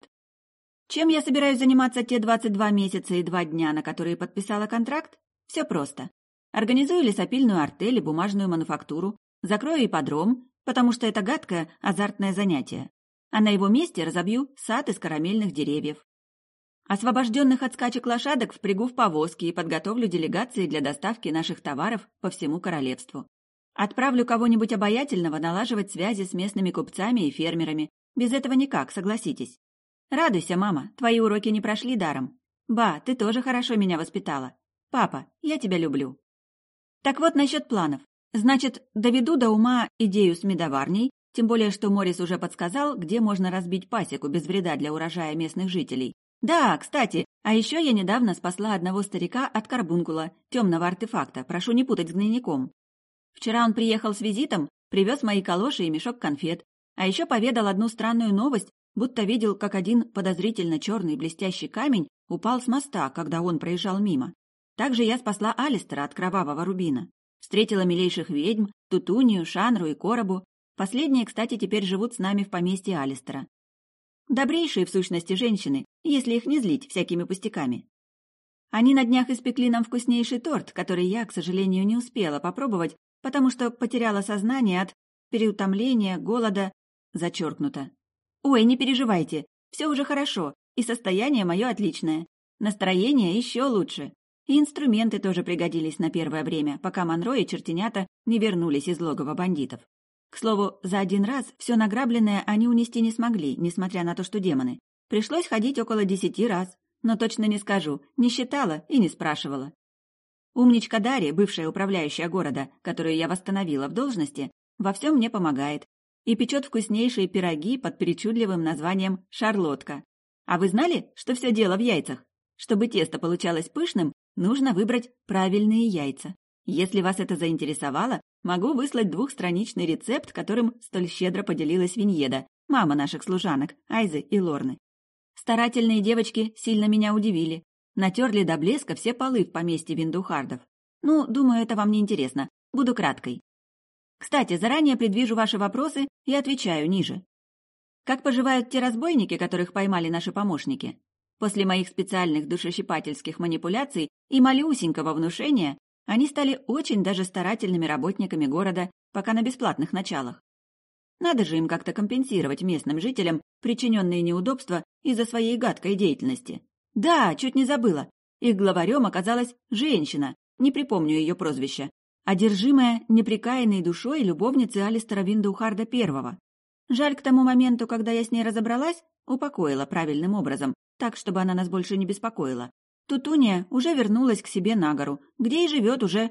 Чем я собираюсь заниматься те 22 месяца и 2 дня, на которые подписала контракт? Все просто. Организую лесопильную артель и бумажную мануфактуру, закрою ипподром, потому что это гадкое, азартное занятие. А на его месте разобью сад из карамельных деревьев. Освобожденных от скачек лошадок впрягу в повозки и подготовлю делегации для доставки наших товаров по всему королевству. Отправлю кого-нибудь обаятельного налаживать связи с местными купцами и фермерами. Без этого никак, согласитесь. Радуйся, мама, твои уроки не прошли даром. Ба, ты тоже хорошо меня воспитала. Папа, я тебя люблю. Так вот, насчет планов. Значит, доведу до ума идею с медоварней, тем более, что Морис уже подсказал, где можно разбить пасеку без вреда для урожая местных жителей. Да, кстати, а еще я недавно спасла одного старика от карбункула, темного артефакта, прошу не путать с гнойником. Вчера он приехал с визитом, привез мои калоши и мешок конфет, а еще поведал одну странную новость, будто видел, как один подозрительно черный блестящий камень упал с моста, когда он проезжал мимо. Также я спасла Алистера от кровавого рубина. Встретила милейших ведьм, Тутунию, Шанру и Коробу. Последние, кстати, теперь живут с нами в поместье Алистера. Добрейшие, в сущности, женщины, если их не злить всякими пустяками. Они на днях испекли нам вкуснейший торт, который я, к сожалению, не успела попробовать, потому что потеряла сознание от переутомления, голода, зачеркнуто. Ой, не переживайте, все уже хорошо, и состояние мое отличное. Настроение еще лучше. И инструменты тоже пригодились на первое время, пока Монро и чертенята не вернулись из логова бандитов. К слову, за один раз все награбленное они унести не смогли, несмотря на то, что демоны. Пришлось ходить около 10 раз, но точно не скажу, не считала и не спрашивала. Умничка Дарья, бывшая управляющая города, которую я восстановила в должности, во всем мне помогает и печет вкуснейшие пироги под причудливым названием «шарлотка». А вы знали, что все дело в яйцах? Чтобы тесто получалось пышным, нужно выбрать правильные яйца. Если вас это заинтересовало, могу выслать 2-страничный рецепт, которым столь щедро поделилась Виньеда, мама наших служанок, Айзы и Лорны. Старательные девочки сильно меня удивили. Натерли до блеска все полы в поместье Виндухардов. Ну, думаю, это вам не интересно. Буду краткой. Кстати, заранее предвижу ваши вопросы и отвечаю ниже. Как поживают те разбойники, которых поймали наши помощники? После моих специальных душещипательских манипуляций и малюсенького внушения они стали очень даже старательными работниками города, пока на бесплатных началах. Надо же им как-то компенсировать местным жителям причиненные неудобства из-за своей гадкой деятельности. Да, чуть не забыла. Их главарем оказалась женщина, не припомню ее прозвища, одержимая непрекаянной душой любовницы Алистера Виндухарда I. Жаль, к тому моменту, когда я с ней разобралась, упокоила правильным образом, так, чтобы она нас больше не беспокоила. Тутуния уже вернулась к себе на гору, где и живет уже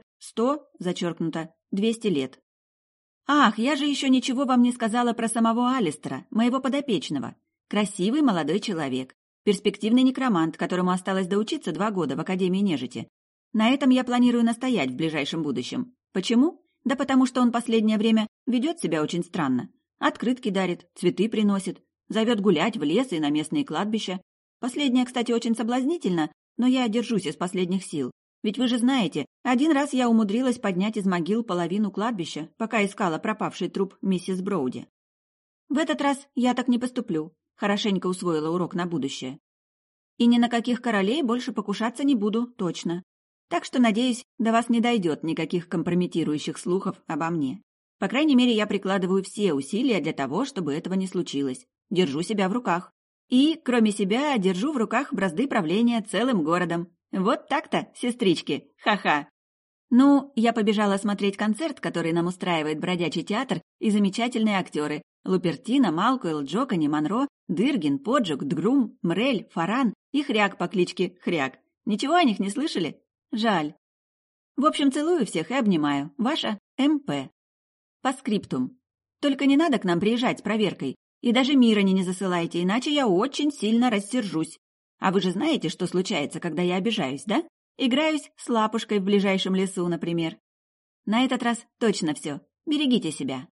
200 лет. Ах, я же еще ничего вам не сказала про самого Алистера, моего подопечного. Красивый молодой человек, перспективный некромант, которому осталось доучиться 2 года в Академии нежити. На этом я планирую настоять в ближайшем будущем. Почему? Да потому что он последнее время ведет себя очень странно. Открытки дарит, цветы приносит, зовет гулять в лес и на местные кладбища. Последнее, кстати, очень соблазнительно, но я держусь из последних сил. Ведь вы же знаете, один раз я умудрилась поднять из могил половину кладбища, пока искала пропавший труп миссис Броуди. В этот раз я так не поступлю. Хорошенько усвоила урок на будущее. И ни на каких королей больше покушаться не буду, точно. Так что, надеюсь, до вас не дойдет никаких компрометирующих слухов обо мне. По крайней мере, я прикладываю все усилия для того, чтобы этого не случилось. Держу себя в руках. И, кроме себя, держу в руках бразды правления целым городом. Вот так-то, сестрички, ха-ха. Ну, я побежала смотреть концерт, который нам устраивает бродячий театр и замечательные актеры. Лупертино, Малкуэлл, Джокони, Монро, Дыргин, Поджук, Дгрум, Мрель, Фаран и Хряк по кличке Хряк. Ничего о них не слышали? Жаль. В общем, целую всех и обнимаю. Ваша М.П. По скриптум. Только не надо к нам приезжать с проверкой. И даже Мирони не засылайте, иначе я очень сильно рассержусь. А вы же знаете, что случается, когда я обижаюсь, да? Играюсь с лапушкой в ближайшем лесу, например. На этот раз точно все. Берегите себя.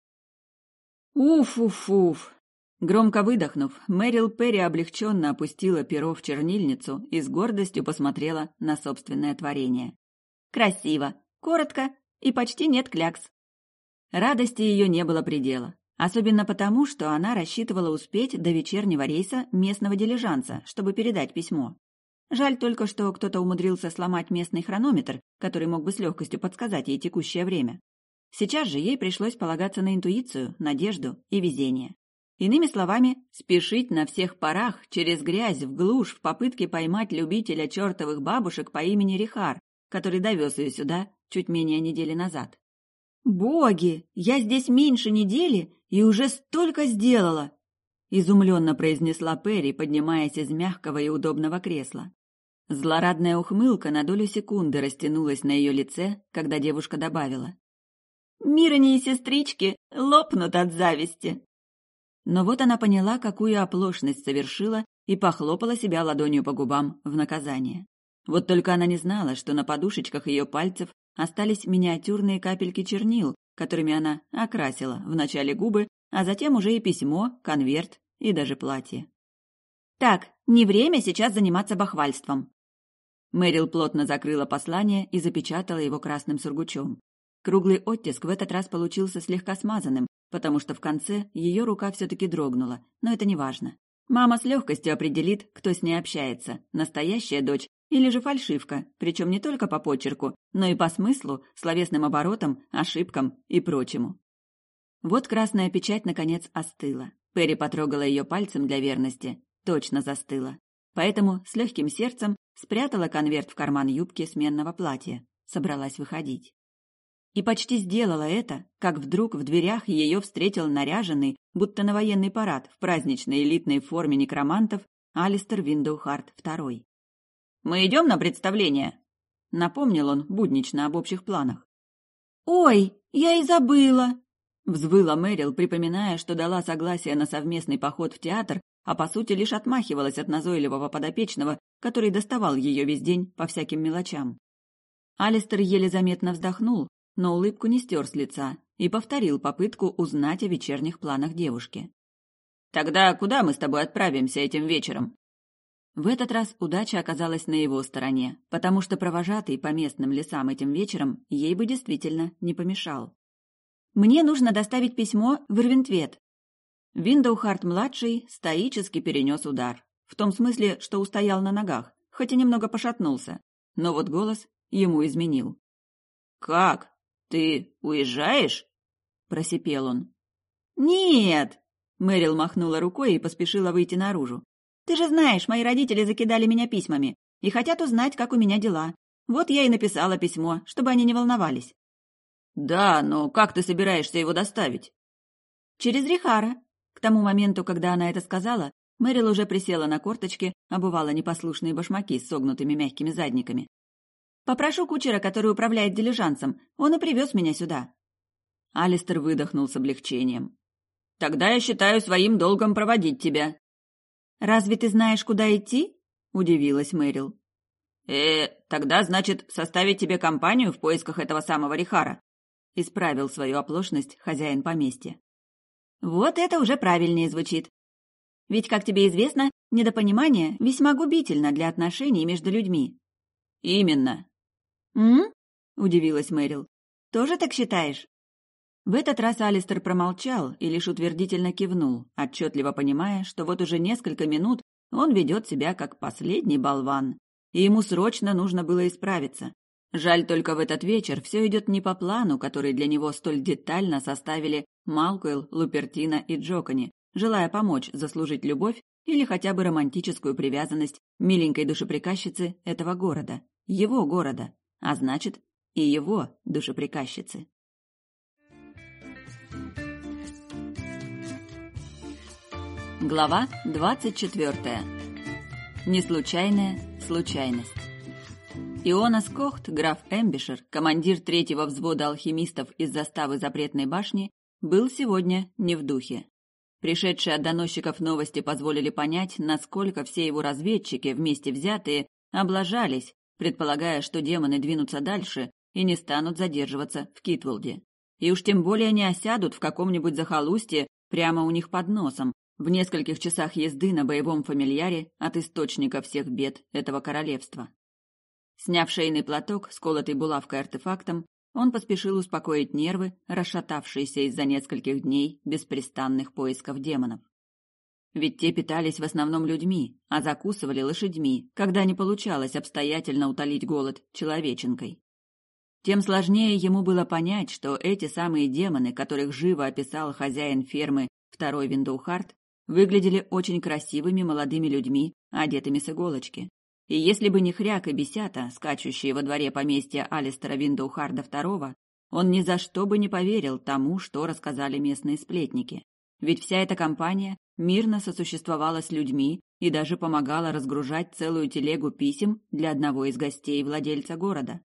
Уф-уф-уф. Громко выдохнув, Мэрил Перри облегченно опустила перо в чернильницу и с гордостью посмотрела на собственное творение. Красиво, коротко и почти нет клякс. Радости ее не было предела. Особенно потому, что она рассчитывала успеть до вечернего рейса местного дилижанса, чтобы передать письмо. Жаль только, что кто-то умудрился сломать местный хронометр, который мог бы с легкостью подсказать ей текущее время. Сейчас же ей пришлось полагаться на интуицию, надежду и везение. Иными словами, спешить на всех парах, через грязь, в глушь, в попытке поймать любителя чертовых бабушек по имени Рихар, который довез ее сюда чуть менее недели назад. «Боги, я здесь меньше недели и уже столько сделала!» — изумленно произнесла Перри, поднимаясь из мягкого и удобного кресла. Злорадная ухмылка на долю секунды растянулась на ее лице, когда девушка добавила: «Мирани и сестрички лопнут от зависти!» Но вот она поняла, какую оплошность совершила, и похлопала себя ладонью по губам в наказание. Вот только она не знала, что на подушечках ее пальцев остались миниатюрные капельки чернил, которыми она окрасила вначале губы, а затем уже и письмо, конверт и даже платье. «Так, не время сейчас заниматься бахвальством!» Мэрил плотно закрыла послание и запечатала его красным сургучом. Круглый оттиск в этот раз получился слегка смазанным, потому что в конце ее рука все-таки дрогнула, но это не важно. Мама с легкостью определит, кто с ней общается, настоящая дочь или же фальшивка, причем не только по почерку, но и по смыслу, словесным оборотам, ошибкам и прочему. Вот красная печать наконец остыла. Перри потрогала ее пальцем для верности. Точно застыла. Поэтому с легким сердцем спрятала конверт в карман юбки сменного платья. Собралась выходить. И почти сделала это, как вдруг в дверях ее встретил наряженный, будто на военный парад, в праздничной элитной форме некромантов, Алистер Виндоухарт II. «Мы идем на представление?» — напомнил он буднично об общих планах. «Ой, я и забыла!» — взвыла Мэрил, припоминая, что дала согласие на совместный поход в театр, а по сути лишь отмахивалась от назойливого подопечного, который доставал ее весь день по всяким мелочам. Алистер еле заметно вздохнул, но улыбку не стер с лица и повторил попытку узнать о вечерних планах девушки. «Тогда куда мы с тобой отправимся этим вечером?» В этот раз удача оказалась на его стороне, потому что провожатый по местным лесам этим вечером ей бы действительно не помешал. «Мне нужно доставить письмо в Ирвинтвет». Виндоухарт-младший стоически перенес удар. В том смысле, что устоял на ногах, хоть и немного пошатнулся. Но вот голос ему изменил. «Как? Ты уезжаешь?» – просипел он. «Нет!» – Мэрил махнула рукой и поспешила выйти наружу. «Ты же знаешь, мои родители закидали меня письмами и хотят узнать, как у меня дела. Вот я и написала письмо, чтобы они не волновались». «Да, но как ты собираешься его доставить?» «Через Рихара». К тому моменту, когда она это сказала, Мэрил уже присела на корточки, обувала непослушные башмаки с согнутыми мягкими задниками. «Попрошу кучера, который управляет дилижансом, он и привез меня сюда». Алистер выдохнул с облегчением. «Тогда я считаю своим долгом проводить тебя». «Разве ты знаешь, куда идти?» – удивилась Мэрил. Тогда, значит, составить тебе компанию в поисках этого самого Рихара?» – исправил свою оплошность хозяин поместья. «Вот это уже правильнее звучит. Ведь, как тебе известно, недопонимание весьма губительно для отношений между людьми». «Именно». Удивилась Мэрил. «Тоже так считаешь?» В этот раз Алистер промолчал и лишь утвердительно кивнул, отчетливо понимая, что вот уже несколько минут он ведет себя как последний болван, и ему срочно нужно было исправиться. Жаль только в этот вечер все идет не по плану, который для него столь детально составили Малкуэлл, Лупертина и Джокони, желая помочь заслужить любовь или хотя бы романтическую привязанность миленькой душеприказчицы этого города, его города, а значит и его душеприказчицы. Глава 24. Неслучайная случайность. Ионас Кохт, граф Эмбишер, командир 3-го взвода алхимистов из заставы Запретной башни, был сегодня не в духе. Пришедшие от доносчиков новости позволили понять, насколько все его разведчики, вместе взятые, облажались, предполагая, что демоны двинутся дальше и не станут задерживаться в Китволде. И уж тем более не осядут в каком-нибудь захолустье прямо у них под носом, в нескольких часах езды на боевом фамильяре от источника всех бед этого королевства. Сняв шейный платок, сколотый булавкой-артефактом, он поспешил успокоить нервы, расшатавшиеся из-за нескольких дней беспрестанных поисков демонов. Ведь те питались в основном людьми, а закусывали лошадьми, когда не получалось обстоятельно утолить голод человеченкой. Тем сложнее ему было понять, что эти самые демоны, которых живо описал хозяин фермы второй Виндоухард, выглядели очень красивыми молодыми людьми, одетыми с иголочки. И если бы не Хряк и Бесята, скачущие во дворе поместья Алистера Виндоухарда II, он ни за что бы не поверил тому, что рассказали местные сплетники. Ведь вся эта компания мирно сосуществовала с людьми и даже помогала разгружать целую телегу писем для одного из гостей владельца города.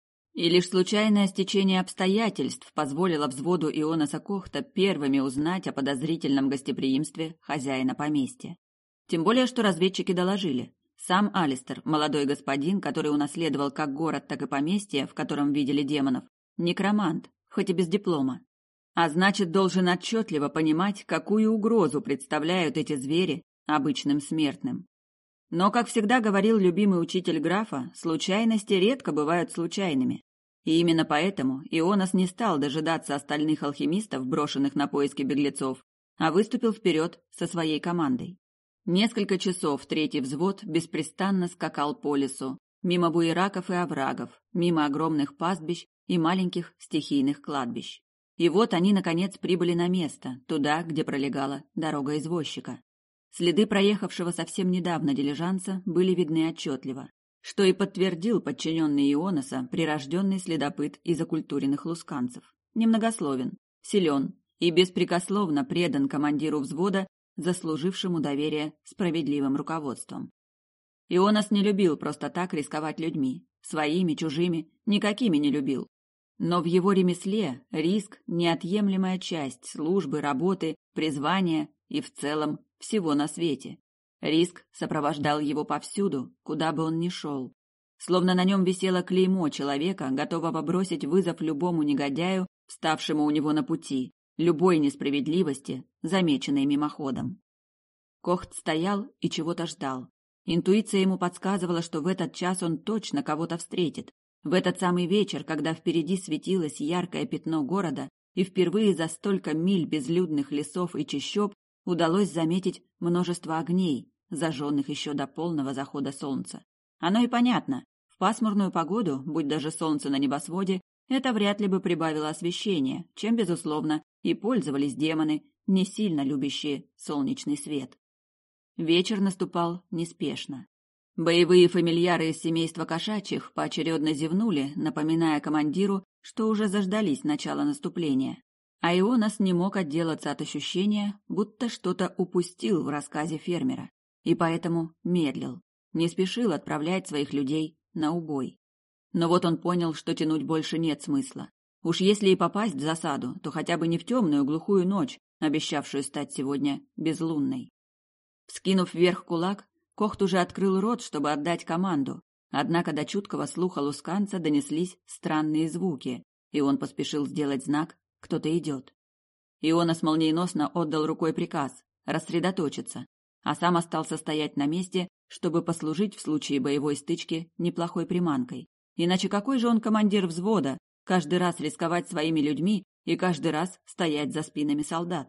И лишь случайное стечение обстоятельств позволило взводу Ионаса Кохта первыми узнать о подозрительном гостеприимстве хозяина поместья. Тем более, что разведчики доложили. Сам Алистер, молодой господин, который унаследовал как город, так и поместье, в котором видели демонов, некромант, хоть и без диплома. А значит, должен отчетливо понимать, какую угрозу представляют эти звери обычным смертным. Но, как всегда говорил любимый учитель графа, случайности редко бывают случайными. И именно поэтому Ионас не стал дожидаться остальных алхимистов, брошенных на поиски беглецов, а выступил вперед со своей командой. Несколько часов третий взвод беспрестанно скакал по лесу, мимо буераков и оврагов, мимо огромных пастбищ и маленьких стихийных кладбищ. И вот они, наконец, прибыли на место, туда, где пролегала дорога извозчика. Следы проехавшего совсем недавно дилижанса были видны отчетливо, что и подтвердил подчиненный Ионаса прирожденный следопыт из окультуренных лусканцев. Немногословен, силен и беспрекословно предан командиру взвода, заслужившему доверие справедливым руководством. Ионас не любил просто так рисковать людьми, своими, чужими, никакими не любил. Но в его ремесле риск – неотъемлемая часть службы, работы, призвания и в целом всего на свете. Риск сопровождал его повсюду, куда бы он ни шел. Словно на нем висело клеймо человека, готового бросить вызов любому негодяю, вставшему у него на пути, любой несправедливости, замеченной мимоходом. Кохт стоял и чего-то ждал. Интуиция ему подсказывала, что в этот час он точно кого-то встретит. В этот самый вечер, когда впереди светилось яркое пятно города, и впервые за столько миль безлюдных лесов и чащоб удалось заметить множество огней, зажженных еще до полного захода солнца. Оно и понятно. В пасмурную погоду, будь даже солнце на небосводе, это вряд ли бы прибавило освещения, чем, безусловно, и пользовались демоны, не сильно любящие солнечный свет. Вечер наступал неспешно. Боевые фамильяры из семейства кошачьих поочередно зевнули, напоминая командиру, что уже заждались начала наступления. А Ионас не мог отделаться от ощущения, будто что-то упустил в рассказе фермера, и поэтому медлил, не спешил отправлять своих людей на убой. Но вот он понял, что тянуть больше нет смысла. Уж если и попасть в засаду, то хотя бы не в темную глухую ночь, обещавшую стать сегодня безлунной. Вскинув вверх кулак, Кохт уже открыл рот, чтобы отдать команду, однако до чуткого слуха лусканца донеслись странные звуки, и он поспешил сделать знак «Кто-то идет». Ионас молниеносно отдал рукой приказ рассредоточиться, а сам остался стоять на месте, чтобы послужить в случае боевой стычки неплохой приманкой. Иначе какой же он командир взвода, каждый раз рисковать своими людьми и каждый раз стоять за спинами солдат?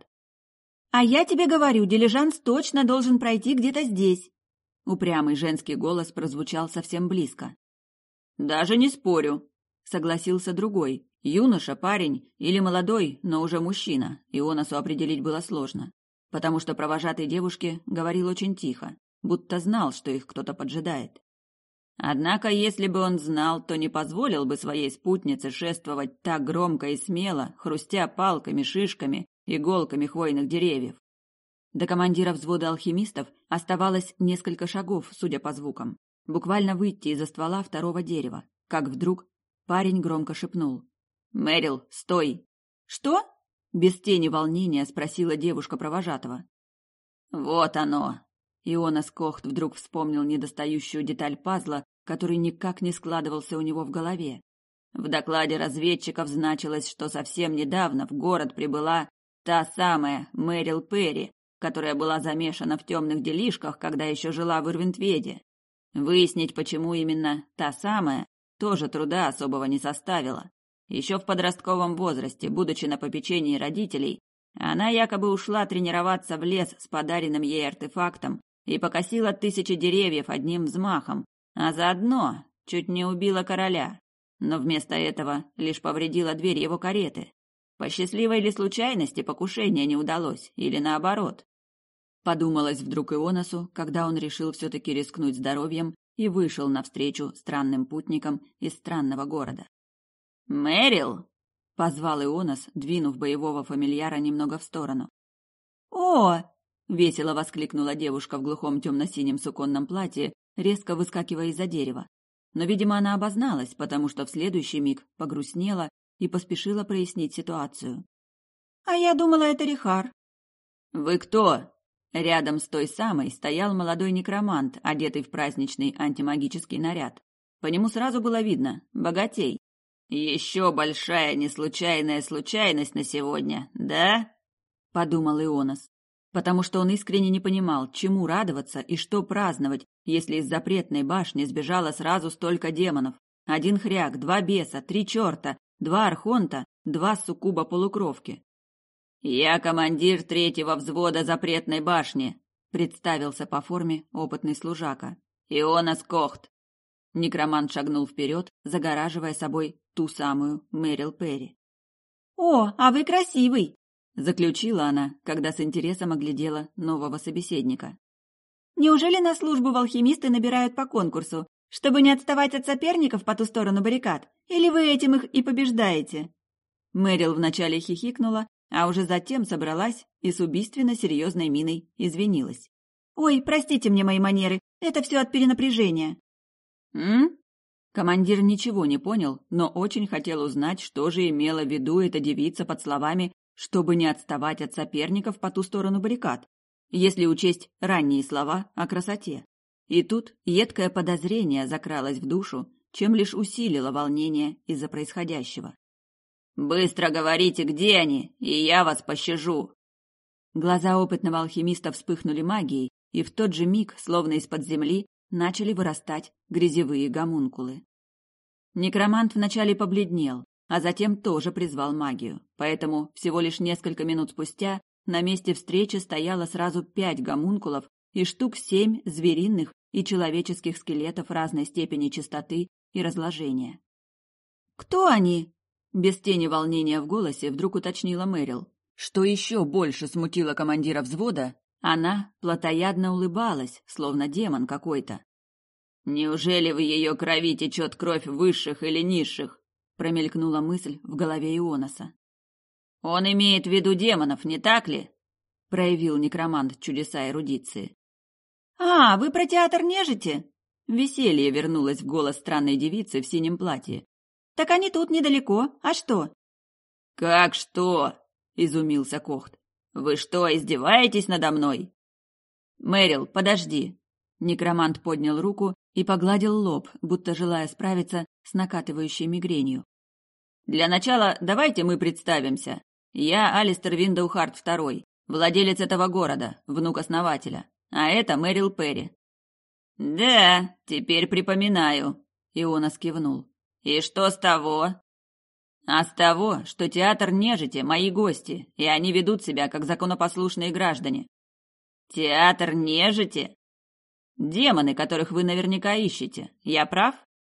«А я тебе говорю, дилижанс точно должен пройти где-то здесь!» Упрямый женский голос прозвучал совсем близко. «Даже не спорю», — согласился другой. Юноша, парень или молодой, но уже мужчина, Ионасу определить было сложно, потому что провожатый девушки говорил очень тихо, будто знал, что их кто-то поджидает. Однако, если бы он знал, то не позволил бы своей спутнице шествовать так громко и смело, хрустя палками, шишками, иголками хвойных деревьев. До командира взвода алхимистов оставалось несколько шагов, судя по звукам. Буквально выйти из-за ствола второго дерева, как вдруг парень громко шепнул: «Мэрил, стой!» «Что?» Без тени волнения спросила девушка провожатого. Вот оно. Ионас Кохт вдруг вспомнил недостающую деталь пазла, который никак не складывался у него в голове. В докладе разведчиков значилось, что совсем недавно в город прибыла та самая Мэрил Перри, которая была замешана в темных делишках, когда еще жила в Ирвинтведе. Выяснить, почему именно та самая, тоже труда особого не составило. Еще в подростковом возрасте, будучи на попечении родителей, она якобы ушла тренироваться в лес с подаренным ей артефактом и покосила 1000 деревьев одним взмахом, а заодно чуть не убила короля. Но вместо этого лишь повредила дверь его кареты. По счастливой ли случайности покушение не удалось, или наоборот? Подумалось вдруг Ионасу, когда он решил все-таки рискнуть здоровьем и вышел навстречу странным путникам из странного города. «Мэрил!» — позвал Ионас, двинув боевого фамильяра немного в сторону. «О!» — весело воскликнула девушка в глухом темно-синем суконном платье, резко выскакивая из-за дерева. Но, видимо, она обозналась, потому что в следующий миг погрустнела и поспешила прояснить ситуацию. «А я думала, это Рихар». «Вы кто?» Рядом с той самой стоял молодой некромант, одетый в праздничный антимагический наряд. По нему сразу было видно – богатей. «Еще большая неслучайная случайность на сегодня, да?» – подумал Ионас. Потому что он искренне не понимал, чему радоваться и что праздновать, если из запретной башни сбежало сразу столько демонов. 1 хряк, 2 беса, 3 черта, 2 архонта, 2 суккуба-полукровки. «Я командир 3-го взвода запретной башни», — представился по форме опытный служака. «Ионас Кохт». Некромант шагнул вперед, загораживая собой ту самую Мэрил Перри. «О, а вы красивый!» — заключила она, когда с интересом оглядела нового собеседника. «Неужели на службу в алхимисты набирают по конкурсу, чтобы не отставать от соперников по ту сторону баррикад? Или вы этим их и побеждаете?» Мэрил вначале хихикнула, а уже затем собралась и с убийственно серьезной миной извинилась. «Ой, простите мне мои манеры, это все от перенапряжения». Командир ничего не понял, но очень хотел узнать, что же имела в виду эта девица под словами «чтобы не отставать от соперников по ту сторону баррикад», если учесть ранние слова о красоте. И тут едкое подозрение закралось в душу, чем лишь усилило волнение из-за происходящего. «Быстро говорите, где они, и я вас пощажу!» Глаза опытного алхимиста вспыхнули магией, и в тот же миг, словно из-под земли, начали вырастать грязевые гомункулы. Некромант вначале побледнел, а затем тоже призвал магию, поэтому всего лишь несколько минут спустя на месте встречи стояло сразу 5 гомункулов и штук 7 звериных и человеческих скелетов разной степени чистоты и разложения. «Кто они?» Без тени волнения в голосе вдруг уточнила Мэрил. Что еще больше смутило командира взвода, она плотоядно улыбалась, словно демон какой-то. «Неужели в ее крови течет кровь высших или низших?» промелькнула мысль в голове Ионаса. «Он имеет в виду демонов, не так ли?» проявил некромант чудеса эрудиции. «А, вы про театр нежити?» Веселье вернулось в голос странной девицы в синем платье. «Так они тут недалеко. А что?» «Как что?» – изумился Кохт. «Вы что, издеваетесь надо мной?» «Мэрил, подожди!» Некромант поднял руку и погладил лоб, будто желая справиться с накатывающей мигренью. «Для начала давайте мы представимся. Я Алистер Виндоухарт II, владелец этого города, внук основателя. А это Мэрил Перри». «Да, теперь припоминаю», – Ионас кивнул. «И что с того?» «А с того, что театр нежити – мои гости, и они ведут себя как законопослушные граждане». «Театр нежити?» «Демоны, которых вы наверняка ищете. Я прав?»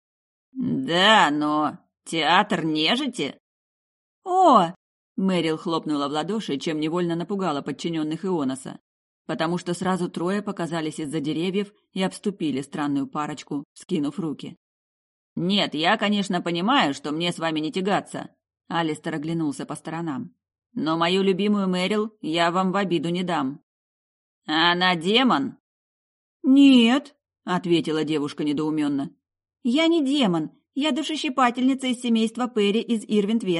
«Да, но театр нежити?» «О!» – Мэрил хлопнула в ладоши, чем невольно напугала подчиненных Ионаса, потому что сразу 3 показались из-за деревьев и обступили странную парочку, вскинув руки. «Нет, я, конечно, понимаю, что мне с вами не тягаться», — Алистер оглянулся по сторонам. «Но мою любимую Мэрил я вам в обиду не дам». «Она демон?» «Нет», — ответила девушка недоуменно. «Я не демон, я душещипательница из семейства Перри из Ирвинтведа.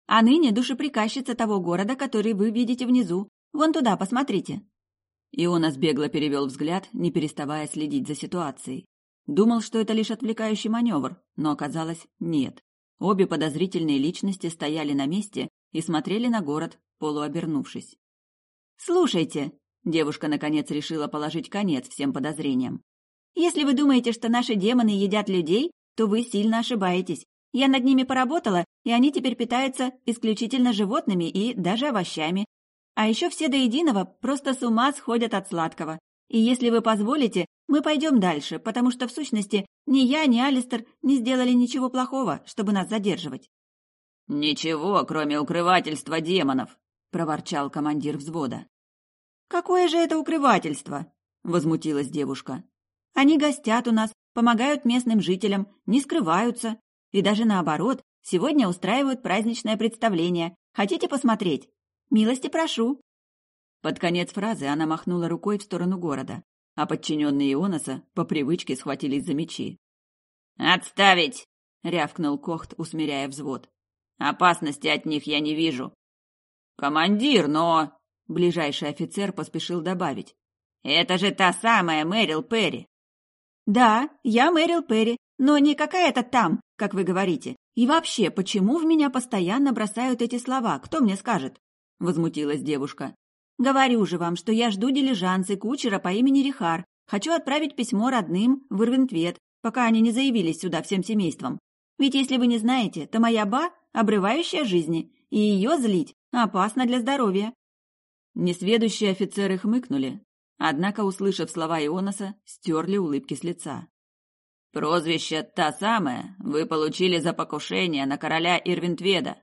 а ныне душеприказчица того города, который вы видите внизу. Вон туда посмотрите». Ионас бегло перевел взгляд, не переставая следить за ситуацией. Думал, что это лишь отвлекающий маневр, но оказалось нет. Обе подозрительные личности стояли на месте и смотрели на город, полуобернувшись. «Слушайте», — девушка наконец решила положить конец всем подозрениям. «Если вы думаете, что наши демоны едят людей, то вы сильно ошибаетесь. Я над ними поработала, и они теперь питаются исключительно животными и даже овощами. А еще все до единого просто с ума сходят от сладкого. И если вы позволите, мы пойдем дальше, потому что, в сущности, ни я, ни Алистер не сделали ничего плохого, чтобы нас задерживать». «Ничего, кроме укрывательства демонов», — проворчал командир взвода. «Какое же это укрывательство?» — возмутилась девушка. «Они гостят у нас, помогают местным жителям, не скрываются. И даже наоборот, сегодня устраивают праздничное представление. Хотите посмотреть? Милости прошу». Под конец фразы она махнула рукой в сторону города, а подчиненные Ионаса по привычке схватились за мечи. «Отставить!» — рявкнул Кохт, усмиряя взвод. «Опасности от них я не вижу». «Командир, но...» — ближайший офицер поспешил добавить. «Это же та самая Мэрил Перри». «Да, я Мэрил Перри, но не какая-то там, как вы говорите. И вообще, почему в меня постоянно бросают эти слова, кто мне скажет?» — возмутилась девушка. «Говорю же вам, что я жду дилижанс и кучера по имени Рихар. Хочу отправить письмо родным в Ирвинтвед, пока они не заявились сюда всем семейством. Ведь если вы не знаете, то моя ба – обрывающая жизни, и ее злить опасно для здоровья». Несведущие офицеры хмыкнули, однако, услышав слова Ионаса, стерли улыбки с лица. «Прозвище «та самая» вы получили за покушение на короля Ирвинтведа».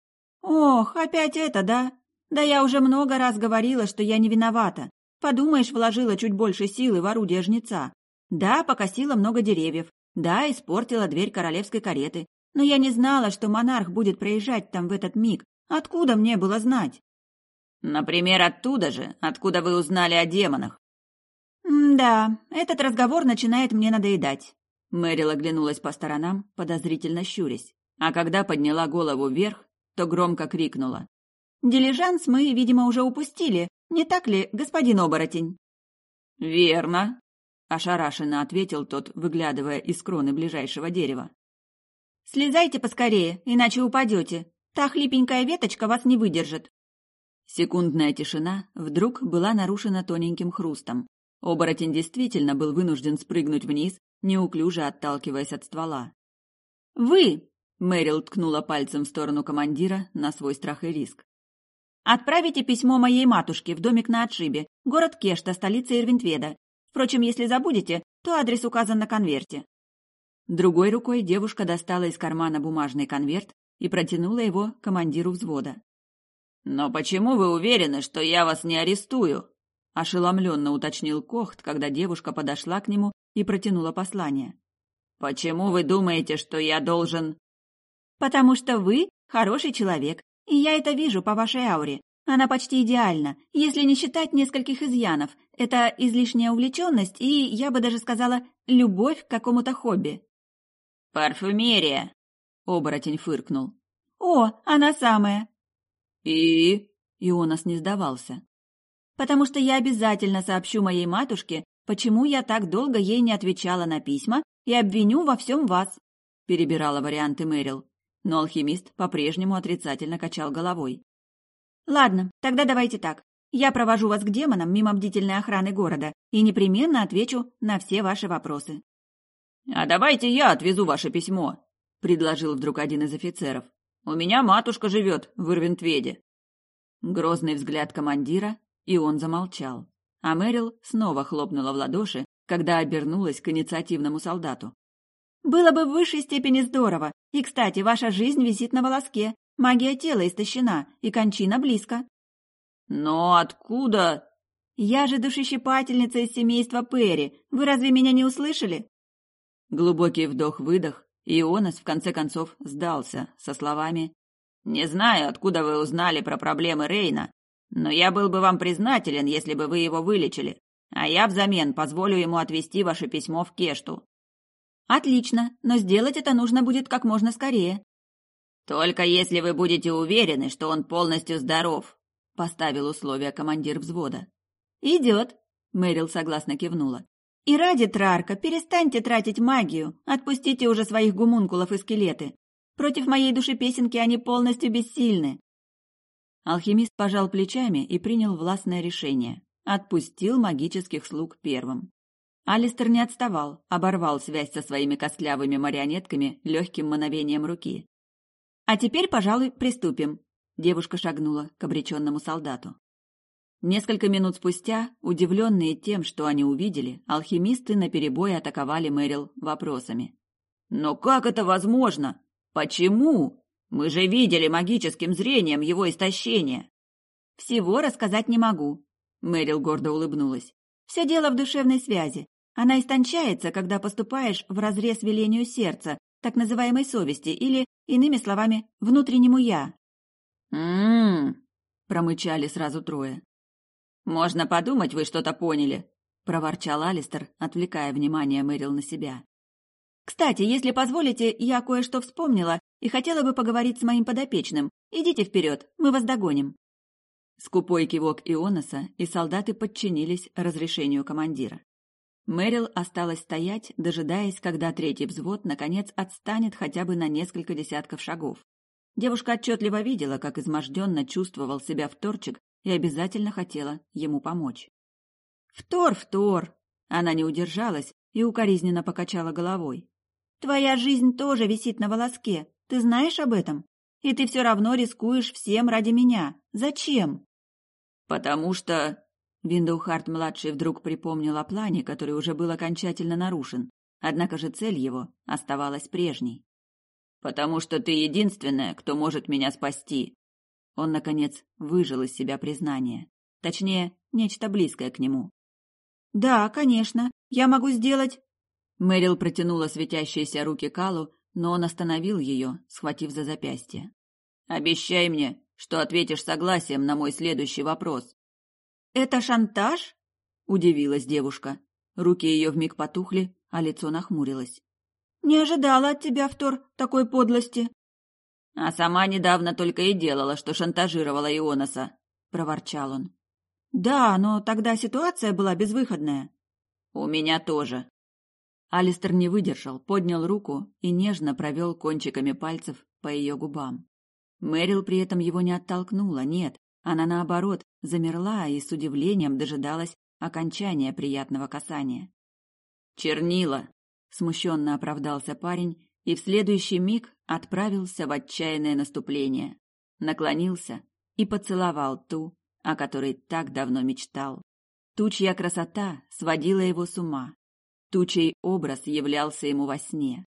«Ох, опять это, да? Да я уже много раз говорила, что я не виновата. Подумаешь, вложила чуть больше силы в орудие жнеца. Да, покосила много деревьев. Да, испортила дверь королевской кареты. Но я не знала, что монарх будет проезжать там в этот миг. Откуда мне было знать?» «Например, оттуда же, откуда вы узнали о демонах». «Да, этот разговор начинает мне надоедать». Мэрил оглянулась по сторонам, подозрительно щурясь, а когда подняла голову вверх, то громко крикнула. «Дилижанс мы, видимо, уже упустили, не так ли, господин оборотень?» «Верно», — ошарашенно ответил тот, выглядывая из кроны ближайшего дерева. «Слезайте поскорее, иначе упадете. Та хлипенькая веточка вас не выдержит». Секундная тишина вдруг была нарушена тоненьким хрустом. Оборотень действительно был вынужден спрыгнуть вниз, неуклюже отталкиваясь от ствола. «Вы!» — Мэрил ткнула пальцем в сторону командира на свой страх и риск. «Отправите письмо моей матушке в домик на отшибе, город Кешта, столица Ирвинтведа. Впрочем, если забудете, то адрес указан на конверте». Другой рукой девушка достала из кармана бумажный конверт и протянула его командиру взвода. «Но почему вы уверены, что я вас не арестую?» – ошеломленно уточнил Кохт, когда девушка подошла к нему и протянула послание. «Почему вы думаете, что я должен...» «Потому что вы хороший человек, и я это вижу по вашей ауре. Она почти идеальна, если не считать нескольких изъянов. Это излишняя увлеченность и, я бы даже сказала, любовь к какому-то хобби». «Парфюмерия!» – оборотень фыркнул. «О, она самая!» «И?» – Ионас не сдавался. «Потому что я обязательно сообщу моей матушке, почему я так долго ей не отвечала на письма и обвиню во всем вас», – перебирала варианты Мэрил. Но алхимист по-прежнему отрицательно качал головой. «Ладно, тогда давайте так. Я провожу вас к демонам мимо бдительной охраны города и непременно отвечу на все ваши вопросы». «А давайте я отвезу ваше письмо», — предложил вдруг один из офицеров. «У меня матушка живет в Ирвинтведе». Грозный взгляд командира, и он замолчал. А Мэрил снова хлопнула в ладоши, когда обернулась к инициативному солдату. «Было бы в высшей степени здорово. И, кстати, ваша жизнь висит на волоске. Магия тела истощена, и кончина близко». «Но откуда?» «Я же душещипательница из семейства Перри. Вы разве меня не услышали?» Глубокий вдох-выдох, и Ионас в конце концов сдался со словами: «Не знаю, откуда вы узнали про проблемы Рейна, но я был бы вам признателен, если бы вы его вылечили, а я взамен позволю ему отвезти ваше письмо в Кешту». «Отлично, но сделать это нужно будет как можно скорее». «Только если вы будете уверены, что он полностью здоров», — поставил условие командир взвода. «Идет», — Мэрил согласно кивнула. «И ради Трарка перестаньте тратить магию, отпустите уже своих гумункулов и скелеты. Против моей душепесенки они полностью бессильны». Алхимист пожал плечами и принял властное решение. Отпустил магических слуг первым. Алистер не отставал, оборвал связь со своими костлявыми марионетками легким мановением руки. «А теперь, пожалуй, приступим», — девушка шагнула к обреченному солдату. Несколько минут спустя, удивленные тем, что они увидели, алхимисты наперебой атаковали Мэрил вопросами. «Но как это возможно? Почему? Мы же видели магическим зрением его истощение!» «Всего рассказать не могу», — Мэрил гордо улыбнулась. «Все дело в душевной связи. Она истончается, когда поступаешь вразрез велению сердца, так называемой совести, или, иными словами, внутреннему «я». Промычали сразу трое. «Можно подумать, вы что-то поняли», — проворчал Алистер, отвлекая внимание Мэрил на себя. «Кстати, если позволите, я кое-что вспомнила и хотела бы поговорить с моим подопечным. Идите вперед, мы вас догоним». Скупой кивок Ионоса, и солдаты подчинились разрешению командира. Мэрил осталась стоять, дожидаясь, когда третий взвод наконец отстанет хотя бы на несколько десятков шагов. Девушка отчетливо видела, как изможденно чувствовал себя вторчик, и обязательно хотела ему помочь. «Втор, Втор!» Она не удержалась и укоризненно покачала головой. «Твоя жизнь тоже висит на волоске, ты знаешь об этом? И ты все равно рискуешь всем ради меня. Зачем?» «Потому что...» Виндоухарт-младший вдруг припомнил о плане, который уже был окончательно нарушен, однако же цель его оставалась прежней. «Потому что ты единственная, кто может меня спасти». Он, наконец, выжил из себя признание. Точнее, нечто близкое к нему. «Да, конечно, я могу сделать...» Мэрил протянула светящиеся руки Калу, но он остановил ее, схватив за запястье. «Обещай мне, что ответишь согласием на мой следующий вопрос». «Это шантаж?» – удивилась девушка. Руки ее вмиг потухли, а лицо нахмурилось. «Не ожидала от тебя, Втор, такой подлости». «А сама недавно только и делала, что шантажировала Ионоса», — проворчал он. «Да, но тогда ситуация была безвыходная». «У меня тоже». Алистер не выдержал, поднял руку и нежно провел кончиками пальцев по ее губам. Мэрил при этом его не оттолкнула, нет, она, наоборот, замерла и с удивлением дожидалась окончания приятного касания. «Чернила», — смущенно оправдался парень, и в следующий миг отправился в отчаянное наступление, наклонился и поцеловал ту, о которой так давно мечтал. Ту, чья красота сводила его с ума, ту, чей образ являлся ему во сне.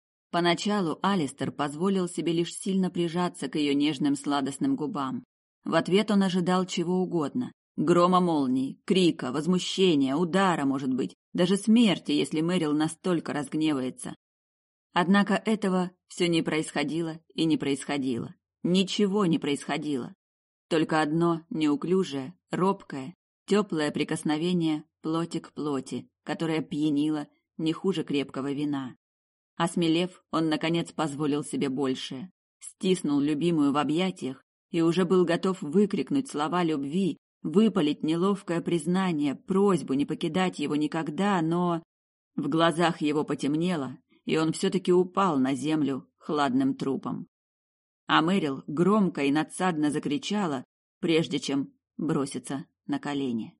Поначалу Алистер позволил себе лишь сильно прижаться к ее нежным сладостным губам. В ответ он ожидал чего угодно: грома молний, крика, возмущения, удара, может быть, даже смерти, если Мэрил настолько разгневается. Однако этого все не происходило и не происходило. Ничего не происходило. Только одно неуклюжее, робкое, теплое прикосновение плоти к плоти, которое пьянило не хуже крепкого вина. Осмелев, он, наконец, позволил себе большее. Стиснул любимую в объятиях и уже был готов выкрикнуть слова любви, выпалить неловкое признание, просьбу не покидать его никогда, но... В глазах его потемнело, и он все-таки упал на землю хладным трупом. А Мэрил громко и надсадно закричала, прежде чем броситься на колени.